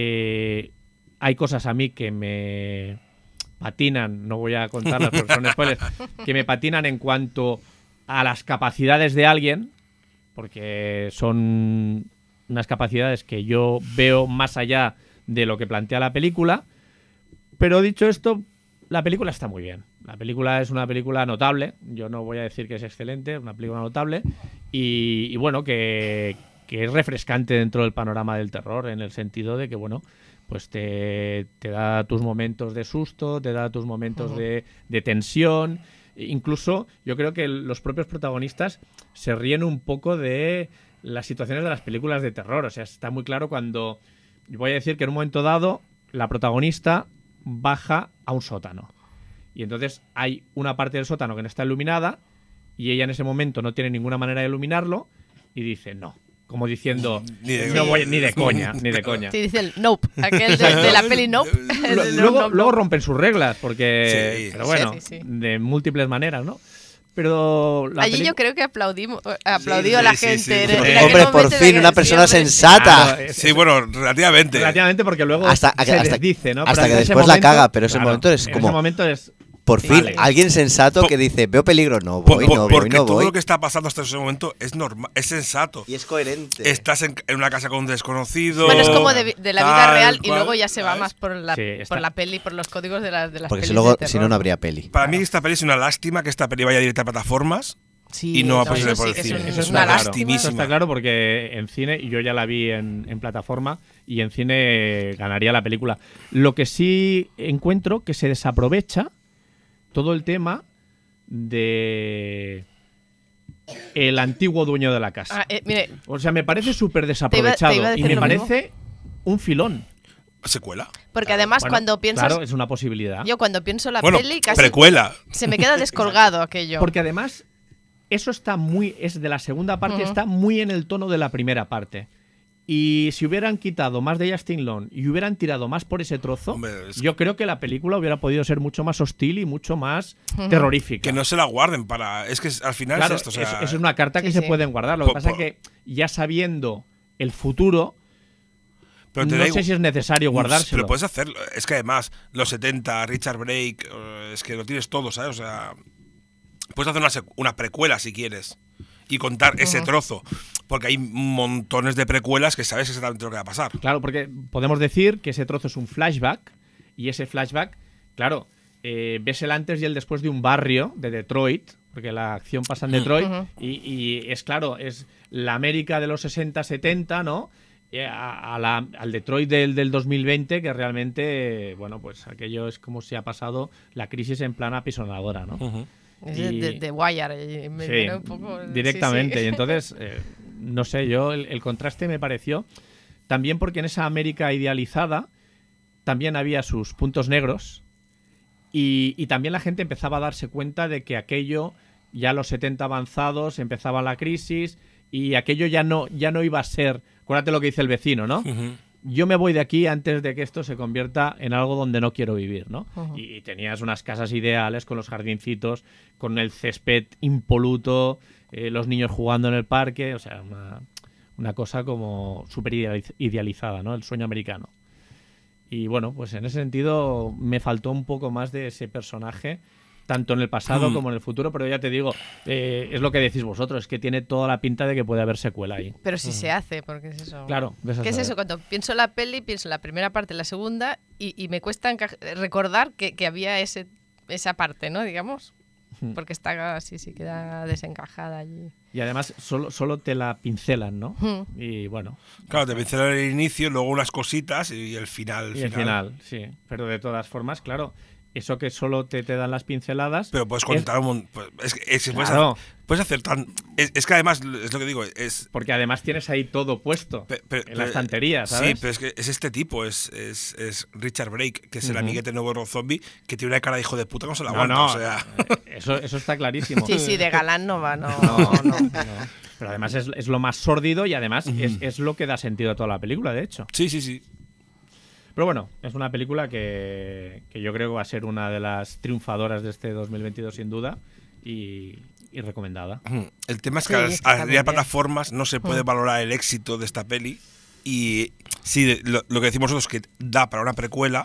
hay cosas a mí que me patinan, no voy a contarlas porque son spoilers, que me patinan en cuanto a las capacidades de alguien, porque son unas capacidades que yo veo más allá de lo que plantea la película. Pero dicho esto, la película está muy bien. La película es una película notable. Yo no voy a decir que es excelente, es una película notable. Y bueno, que es refrescante dentro del panorama del terror, en el sentido de que, bueno, pues te da tus momentos de susto, te da tus momentos de tensión. Incluso yo creo que los propios protagonistas se ríen un poco de las situaciones de las películas de terror. O sea, está muy claro cuando... Voy a decir que en un momento dado la protagonista baja a un sótano. Y entonces hay una parte del sótano que no está iluminada y ella en ese momento no tiene ninguna manera de iluminarlo y dice no. Como diciendo, no voy ni de coña, ni de coña. Sí, dice el Nope, aquel de la peli Nope. Luego rompen sus reglas, porque... Sí. pero bueno, Sí. de múltiples maneras, ¿no? Pero... Allí yo creo que aplaudió a la sí, gente. sí. en aquel Hombre, por momento fin, de una que persona siempre- sensata. Claro, Sí, bueno, relativamente. Relativamente, porque luego Hasta se desdice, ¿no? hasta Pero que en ese después la momento, caga, pero ese claro, momento es en como... ese momento es... Por fin, Vale. alguien sensato que dice, veo peligro, no voy, no voy, Porque no todo voy. lo que está pasando hasta ese momento es normal, es sensato. Y es coherente. Estás en una casa con un desconocido. Bueno, es como de la vida tal real y cual, luego ya se va ¿sabes? más por la, Sí, está- por la peli, por los códigos de las Porque pelis si luego, de terror. si no, no habría peli. Para mí esta peli es una lástima que esta peli vaya directa a plataformas. Sí, y no va a eso pasar por sí el que cine. es Eso es una una lástima. lastimísima. Eso está claro porque en cine, y yo ya la vi en plataforma, y en cine ganaría la película. Lo que sí encuentro que se desaprovecha todo el tema de el antiguo dueño de la casa. Mire, O sea, me parece súper te desaprovechado iba a y decir me lo mismo. parece un filón. ¿Secuela? porque además Bueno, cuando piensas... Claro, es una posibilidad. Yo cuando pienso la Bueno, peli casi precuela. se me queda descolgado aquello. Porque además, eso está muy. Es de la segunda parte, Ujú. está muy en el tono de la primera parte. Y si hubieran quitado más de Justin Long y hubieran tirado más por ese trozo, Hombre, es- yo creo que la película hubiera podido ser mucho más hostil y mucho más Ujú. terrorífica. Que no se la guarden para. Es que al final Claro, es esto. O sea, es una carta que Sí, se sí. pueden guardar. Lo que Po- pasa es po- que ya sabiendo el futuro, pero te no da sé igual- si es necesario guardárselo. Pero puedes hacerlo. Es que además, los 70, Richard Brake, es que lo tienes todo, ¿sabes? O sea, puedes hacer una precuela si quieres y contar ese trozo. Porque hay montones de precuelas que sabes exactamente lo que va a pasar. Claro, porque podemos decir que ese trozo es un flashback y ese flashback, claro, ves el antes y el después de un barrio de Detroit, porque la acción pasa en Detroit, y es claro, es la América de los 60-70, ¿no? Al Detroit del 2020, que realmente, bueno, pues aquello es como si ha pasado la crisis en plan apisonadora, ¿no? Es Y- de Wire, me Sí, viene un poco... directamente. sí, sí. Y entonces, no sé, yo el contraste me pareció también porque en esa América idealizada también había sus puntos negros y también la gente empezaba a darse cuenta de que aquello, ya a los 70 avanzados, empezaba la crisis y aquello ya no iba a ser... Acuérdate lo que dice el vecino, ¿no? Yo me voy de aquí antes de que esto se convierta en algo donde no quiero vivir, ¿no? Y tenías unas casas ideales con los jardincitos, con el césped impoluto, los niños jugando en el parque, o sea, una cosa como súper idealizada, ¿no? El sueño americano. Y bueno, pues en ese sentido me faltó un poco más de ese personaje, tanto en el pasado como en el futuro, pero ya te digo, es lo que decís vosotros, es que tiene toda la pinta de que puede haber secuela ahí. Pero si se hace, porque es eso. Claro, ves a ¿Qué es saber. eso? Cuando pienso en la peli, pienso en la primera parte, la segunda, y me cuesta recordar que había esa parte, ¿no? Digamos. Porque está así, sí queda desencajada allí. Y además solo te la pincelan, ¿no? Y bueno, Claro, te pincelan el inicio, luego unas cositas y el final. y el final, sí. Pero de todas formas, claro, eso que solo te dan las pinceladas... Pero puedes contar un montón. Es que Claro. puedes hacer tan. Es que además, es lo que digo, es. Porque además tienes ahí todo puesto en la estantería, ¿sabes? Sí, pero es que es este tipo, es Richard Brake, que es el amiguete nuevo Rob Zombie, que tiene una cara de hijo de puta que no se la aguanta. no, O sea. eso está clarísimo. Sí, de galán no va, no. No. Pero además es lo más sórdido y además es lo que da sentido a toda la película, de hecho. Sí. Pero bueno, es una película que yo creo que va a ser una de las triunfadoras de este 2022 sin duda y recomendada. El tema es que Sí, a está las muy bien. plataformas no se puede valorar el éxito de esta peli. Y sí, lo que decimos nosotros que da para una precuela,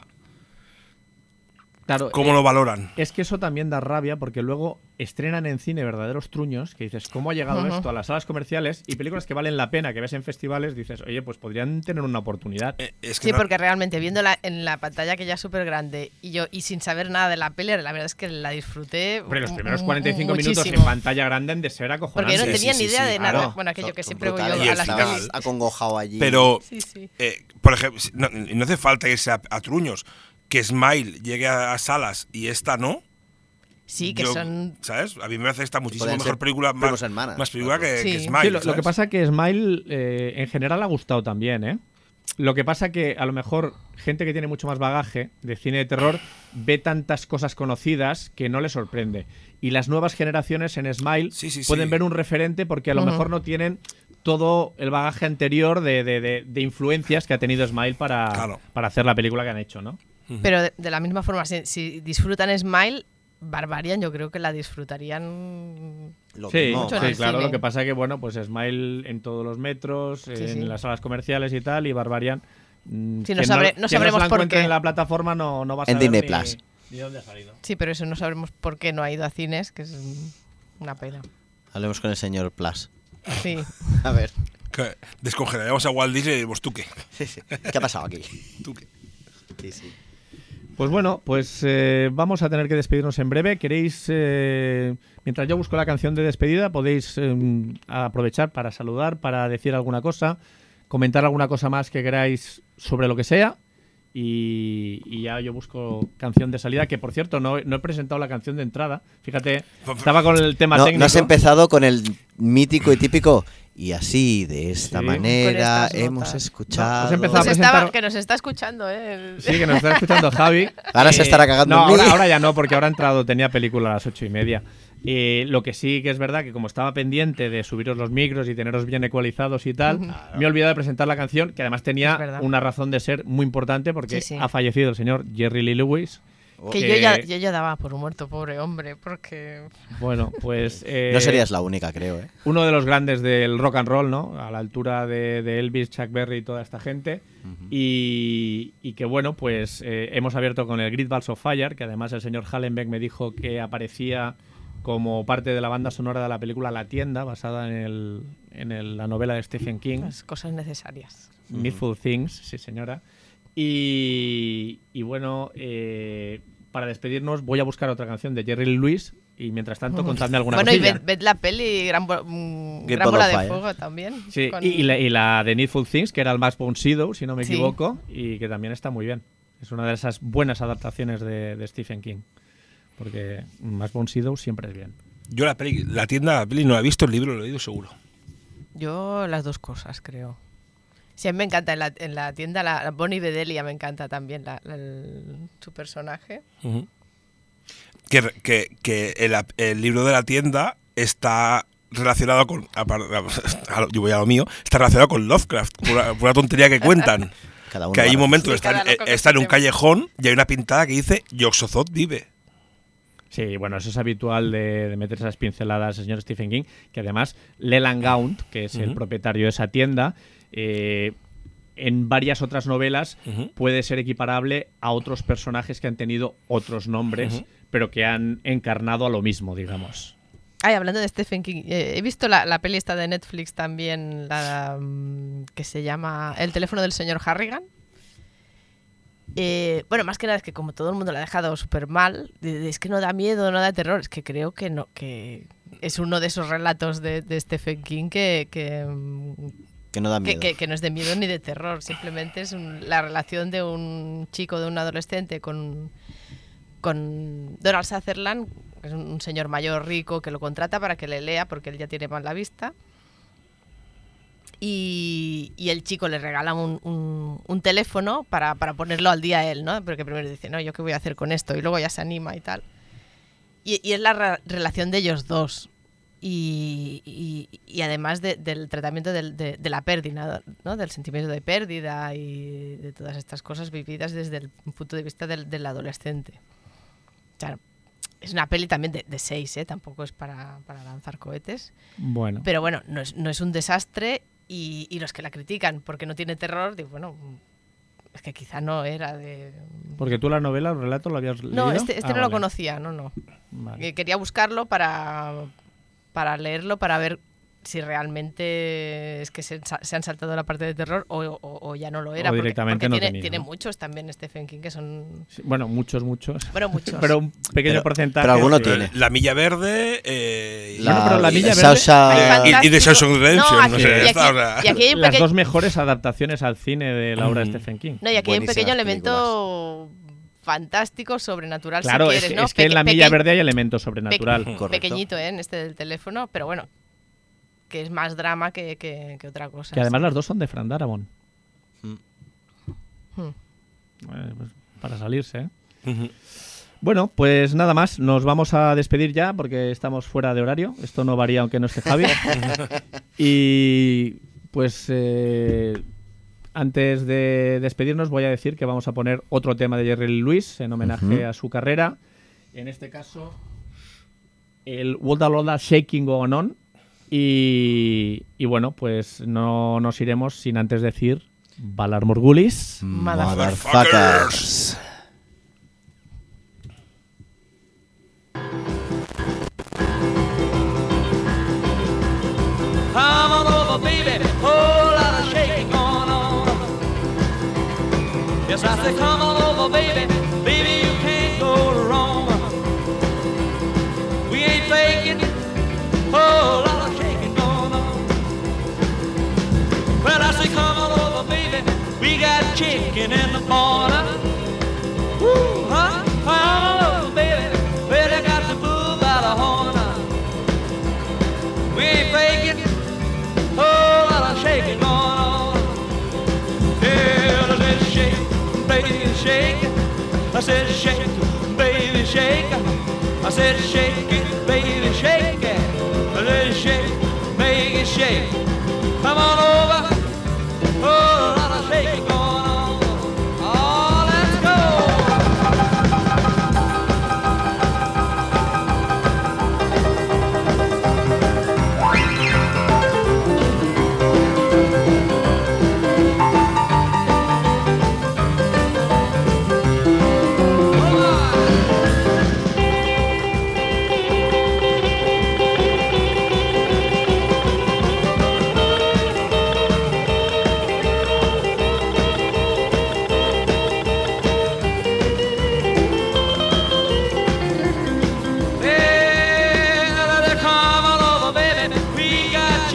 Claro, ¿cómo lo valoran? es que eso también da rabia porque luego estrenan en cine verdaderos truños que dices, ¿cómo ha llegado esto a las salas comerciales? Y películas que valen la pena, que ves en festivales, dices, oye, pues podrían tener una oportunidad. Es que Sí, no- porque realmente viéndola en la pantalla que ya es súper grande y sin saber nada de la peli, la verdad es que la disfruté. Hombre, los primeros 45 minutos muchísimo. en pantalla grande han de ser acojonantes. Porque yo no Sí, tenía sí, ni sí, idea sí, de claro. nada. Bueno, aquello que Son siempre voy yo brutales, a el las final. pelis. acongojado allí. Pero, Sí, sí. por ejemplo, no hace falta irse a truños. Que Smile llegue a salas y esta no. Sí, que Yo, son... ¿sabes? A mí me parece esta muchísimo Pueden mejor ser película, primos hermanas, más película claro. que Sí. Smile. Sí, lo ¿sabes? que pasa es que Smile en general ha gustado también, ¿eh? Lo que pasa que a lo mejor gente que tiene mucho más bagaje de cine de terror ve tantas cosas conocidas que no le sorprende. Y las nuevas generaciones en Smile Sí, sí, sí. pueden ver un referente porque a lo mejor no tienen todo el bagaje anterior de influencias que ha tenido Smile Claro. para hacer la película que han hecho, ¿no? Pero de la misma forma, si disfrutan Smile, Barbarian yo creo que la disfrutarían... Lo Sí, mismo, mucho en sí, el claro. cine. Lo que pasa es que, bueno, pues Smile en todos los metros, en sí. las salas comerciales y tal, y Barbarian. Sí, quien no quien sabremos se la por encuentre qué. en la plataforma no va a En saber Disney ni, Plus. ni dónde ha salido. Sí, pero eso no sabremos por qué no ha ido a cines, que es una pena. Hablemos con el señor Plus. Sí. A ver. Que descongelaríamos a Walt Disney y diremos, ¿tú qué? ¿Qué ha pasado aquí? ¿Tú qué? Sí. Pues bueno, pues vamos a tener que despedirnos en breve. ¿Queréis, mientras yo busco la canción de despedida, podéis aprovechar para saludar, para decir alguna cosa, comentar alguna cosa más que queráis sobre lo que sea? Y ya yo busco canción de salida, que por cierto no he presentado la canción de entrada. Fíjate, estaba con el tema técnico. No has empezado con el mítico y típico. Y así, de esta Sí. manera, Con estas hemos notas. escuchado. No, has empezado a Pues presentar- que nos está escuchando, Sí, que nos está escuchando Javi. Ahora se estará cagando No, en mí. ahora ya no, porque ahora ha entrado, tenía película a las 8:30. Lo que sí que es verdad que como estaba pendiente de subiros los micros y teneros bien ecualizados y tal, me he olvidado de presentar la canción, que además Es tenía verdad. una razón de ser muy importante, porque Sí, sí. ha fallecido el señor Jerry Lee Lewis. Que yo ya daba por muerto, pobre hombre, porque... Bueno, pues... No serías la única, creo, ¿eh? uno de los grandes del rock and roll, ¿no? A la altura de Elvis, Chuck Berry y toda esta gente. Y que bueno, pues hemos abierto con el Great Balls of Fire, que además el señor Hallenbeck me dijo que aparecía como parte de la banda sonora de la película La Tienda, basada en la novela de Stephen King. Las cosas necesarias. Needful Things, sí señora. Y bueno, para despedirnos voy a buscar otra canción de Jerry Lee Lewis y mientras tanto contadme alguna bueno, cosilla. y ved la peli Gran Bola de Fuego también. Sí, con- y la de Needful Things, que era el más Bone Shadow, si no me Sí. equivoco, y que también está muy bien. Es una de esas buenas adaptaciones de Stephen King. Porque más Bone Shadow siempre es bien. Yo la peli no la he visto, el libro lo he leído seguro. Yo las dos cosas, creo. Sí, a mí me encanta en la tienda, la Bonnie Bedelia me encanta también, su personaje. Ujú. Que el libro de la tienda está relacionado con... Yo voy a lo mío. Está relacionado con Lovecraft, por una tontería que cuentan. Cada uno Que hay un va a- momento que Sí, cada loco que está en un se- callejón y hay una pintada que dice Yog-Sothoth vive. Sí, bueno, eso es habitual de meter esas pinceladas al señor Stephen King, que además Leland Gaunt, que es el propietario de esa tienda, en varias otras novelas Ujú. puede ser equiparable a otros personajes que han tenido otros nombres, pero que han encarnado a lo mismo, digamos. Ay, hablando de Stephen King, he visto la peli esta de Netflix también, que se llama El teléfono del señor Harrigan. Bueno, más que nada es que como todo el mundo la ha dejado súper mal, es que no da miedo, no da terror, es que creo que no, que es uno de esos relatos de Stephen King que Que no da miedo. no es de miedo ni de terror, simplemente es la relación de un chico, de un adolescente con Donald Sutherland, que es un señor mayor rico que lo contrata para que le lea porque él ya tiene mal la vista. Y el chico le regala un teléfono para ponerlo al día a él, ¿no? Porque primero dice, no, ¿yo qué voy a hacer con esto? Y luego ya se anima y tal. Y es la relación de ellos dos. Y además del tratamiento de la pérdida, ¿no? Del sentimiento de pérdida y de todas estas cosas vividas desde el punto de vista del adolescente. O sea, es una peli también de 6, ¿eh? Tampoco es para lanzar cohetes. Bueno, Pero bueno, no es un desastre y los que la critican porque no tiene terror, digo, bueno, es que quizá no era de... porque tú la novela, el relato, lo habías leído. No, este no lo vale. conocía, no. Vale. Quería buscarlo para leerlo, para ver si realmente es que se han saltado la parte de terror o ya no lo era. O directamente porque no tiene, tenía, tiene ¿no? muchos también Stephen King que son... Sí, bueno, muchos. Bueno, muchos. Pero un pequeño Pero- porcentaje. pero alguno sí. tiene. La Milla Verde Bueno, pero la Milla Verde- Shawshank- y The Shawshank Redemption. No, no sé, y esta, aquí- o sea. y aquí hay un Las pequeño... dos mejores adaptaciones al cine de la obra de Stephen King. No, y aquí hay un Buenísimas pequeño películas. elemento fantástico, sobrenatural, Claro, si quieres, ¿no? es que en la Milla Peque- Verde hay elemento sobrenatural. Correcto. pequeñito, en este del teléfono, pero bueno, que es más drama que otra cosa. Que además las dos son de Fran Darabont. Hmm. Pues para salirse, ¿eh? Ujú. Bueno, pues nada más. Nos vamos a despedir ya porque estamos fuera de horario. Esto no varía aunque no esté Javi. Y pues antes de despedirnos voy a decir que vamos a poner otro tema de Jerry Lee Lewis en homenaje a su carrera. En este caso, el Woda Loda Shaking Going On. Y bueno, pues no nos iremos sin antes decir Valar Morgulis. Motherfuckers. Come on over, baby, whole lot of shaking going on. Yes, I say, come on over, baby, baby, you can't go wrong. We ain't faking, whole lot of shaking going on. Well, I say, come on over, baby, we got chicken in the corner. Woo, huh? Come on over, baby, well, I got the bull by the horn. We ain't faking. Oh, lot of shaking going on. Yeah, I said shake, baby, shake. I said shake, baby, shake. I said shake it, baby, shake it. I said shake, make it shake. Come on over. Oh, lot of shaking going on. Oh, let's go.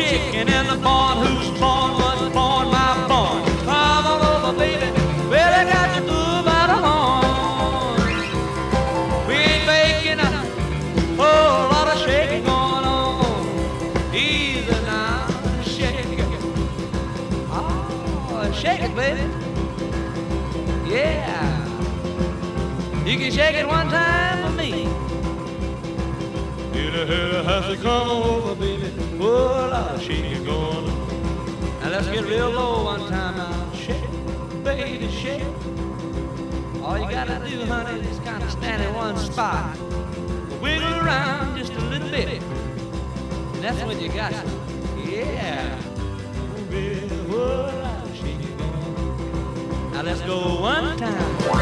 chicken in the barn. Who's born was born, my born. Come on over, baby. Well, I got you through by the horn. We ain't making a whole lot of shaking going on. Easy now, shake it. Oh, shake it, baby. Yeah. You can shake it one time for me. In a house to come over, baby. Oh, a lot of shaking going on. Now let's get real low one time now. Shake, baby, shake. All you gotta do, honey, is kind of stand in one spot. Wiggle around just a little bit. That's when you got it. Yeah. Oh, baby, oh, a lot of shaking going on. Now let's go one time.